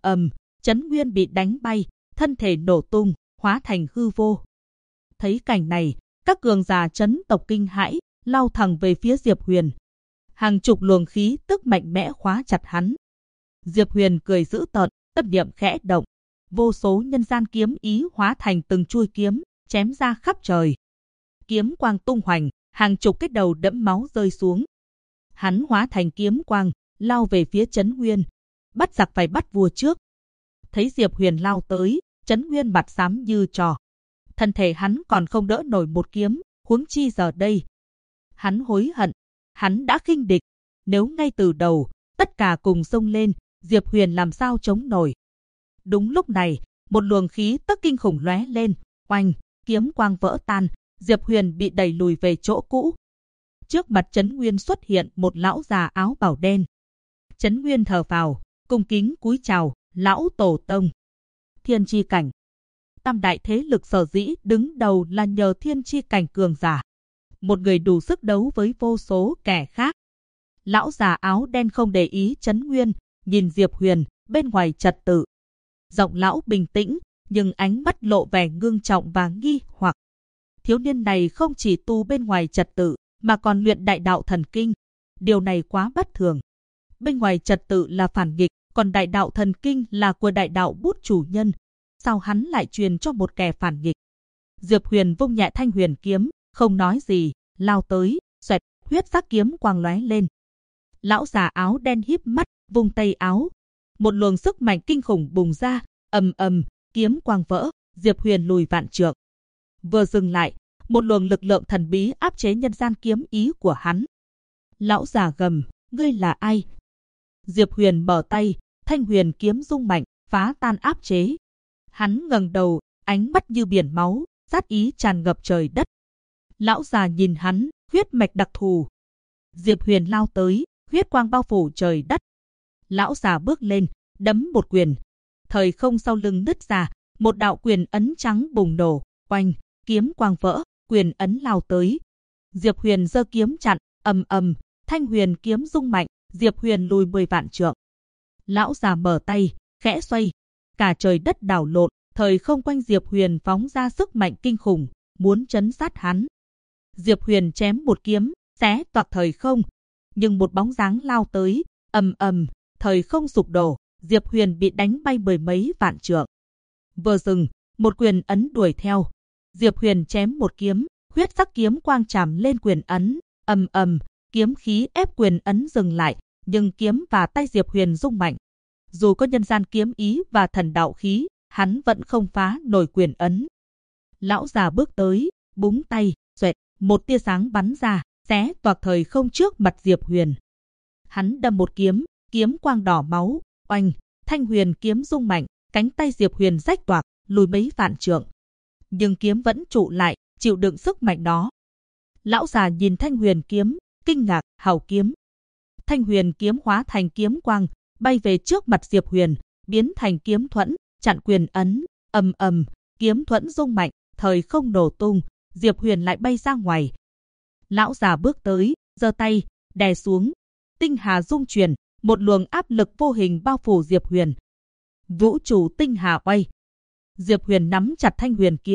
Trấn Nguyên bị đánh bay, thân thể nổ tung, hóa thành hư vô. Thấy cảnh này, các cường giả trấn tộc kinh hãi, lao thẳng về phía Diệp Huyền. Hàng chục luồng khí tức mạnh mẽ khóa chặt hắn. Diệp Huyền cười dữ tợn, tâm niệm khẽ động, vô số nhân gian kiếm ý hóa thành từng chuôi kiếm, chém ra khắp trời. Kiếm quang tung hoành, hàng chục cái đầu đẫm máu rơi xuống. Hắn hóa thành kiếm quang, lao về phía Trấn Nguyên. Bắt giặc phải bắt vua trước. Thấy Diệp Huyền lao tới, Trấn Nguyên mặt xám như trò. Thân thể hắn còn không đỡ nổi một kiếm, huống chi giờ đây. Hắn hối hận, hắn đã khinh địch. Nếu ngay từ đầu, tất cả cùng xông lên, Diệp Huyền làm sao chống nổi. Đúng lúc này, một luồng khí tức kinh khủng lóe lên, oanh, kiếm quang vỡ tan, Diệp Huyền bị đẩy lùi về chỗ cũ. Trước mặt Trấn Nguyên xuất hiện một lão già áo bào đen. Trấn Nguyên thở phào, cung kính cúi chào, lão tổ tông. Thiên chi cảnh. Tam đại thế lực sở dĩ đứng đầu là nhờ thiên chi cảnh cường giả. Một người đủ sức đấu với vô số kẻ khác. Lão già áo đen không để ý Trấn Nguyên, nhìn Diệp Huyền, bên ngoài trật tự. Giọng lão bình tĩnh, nhưng ánh mắt lộ vẻ ngưng trọng và nghi hoặc. Thiếu niên này không chỉ tu bên ngoài trật tự, mà còn luyện đại đạo thần kinh. Điều này quá bất thường. Bên ngoài trật tự là phản nghịch, còn đại đạo thần kinh là của đại đạo bút chủ nhân. Sao hắn lại truyền cho một kẻ phản nghịch? Diệp Huyền vung nhẹ thanh huyền kiếm, không nói gì, lao tới, xoẹt, huyết sắc kiếm quang lóe lên. Lão già áo đen híp mắt, vung tay áo. Một luồng sức mạnh kinh khủng bùng ra, kiếm quang vỡ, Diệp Huyền lùi vạn trượng. Vừa dừng lại, một luồng lực lượng thần bí áp chế nhân gian kiếm ý của hắn. Lão già gầm, ngươi là ai? Diệp Huyền mở tay, thanh huyền kiếm rung mạnh, phá tan áp chế. Hắn ngẩng đầu, ánh mắt như biển máu, sát ý tràn ngập trời đất. Lão già nhìn hắn, huyết mạch đặc thù. Diệp Huyền lao tới, huyết quang bao phủ trời đất. Lão già bước lên, đấm một quyền. Thời không sau lưng nứt ra, một đạo quyền ấn trắng bùng nổ, oanh, kiếm quang vỡ, quyền ấn lao tới. Diệp Huyền giơ kiếm chặn, thanh huyền kiếm rung mạnh, Diệp Huyền lùi 10 vạn trượng. Lão già mở tay, khẽ xoay, cả trời đất đảo lộn, thời không quanh Diệp Huyền phóng ra sức mạnh kinh khủng, muốn trấn sát hắn. Diệp Huyền chém một kiếm, xé toạc thời không, nhưng một bóng dáng lao tới, thời không sụp đổ, Diệp Huyền bị đánh bay 10 mấy vạn trượng. Vừa dừng, một quyền ấn đuổi theo. Diệp Huyền chém một kiếm, huyết sắc kiếm quang chạm lên quyền ấn, kiếm khí ép quyền ấn dừng lại, nhưng kiếm và tay Diệp Huyền rung mạnh. Dù có nhân gian kiếm ý và thần đạo khí, hắn vẫn không phá nổi quyền ấn. Lão già bước tới, búng tay, xoẹt, một tia sáng bắn ra, xé toạc thời không trước mặt Diệp Huyền. Hắn đâm một kiếm, kiếm quang đỏ máu, oanh, thanh huyền kiếm rung mạnh, cánh tay Diệp Huyền rách toạc, lùi mấy vạn trượng. Nhưng kiếm vẫn trụ lại, chịu đựng sức mạnh đó. Lão già nhìn thanh huyền kiếm, kinh ngạc, hào kiếm. Thanh huyền kiếm hóa thành kiếm quang, bay về trước mặt Diệp Huyền, biến thành kiếm thuẫn, chặn quyền ấn, kiếm thuẫn rung mạnh, thời không nổ tung, Diệp Huyền lại bay ra ngoài. Lão già bước tới, giơ tay, đè xuống, tinh hà rung chuyển, một luồng áp lực vô hình bao phủ Diệp Huyền. Vũ trụ tinh hà oay. Diệp Huyền nắm chặt thanh huyền kiếm,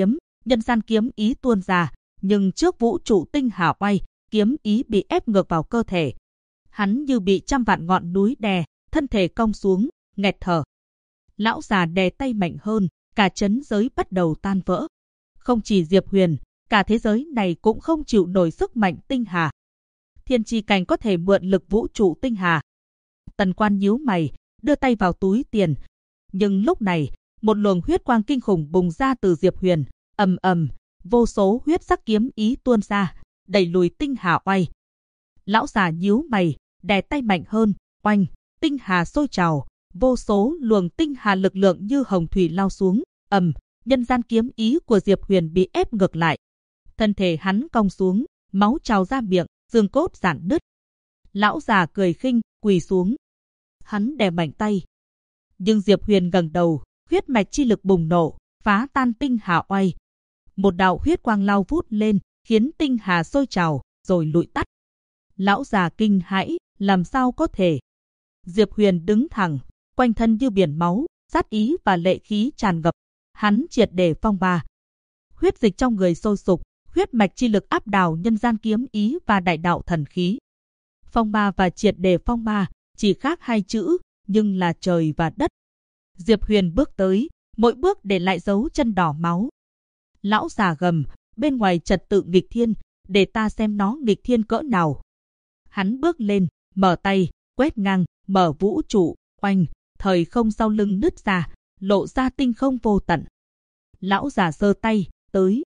nhân gian kiếm ý tuôn ra, nhưng trước vũ trụ tinh hà oai, kiếm ý bị ép ngược vào cơ thể. Hắn như bị trăm vạn ngọn núi đè, thân thể cong xuống, nghẹt thở. Lão già đè tay mạnh hơn, cả chấn giới bắt đầu tan vỡ. Không chỉ Diệp Huyền, cả thế giới này cũng không chịu nổi sức mạnh tinh hà. Thiên chi cảnh có thể mượn lực vũ trụ tinh hà. Tần Quan nhíu mày, đưa tay vào túi tiền. Nhưng lúc này, một luồng huyết quang kinh khủng bùng ra từ Diệp Huyền, ầm ầm, vô số huyết sắc kiếm ý tuôn ra, đẩy lùi tinh hà oai. Lão già nhíu mày, đè tay mạnh hơn, oanh, tinh hà sôi trào, vô số luồng tinh hà lực lượng như hồng thủy lao xuống, nhân gian kiếm ý của Diệp Huyền bị ép ngược lại. Thân thể hắn cong xuống, máu trào ra miệng, xương cốt rạn nứt. Lão già cười khinh, quỳ xuống. Hắn đè mạnh tay. Nhưng Diệp Huyền ngẩng đầu, huyết mạch chi lực bùng nổ, phá tan tinh hà oai. Một đạo huyết quang lao vút lên, khiến tinh hà sôi trào, rồi lụi tắt. Lão già kinh hãi, làm sao có thể? Diệp Huyền đứng thẳng, quanh thân như biển máu, sát ý và lệ khí tràn ngập. Hắn triệt để phong ba. Huyết dịch trong người sôi sục, huyết mạch chi lực áp đảo nhân gian kiếm ý và đại đạo thần khí. Phong ba và triệt để phong ba, chỉ khác hai chữ, nhưng là trời và đất. Diệp Huyền bước tới, mỗi bước để lại dấu chân đỏ máu. Lão già gầm, bên ngoài trật tự nghịch thiên, để ta xem nó nghịch thiên cỡ nào. Hắn bước lên, mở tay, quét ngang, mở vũ trụ, oanh, thời không sau lưng nứt ra, lộ ra tinh không vô tận. Lão già giơ tay, tới.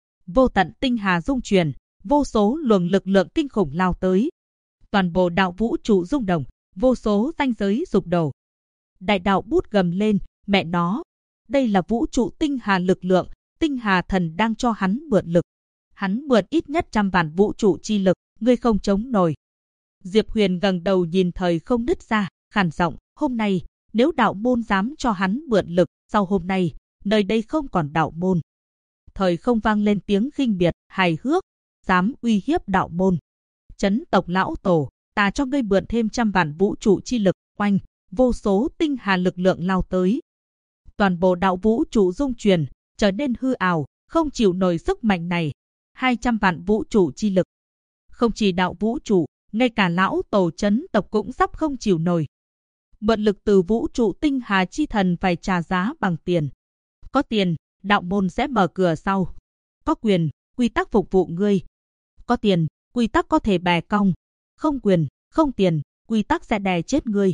Vô tận tinh hà rung chuyển, vô số luồng lực lượng kinh khủng lao tới. Toàn bộ đạo vũ trụ rung động, vô số ranh giới sụp đổ. Đại đạo bút gầm lên, mẹ nó. Đây là vũ trụ tinh hà lực lượng, tinh hà thần đang cho hắn mượn lực. Hắn mượn ít nhất 100 vạn vũ trụ chi lực, ngươi không chống nổi. Diệp Huyền ngẩng đầu nhìn thời không nứt ra, khàn giọng, hôm nay, nếu đạo môn dám cho hắn mượn lực, sau hôm nay, nơi đây không còn đạo môn. Thời không vang lên tiếng khinh miệt, hài hước, dám uy hiếp đạo môn. Chấn tộc lão tổ, ta cho ngươi mượn thêm 100 vạn vũ trụ chi lực, oanh, vô số tinh hà lực lượng lao tới. Toàn bộ đạo vũ trụ rung chuyển, trở nên hư ảo, không chịu nổi sức mạnh này. 200 vạn vũ trụ chi lực. Không chỉ đạo vũ trụ, ngay cả lão tổ chấn tộc cũng sắp không chịu nổi. Mượn lực từ vũ trụ tinh hà chi thần phải trả giá bằng tiền. Có tiền, đạo môn sẽ mở cửa sau. Có quyền, quy tắc phục vụ ngươi. Có tiền, quy tắc có thể bè cong. Không quyền, không tiền, quy tắc sẽ đè chết ngươi.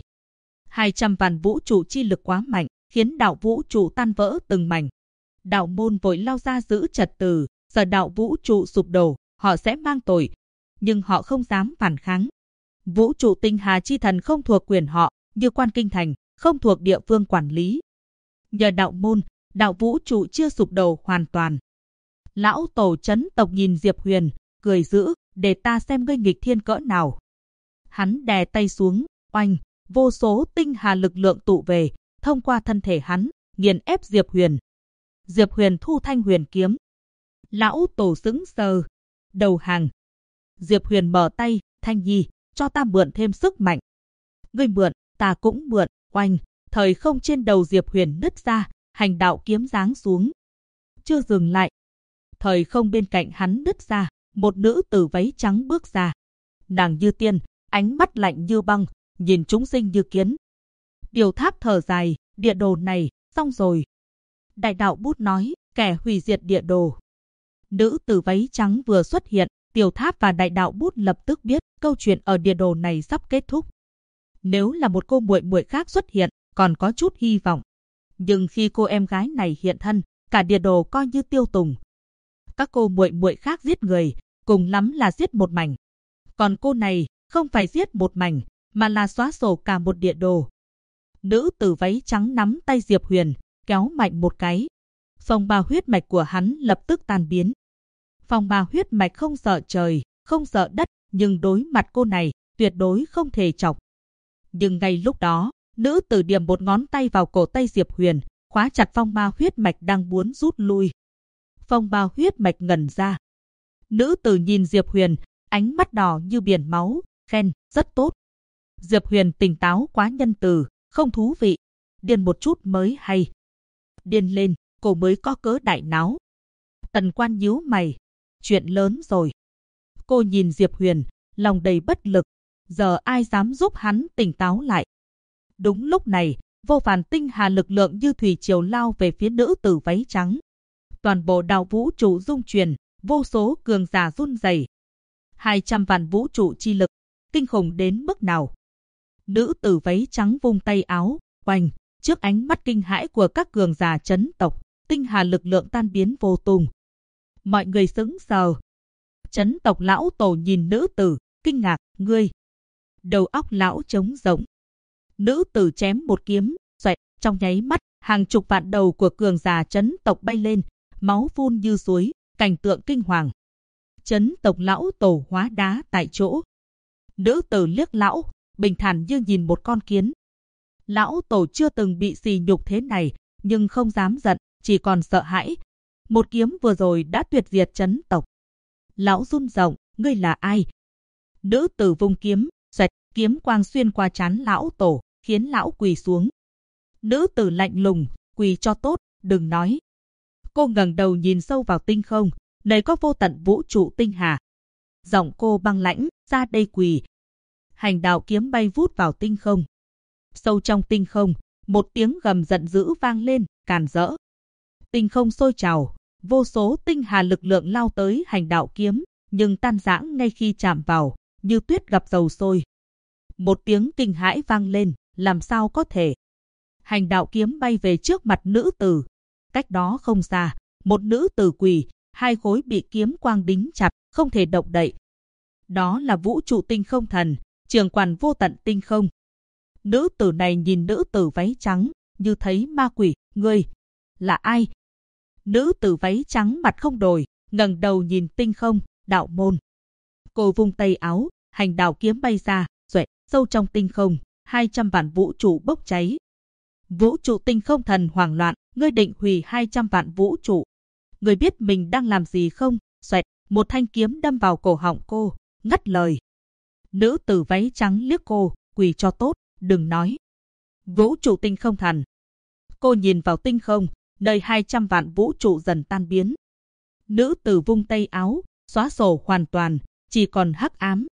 200 vạn vũ trụ chi lực quá mạnh, khiến đạo vũ trụ tan vỡ từng mảnh. Đạo môn vội lao ra giữ trật tự, giờ đạo vũ trụ sụp đổ, họ sẽ mang tội. Nhưng họ không dám phản kháng. Vũ trụ tinh hà chi thần không thuộc quyền họ, như Quan Kinh Thành, không thuộc địa phương quản lý. Nhờ đạo môn, đạo vũ trụ chưa sụp đổ hoàn toàn. Lão tổ chấn tộc nhìn Diệp Huyền, cười dữ, để ta xem ngươi nghịch thiên cỡ nào. Hắn đè tay xuống, oanh, vô số tinh hà lực lượng tụ về, thông qua thân thể hắn, nghiền ép Diệp Huyền. Diệp Huyền thu thanh huyền kiếm. Lão tổ sững sờ, đầu hàng. Diệp Huyền mở tay, Thanh Nhi, cho ta mượn thêm sức mạnh. Ngươi mượn, ta cũng mượn, oanh, thời không trên đầu Diệp Huyền nứt ra, hành đạo kiếm giáng xuống. Chưa dừng lại. Thời không bên cạnh hắn nứt ra, một nữ tử váy trắng bước ra. Nàng như tiên, ánh mắt lạnh như băng, nhìn chúng sinh như kiến. Điều Tháp thở dài, địa đồ này, xong rồi. Đại đạo bút nói, kẻ hủy diệt địa đồ. Nữ tử váy trắng vừa xuất hiện, Tiểu Tháp và Đại đạo bút lập tức biết câu chuyện ở địa đồ này sắp kết thúc. Nếu là một cô muội muội khác xuất hiện, còn có chút hy vọng. Nhưng khi cô em gái này hiện thân, cả địa đồ coi như tiêu tùng. Các cô muội muội khác giết người, cùng lắm là giết một mảnh. Còn cô này, không phải giết một mảnh, mà là xóa sổ cả một địa đồ. Nữ tử váy trắng nắm tay Diệp Huyền, kéo mạnh một cái. Phong ba huyết mạch của hắn lập tức tan biến. Phong ba huyết mạch không sợ trời, không sợ đất, nhưng đối mặt cô này, tuyệt đối không thể chọc. Nhưng ngay lúc đó, nữ tử điểm một ngón tay vào cổ tay Diệp Huyền, khóa chặt phong ba huyết mạch đang muốn rút lui. Phong ba huyết mạch ngẩn ra. Nữ tử nhìn Diệp Huyền, ánh mắt đỏ như biển máu, khen, rất tốt. Diệp Huyền tỉnh táo quá nhân từ, không thú vị, điên một chút mới hay. Điên lên, cô mới có cớ đại náo. Tần Quan nhíu mày. Chuyện lớn rồi. Cô nhìn Diệp Huyền, lòng đầy bất lực. Giờ ai dám giúp hắn tỉnh táo lại. Đúng lúc này, vô vàn tinh hà lực lượng như thủy triều lao về phía nữ tử váy trắng. Toàn bộ đạo vũ trụ rung chuyển, vô số cường giả run rẩy. 200 vạn vũ trụ chi lực, kinh khủng đến mức nào. Nữ tử váy trắng vung tay áo, oanh, trước ánh mắt kinh hãi của các cường giả chấn tộc, tinh hà lực lượng tan biến vô tung. Mọi người sững sờ. Chấn tộc lão tổ nhìn nữ tử, kinh ngạc, ngươi. Đầu óc lão trống rỗng. Nữ tử chém một kiếm, xoẹt, trong nháy mắt, hàng chục vạn đầu của cường giả chấn tộc bay lên, máu phun như suối, cảnh tượng kinh hoàng. Chấn tộc lão tổ hóa đá tại chỗ. Nữ tử liếc lão, bình thản như nhìn một con kiến. Lão tổ chưa từng bị sỉ nhục thế này, nhưng không dám giận, chỉ còn sợ hãi. Một kiếm vừa rồi đã tuyệt diệt chấn tộc. Lão run rộng, ngươi là ai? Nữ tử vung kiếm, xoẹt, kiếm quang xuyên qua trán lão tổ, khiến lão quỳ xuống. Nữ tử lạnh lùng, quỳ cho tốt, đừng nói. Cô ngẩng đầu nhìn sâu vào tinh không, nơi có vô tận vũ trụ tinh hà. Giọng cô băng lãnh, ra đây quỳ. Hành đạo kiếm bay vút vào tinh không. Sâu trong tinh không, một tiếng gầm giận dữ vang lên, càn rỡ. Tinh không sôi trào, vô số tinh hà lực lượng lao tới hành đạo kiếm, nhưng tan rã ngay khi chạm vào, như tuyết gặp dầu sôi. Một tiếng kinh hãi vang lên, làm sao có thể. Hành đạo kiếm bay về trước mặt nữ tử. Cách đó không xa, một nữ tử quỳ, hai khối bị kiếm quang đính chặt, không thể động đậy. Đó là vũ trụ tinh không thần, trưởng quản vô tận tinh không. Nữ tử này nhìn nữ tử váy trắng, như thấy ma quỷ, ngươi là ai? Nữ tử váy trắng mặt không đổi, ngẩng đầu nhìn tinh không, đạo môn. Cô vung tay áo, hành đạo kiếm bay ra, xoẹt, sâu trong tinh không, 200 vạn vũ trụ bốc cháy. Vũ trụ tinh không thần hoảng loạn, ngươi định hủy 200 vạn vũ trụ. Ngươi biết mình đang làm gì không? Xoẹt, một thanh kiếm đâm vào cổ họng cô, ngắt lời. Nữ tử váy trắng liếc cô, quỳ cho tốt, đừng nói. Vũ trụ tinh không thần. Cô nhìn vào tinh không, nơi 200 vạn vũ trụ dần tan biến. Nữ tử vung tay áo, xóa sổ hoàn toàn, chỉ còn hắc ám.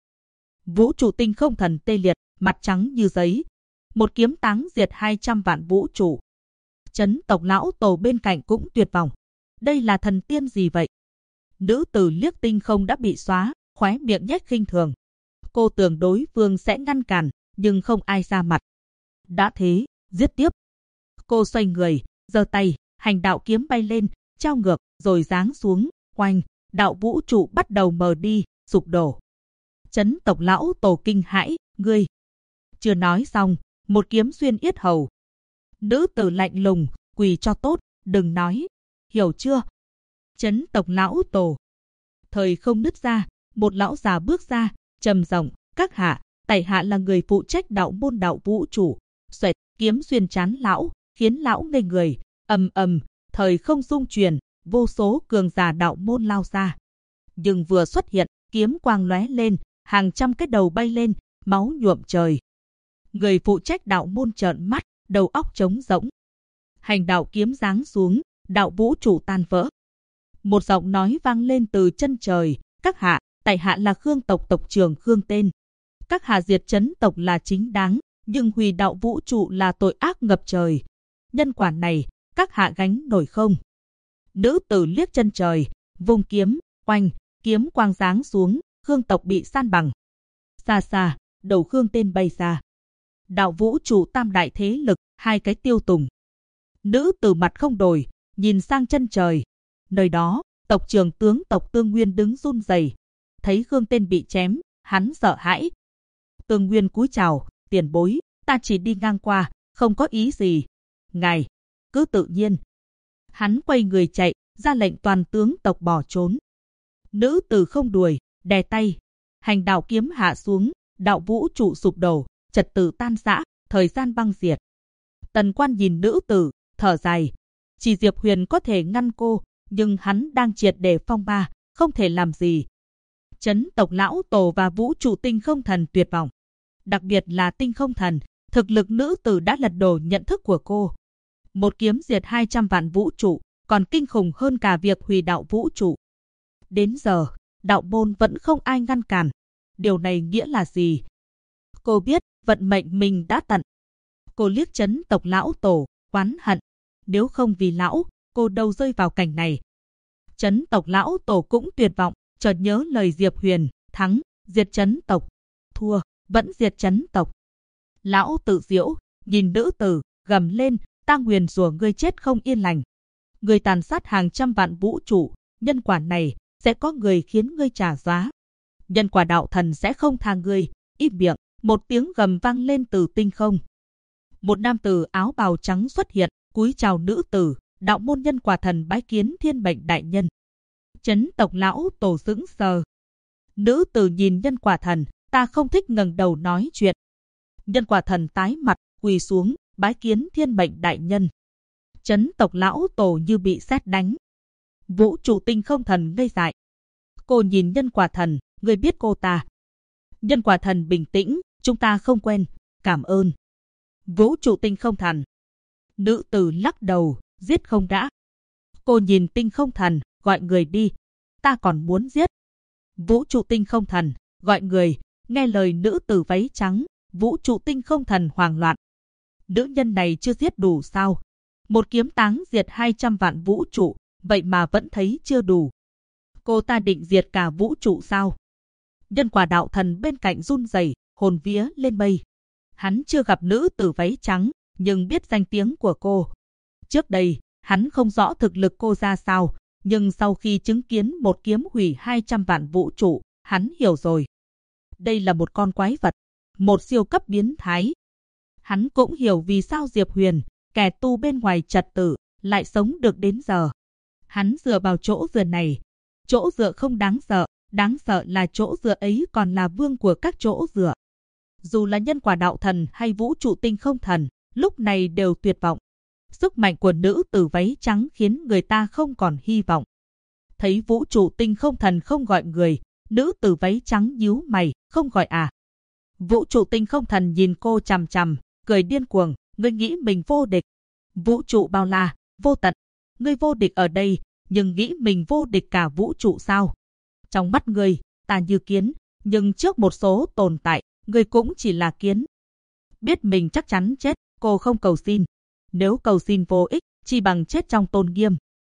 Vũ trụ tinh không thần tê liệt, mặt trắng như giấy. Một kiếm táng diệt 200 vạn vũ trụ. Chấn tộc lão tổ bên cạnh cũng tuyệt vọng. Đây là thần tiên gì vậy? Nữ tử liếc tinh không đã bị xóa, khóe miệng nhếch khinh thường. Cô tưởng đối phương sẽ ngăn cản, nhưng không ai ra mặt. Đã thế, giết tiếp. Cô xoay người, giơ tay, hành đạo kiếm bay lên, trao ngược, rồi giáng xuống, oanh, đạo vũ trụ bắt đầu mờ đi, sụp đổ. Chấn tộc lão tổ kinh hãi, ngươi. Chưa nói xong, một kiếm xuyên yết hầu. Nữ tử lạnh lùng, quỳ cho tốt, đừng nói. Hiểu chưa? Chấn tộc lão tổ. Thời không nứt ra, một lão già bước ra, trầm giọng, các hạ, tại hạ là người phụ trách đạo môn đạo vũ trụ. Xoẹt, kiếm xuyên trán lão, khiến lão ngây người, ầm ầm, thời không rung chuyển, vô số cường giả đạo môn lao ra. Nhưng vừa xuất hiện, kiếm quang lóe lên, hàng trăm cái đầu bay lên, máu nhuộm trời. Người phụ trách đạo môn trợn mắt, đầu óc trống rỗng. Hành đạo kiếm giáng xuống, đạo vũ trụ tan vỡ. Một giọng nói vang lên từ chân trời, các hạ, tại hạ là Khương tộc tộc trưởng Khương Tên. Các hạ diệt chấn tộc là chính đáng, nhưng hủy đạo vũ trụ là tội ác ngập trời. Nhân quả này, các hạ gánh nổi không? Nữ tử liếc chân trời, vung kiếm, oanh, kiếm quang giáng xuống, Khương tộc bị san bằng. Xa xa, đầu Khương Tên bay ra. Đạo vũ trụ tam đại thế lực, hai cái tiêu tùng. Nữ tử mặt không đổi, nhìn sang chân trời. Nơi đó, tộc trưởng tướng tộc Tương Nguyên đứng run rẩy. Thấy Khương Tên bị chém, hắn sợ hãi. Tương Nguyên cúi chào, tiền bối, ta chỉ đi ngang qua, không có ý gì. Ngài, cứ tự nhiên. Hắn quay người chạy, ra lệnh toàn tướng tộc bỏ trốn. Nữ tử không đuổi, đè tay. Hành đạo kiếm hạ xuống, đạo vũ trụ sụp đổ, trật tự tan rã, thời gian băng diệt. Tần Quan nhìn nữ tử, thở dài. Chỉ Diệp Huyền có thể ngăn cô, nhưng hắn đang triệt để phong ba, không thể làm gì. Chấn tộc lão tổ và vũ trụ tinh không thần tuyệt vọng. Đặc biệt là tinh không thần, thực lực nữ tử đã lật đổ nhận thức của cô. Một kiếm diệt 200 vạn vũ trụ, còn kinh khủng hơn cả việc hủy đạo vũ trụ. Đến giờ, đạo môn vẫn không ai ngăn cản. Điều này nghĩa là gì? Cô biết vận mệnh mình đã tận. Cô liếc Chấn Tộc lão tổ, oán hận. Nếu không vì lão, cô đâu rơi vào cảnh này. Chấn Tộc lão tổ cũng tuyệt vọng, chợt nhớ lời Diệp Huyền, thắng, diệt Chấn Tộc, thua, vẫn diệt Chấn Tộc. Lão tự giễu, nhìn nữ tử, gầm lên, ta nguyền rủa ngươi chết không yên lành. Ngươi tàn sát hàng trăm vạn vũ trụ, nhân quả này sẽ có người khiến ngươi trả giá. Nhân quả đạo thần sẽ không tha ngươi. Im miệng. Một tiếng gầm vang lên từ tinh không. Một nam tử áo bào trắng xuất hiện, cúi chào nữ tử, đạo môn nhân quả thần bái kiến thiên mệnh đại nhân. Chấn Tộc lão tổ sững sờ. Nữ tử nhìn nhân quả thần, ta không thích ngẩng đầu nói chuyện. Nhân quả thần tái mặt, quỳ xuống, bái kiến thiên mệnh đại nhân. Chấn Tộc lão tổ như bị sét đánh. Vũ trụ tinh không thần ngây dại. Cô nhìn nhân quả thần, ngươi biết cô ta. Nhân quả thần bình tĩnh, chúng ta không quen, cảm ơn. Vũ trụ tinh không thần. Nữ tử lắc đầu, giết không đã. Cô nhìn tinh không thần, gọi người đi. Ta còn muốn giết. Vũ trụ tinh không thần, gọi người, nghe lời nữ tử váy trắng. Vũ trụ tinh không thần hoảng loạn. Nữ nhân này chưa giết đủ sao? Một kiếm táng diệt 200 vạn vũ trụ, vậy mà vẫn thấy chưa đủ. Cô ta định diệt cả vũ trụ sao? Nhân quả đạo thần bên cạnh run rẩy, hồn vía lên mây. Hắn chưa gặp nữ tử váy trắng, nhưng biết danh tiếng của cô. Trước đây, hắn không rõ thực lực cô ra sao, nhưng sau khi chứng kiến một kiếm hủy 200 vạn vũ trụ, hắn hiểu rồi. Đây là một con quái vật, một siêu cấp biến thái. Hắn cũng hiểu vì sao Diệp Huyền, kẻ tu bên ngoài trật tự, lại sống được đến giờ. Hắn dựa vào chỗ dựa này. Chỗ dựa không đáng sợ là chỗ dựa ấy còn là vương của các chỗ dựa. Dù là nhân quả đạo thần hay vũ trụ tinh không thần, lúc này đều tuyệt vọng. Sức mạnh của nữ tử váy trắng khiến người ta không còn hy vọng. Thấy vũ trụ tinh không thần không gọi người, nữ tử váy trắng nhíu mày, không gọi à. Vũ trụ tinh không thần nhìn cô chằm chằm, cười điên cuồng, ngươi nghĩ mình vô địch. Vũ trụ bao la, vô tận, ngươi vô địch ở đây, nhưng nghĩ mình vô địch cả vũ trụ sao? Trong mắt ngươi, ta như kiến, nhưng trước một số tồn tại, ngươi cũng chỉ là kiến. Biết mình chắc chắn chết, cô không cầu xin. Nếu cầu xin vô ích, chi bằng chết trong tôn nghiêm.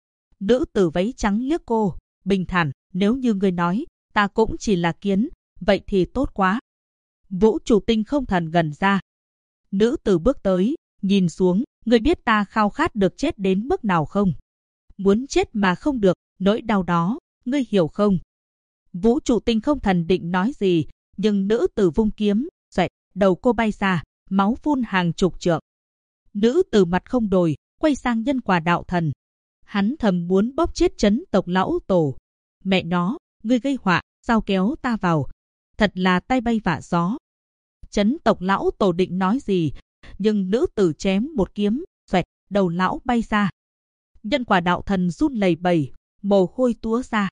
Nữ tử váy trắng liếc cô, bình thản, nếu như ngươi nói, ta cũng chỉ là kiến, vậy thì tốt quá. Vũ trụ tinh không thần gần ra. Nữ tử bước tới, nhìn xuống, ngươi biết ta khao khát được chết đến mức nào không? Muốn chết mà không được, nỗi đau đó, ngươi hiểu không? Vũ trụ tinh không thần định nói gì, nhưng nữ tử vung kiếm, xoẹt, đầu cô bay ra, máu phun hàng chục trượng. Nữ tử mặt không đổi, quay sang nhân quả đạo thần. Hắn thầm muốn bóp chết Chấn Tộc lão tổ. Mẹ nó, ngươi gây họa, sao kéo ta vào? Thật là tay bay vạ gió. Chấn Tộc lão tổ định nói gì, nhưng nữ tử chém một kiếm, xoẹt, đầu lão bay ra. Nhân quả đạo thần run lẩy bẩy, mồ hôi túa ra.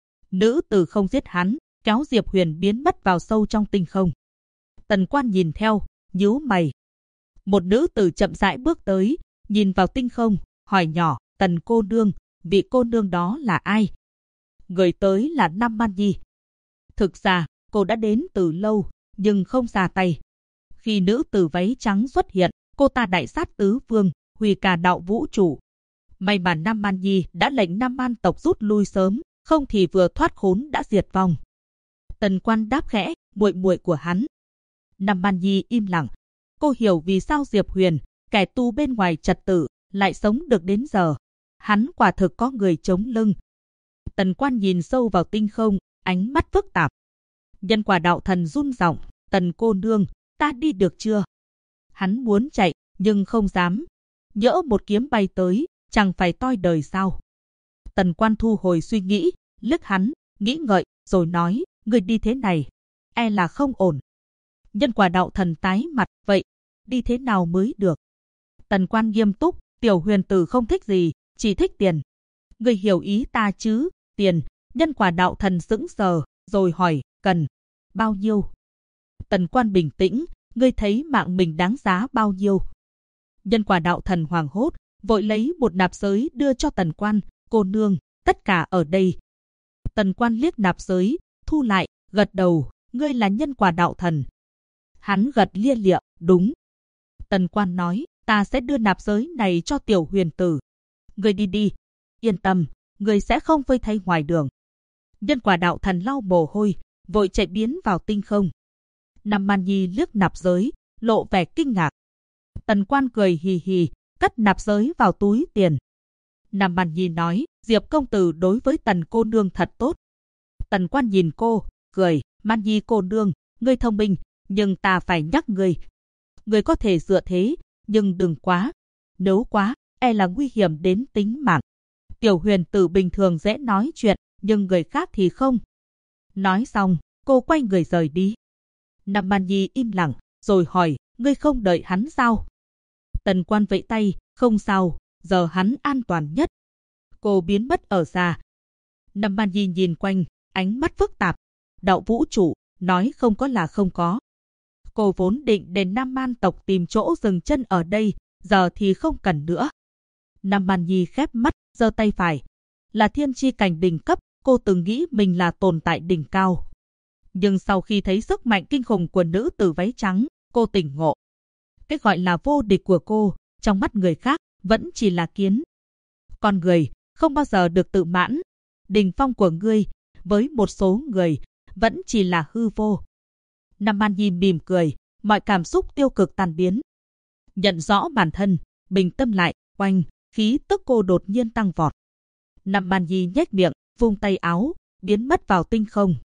Nữ tử không giết hắn, kéo Diệp Huyền biến mất vào sâu trong tinh không. Tần Quan nhìn theo, nhíu mày. Một nữ tử chậm rãi bước tới, nhìn vào tinh không, hỏi nhỏ, Tần cô nương, vị cô nương đó là ai? Người tới là Nam Man Nhi. Thực ra, cô đã đến từ lâu, nhưng không ra tay. Khi nữ tử váy trắng xuất hiện, cô ta đại sát tứ phương, hủy cả đạo vũ trụ. May mà Nam Man Nhi đã lệnh Nam Man tộc rút lui sớm, không thì vừa thoát khốn đã diệt vong. Tần Quan đáp khẽ, muội muội của hắn. Nam Man Nhi im lặng. Cô hiểu vì sao Diệp Huyền, kẻ tu bên ngoài trật tự, lại sống được đến giờ. Hắn quả thực có người chống lưng. Tần Quan nhìn sâu vào tinh không, ánh mắt phức tạp. Nhân quả đạo thần run giọng, Tần cô nương, ta đi được chưa? Hắn muốn chạy, nhưng không dám. Nhỡ một kiếm bay tới, chẳng phải toi đời sao? Tần Quan thu hồi suy nghĩ, liếc hắn, nghĩ ngợi, rồi nói, người đi thế này, e là không ổn. Nhân quả đạo thần tái mặt, vậy, đi thế nào mới được? Tần Quan nghiêm túc, tiểu huyền tử không thích gì, chỉ thích tiền. Người hiểu ý ta chứ, tiền. Nhân quả đạo thần sững sờ, rồi hỏi, cần bao nhiêu? Tần Quan bình tĩnh, ngươi thấy mạng mình đáng giá bao nhiêu? Nhân quả đạo thần hoảng hốt, vội lấy một nạp giới đưa cho Tần Quan, cô nương, tất cả ở đây. Tần Quan liếc nạp giới, thu lại, gật đầu, ngươi là nhân quả đạo thần. Hắn gật lia lịa, đúng. Tần Quan nói, ta sẽ đưa nạp giới này cho Tiểu Huyền Tử. Ngươi đi đi, yên tâm, ngươi sẽ không phơi thay ngoài đường. Nhân quả đạo thần lau mồ hôi, vội chạy biến vào tinh không. Nam Man Nhi liếc nạp giới, lộ vẻ kinh ngạc. Tần Quan cười hì hì, cất nạp giới vào túi tiền. Nam Man Nhi nói, Diệp công tử đối với Tần cô nương thật tốt. Tần Quan nhìn cô, cười, Man Nhi cô nương, ngươi thông minh, nhưng ta phải nhắc ngươi. Ngươi có thể dựa thế, nhưng đừng quá. Nếu quá, e là nguy hiểm đến tính mạng. Tiểu Huyền Tử bình thường dễ nói chuyện, nhưng người khác thì không. Nói xong, cô quay người rời đi. Nam Man Nhi im lặng, rồi hỏi, ngươi không đợi hắn sao? Tần Quan vẫy tay, không sao, giờ hắn an toàn nhất. Cô biến mất ở xa. Nam Man Nhi nhìn quanh, ánh mắt phức tạp. Đạo vũ trụ, nói không có là không có. Cô vốn định đến Nam Man tộc tìm chỗ dừng chân ở đây, giờ thì không cần nữa. Nam Man Nhi khép mắt, giơ tay phải. Là thiên chi cảnh đỉnh cấp, cô từng nghĩ mình là tồn tại đỉnh cao. Nhưng sau khi thấy sức mạnh kinh khủng của nữ tử váy trắng, cô tỉnh ngộ. Cái gọi là vô địch của cô, trong mắt người khác, vẫn chỉ là kiến. Con người, không bao giờ được tự mãn. Đỉnh phong của ngươi, với một số người, vẫn chỉ là hư vô. Nam Man Nhi mỉm cười, mọi cảm xúc tiêu cực tan biến. Nhận rõ bản thân, bình tâm lại, oanh, khí tức cô đột nhiên tăng vọt. Nam Man Nhi nhếch miệng, vung tay áo, biến mất vào tinh không.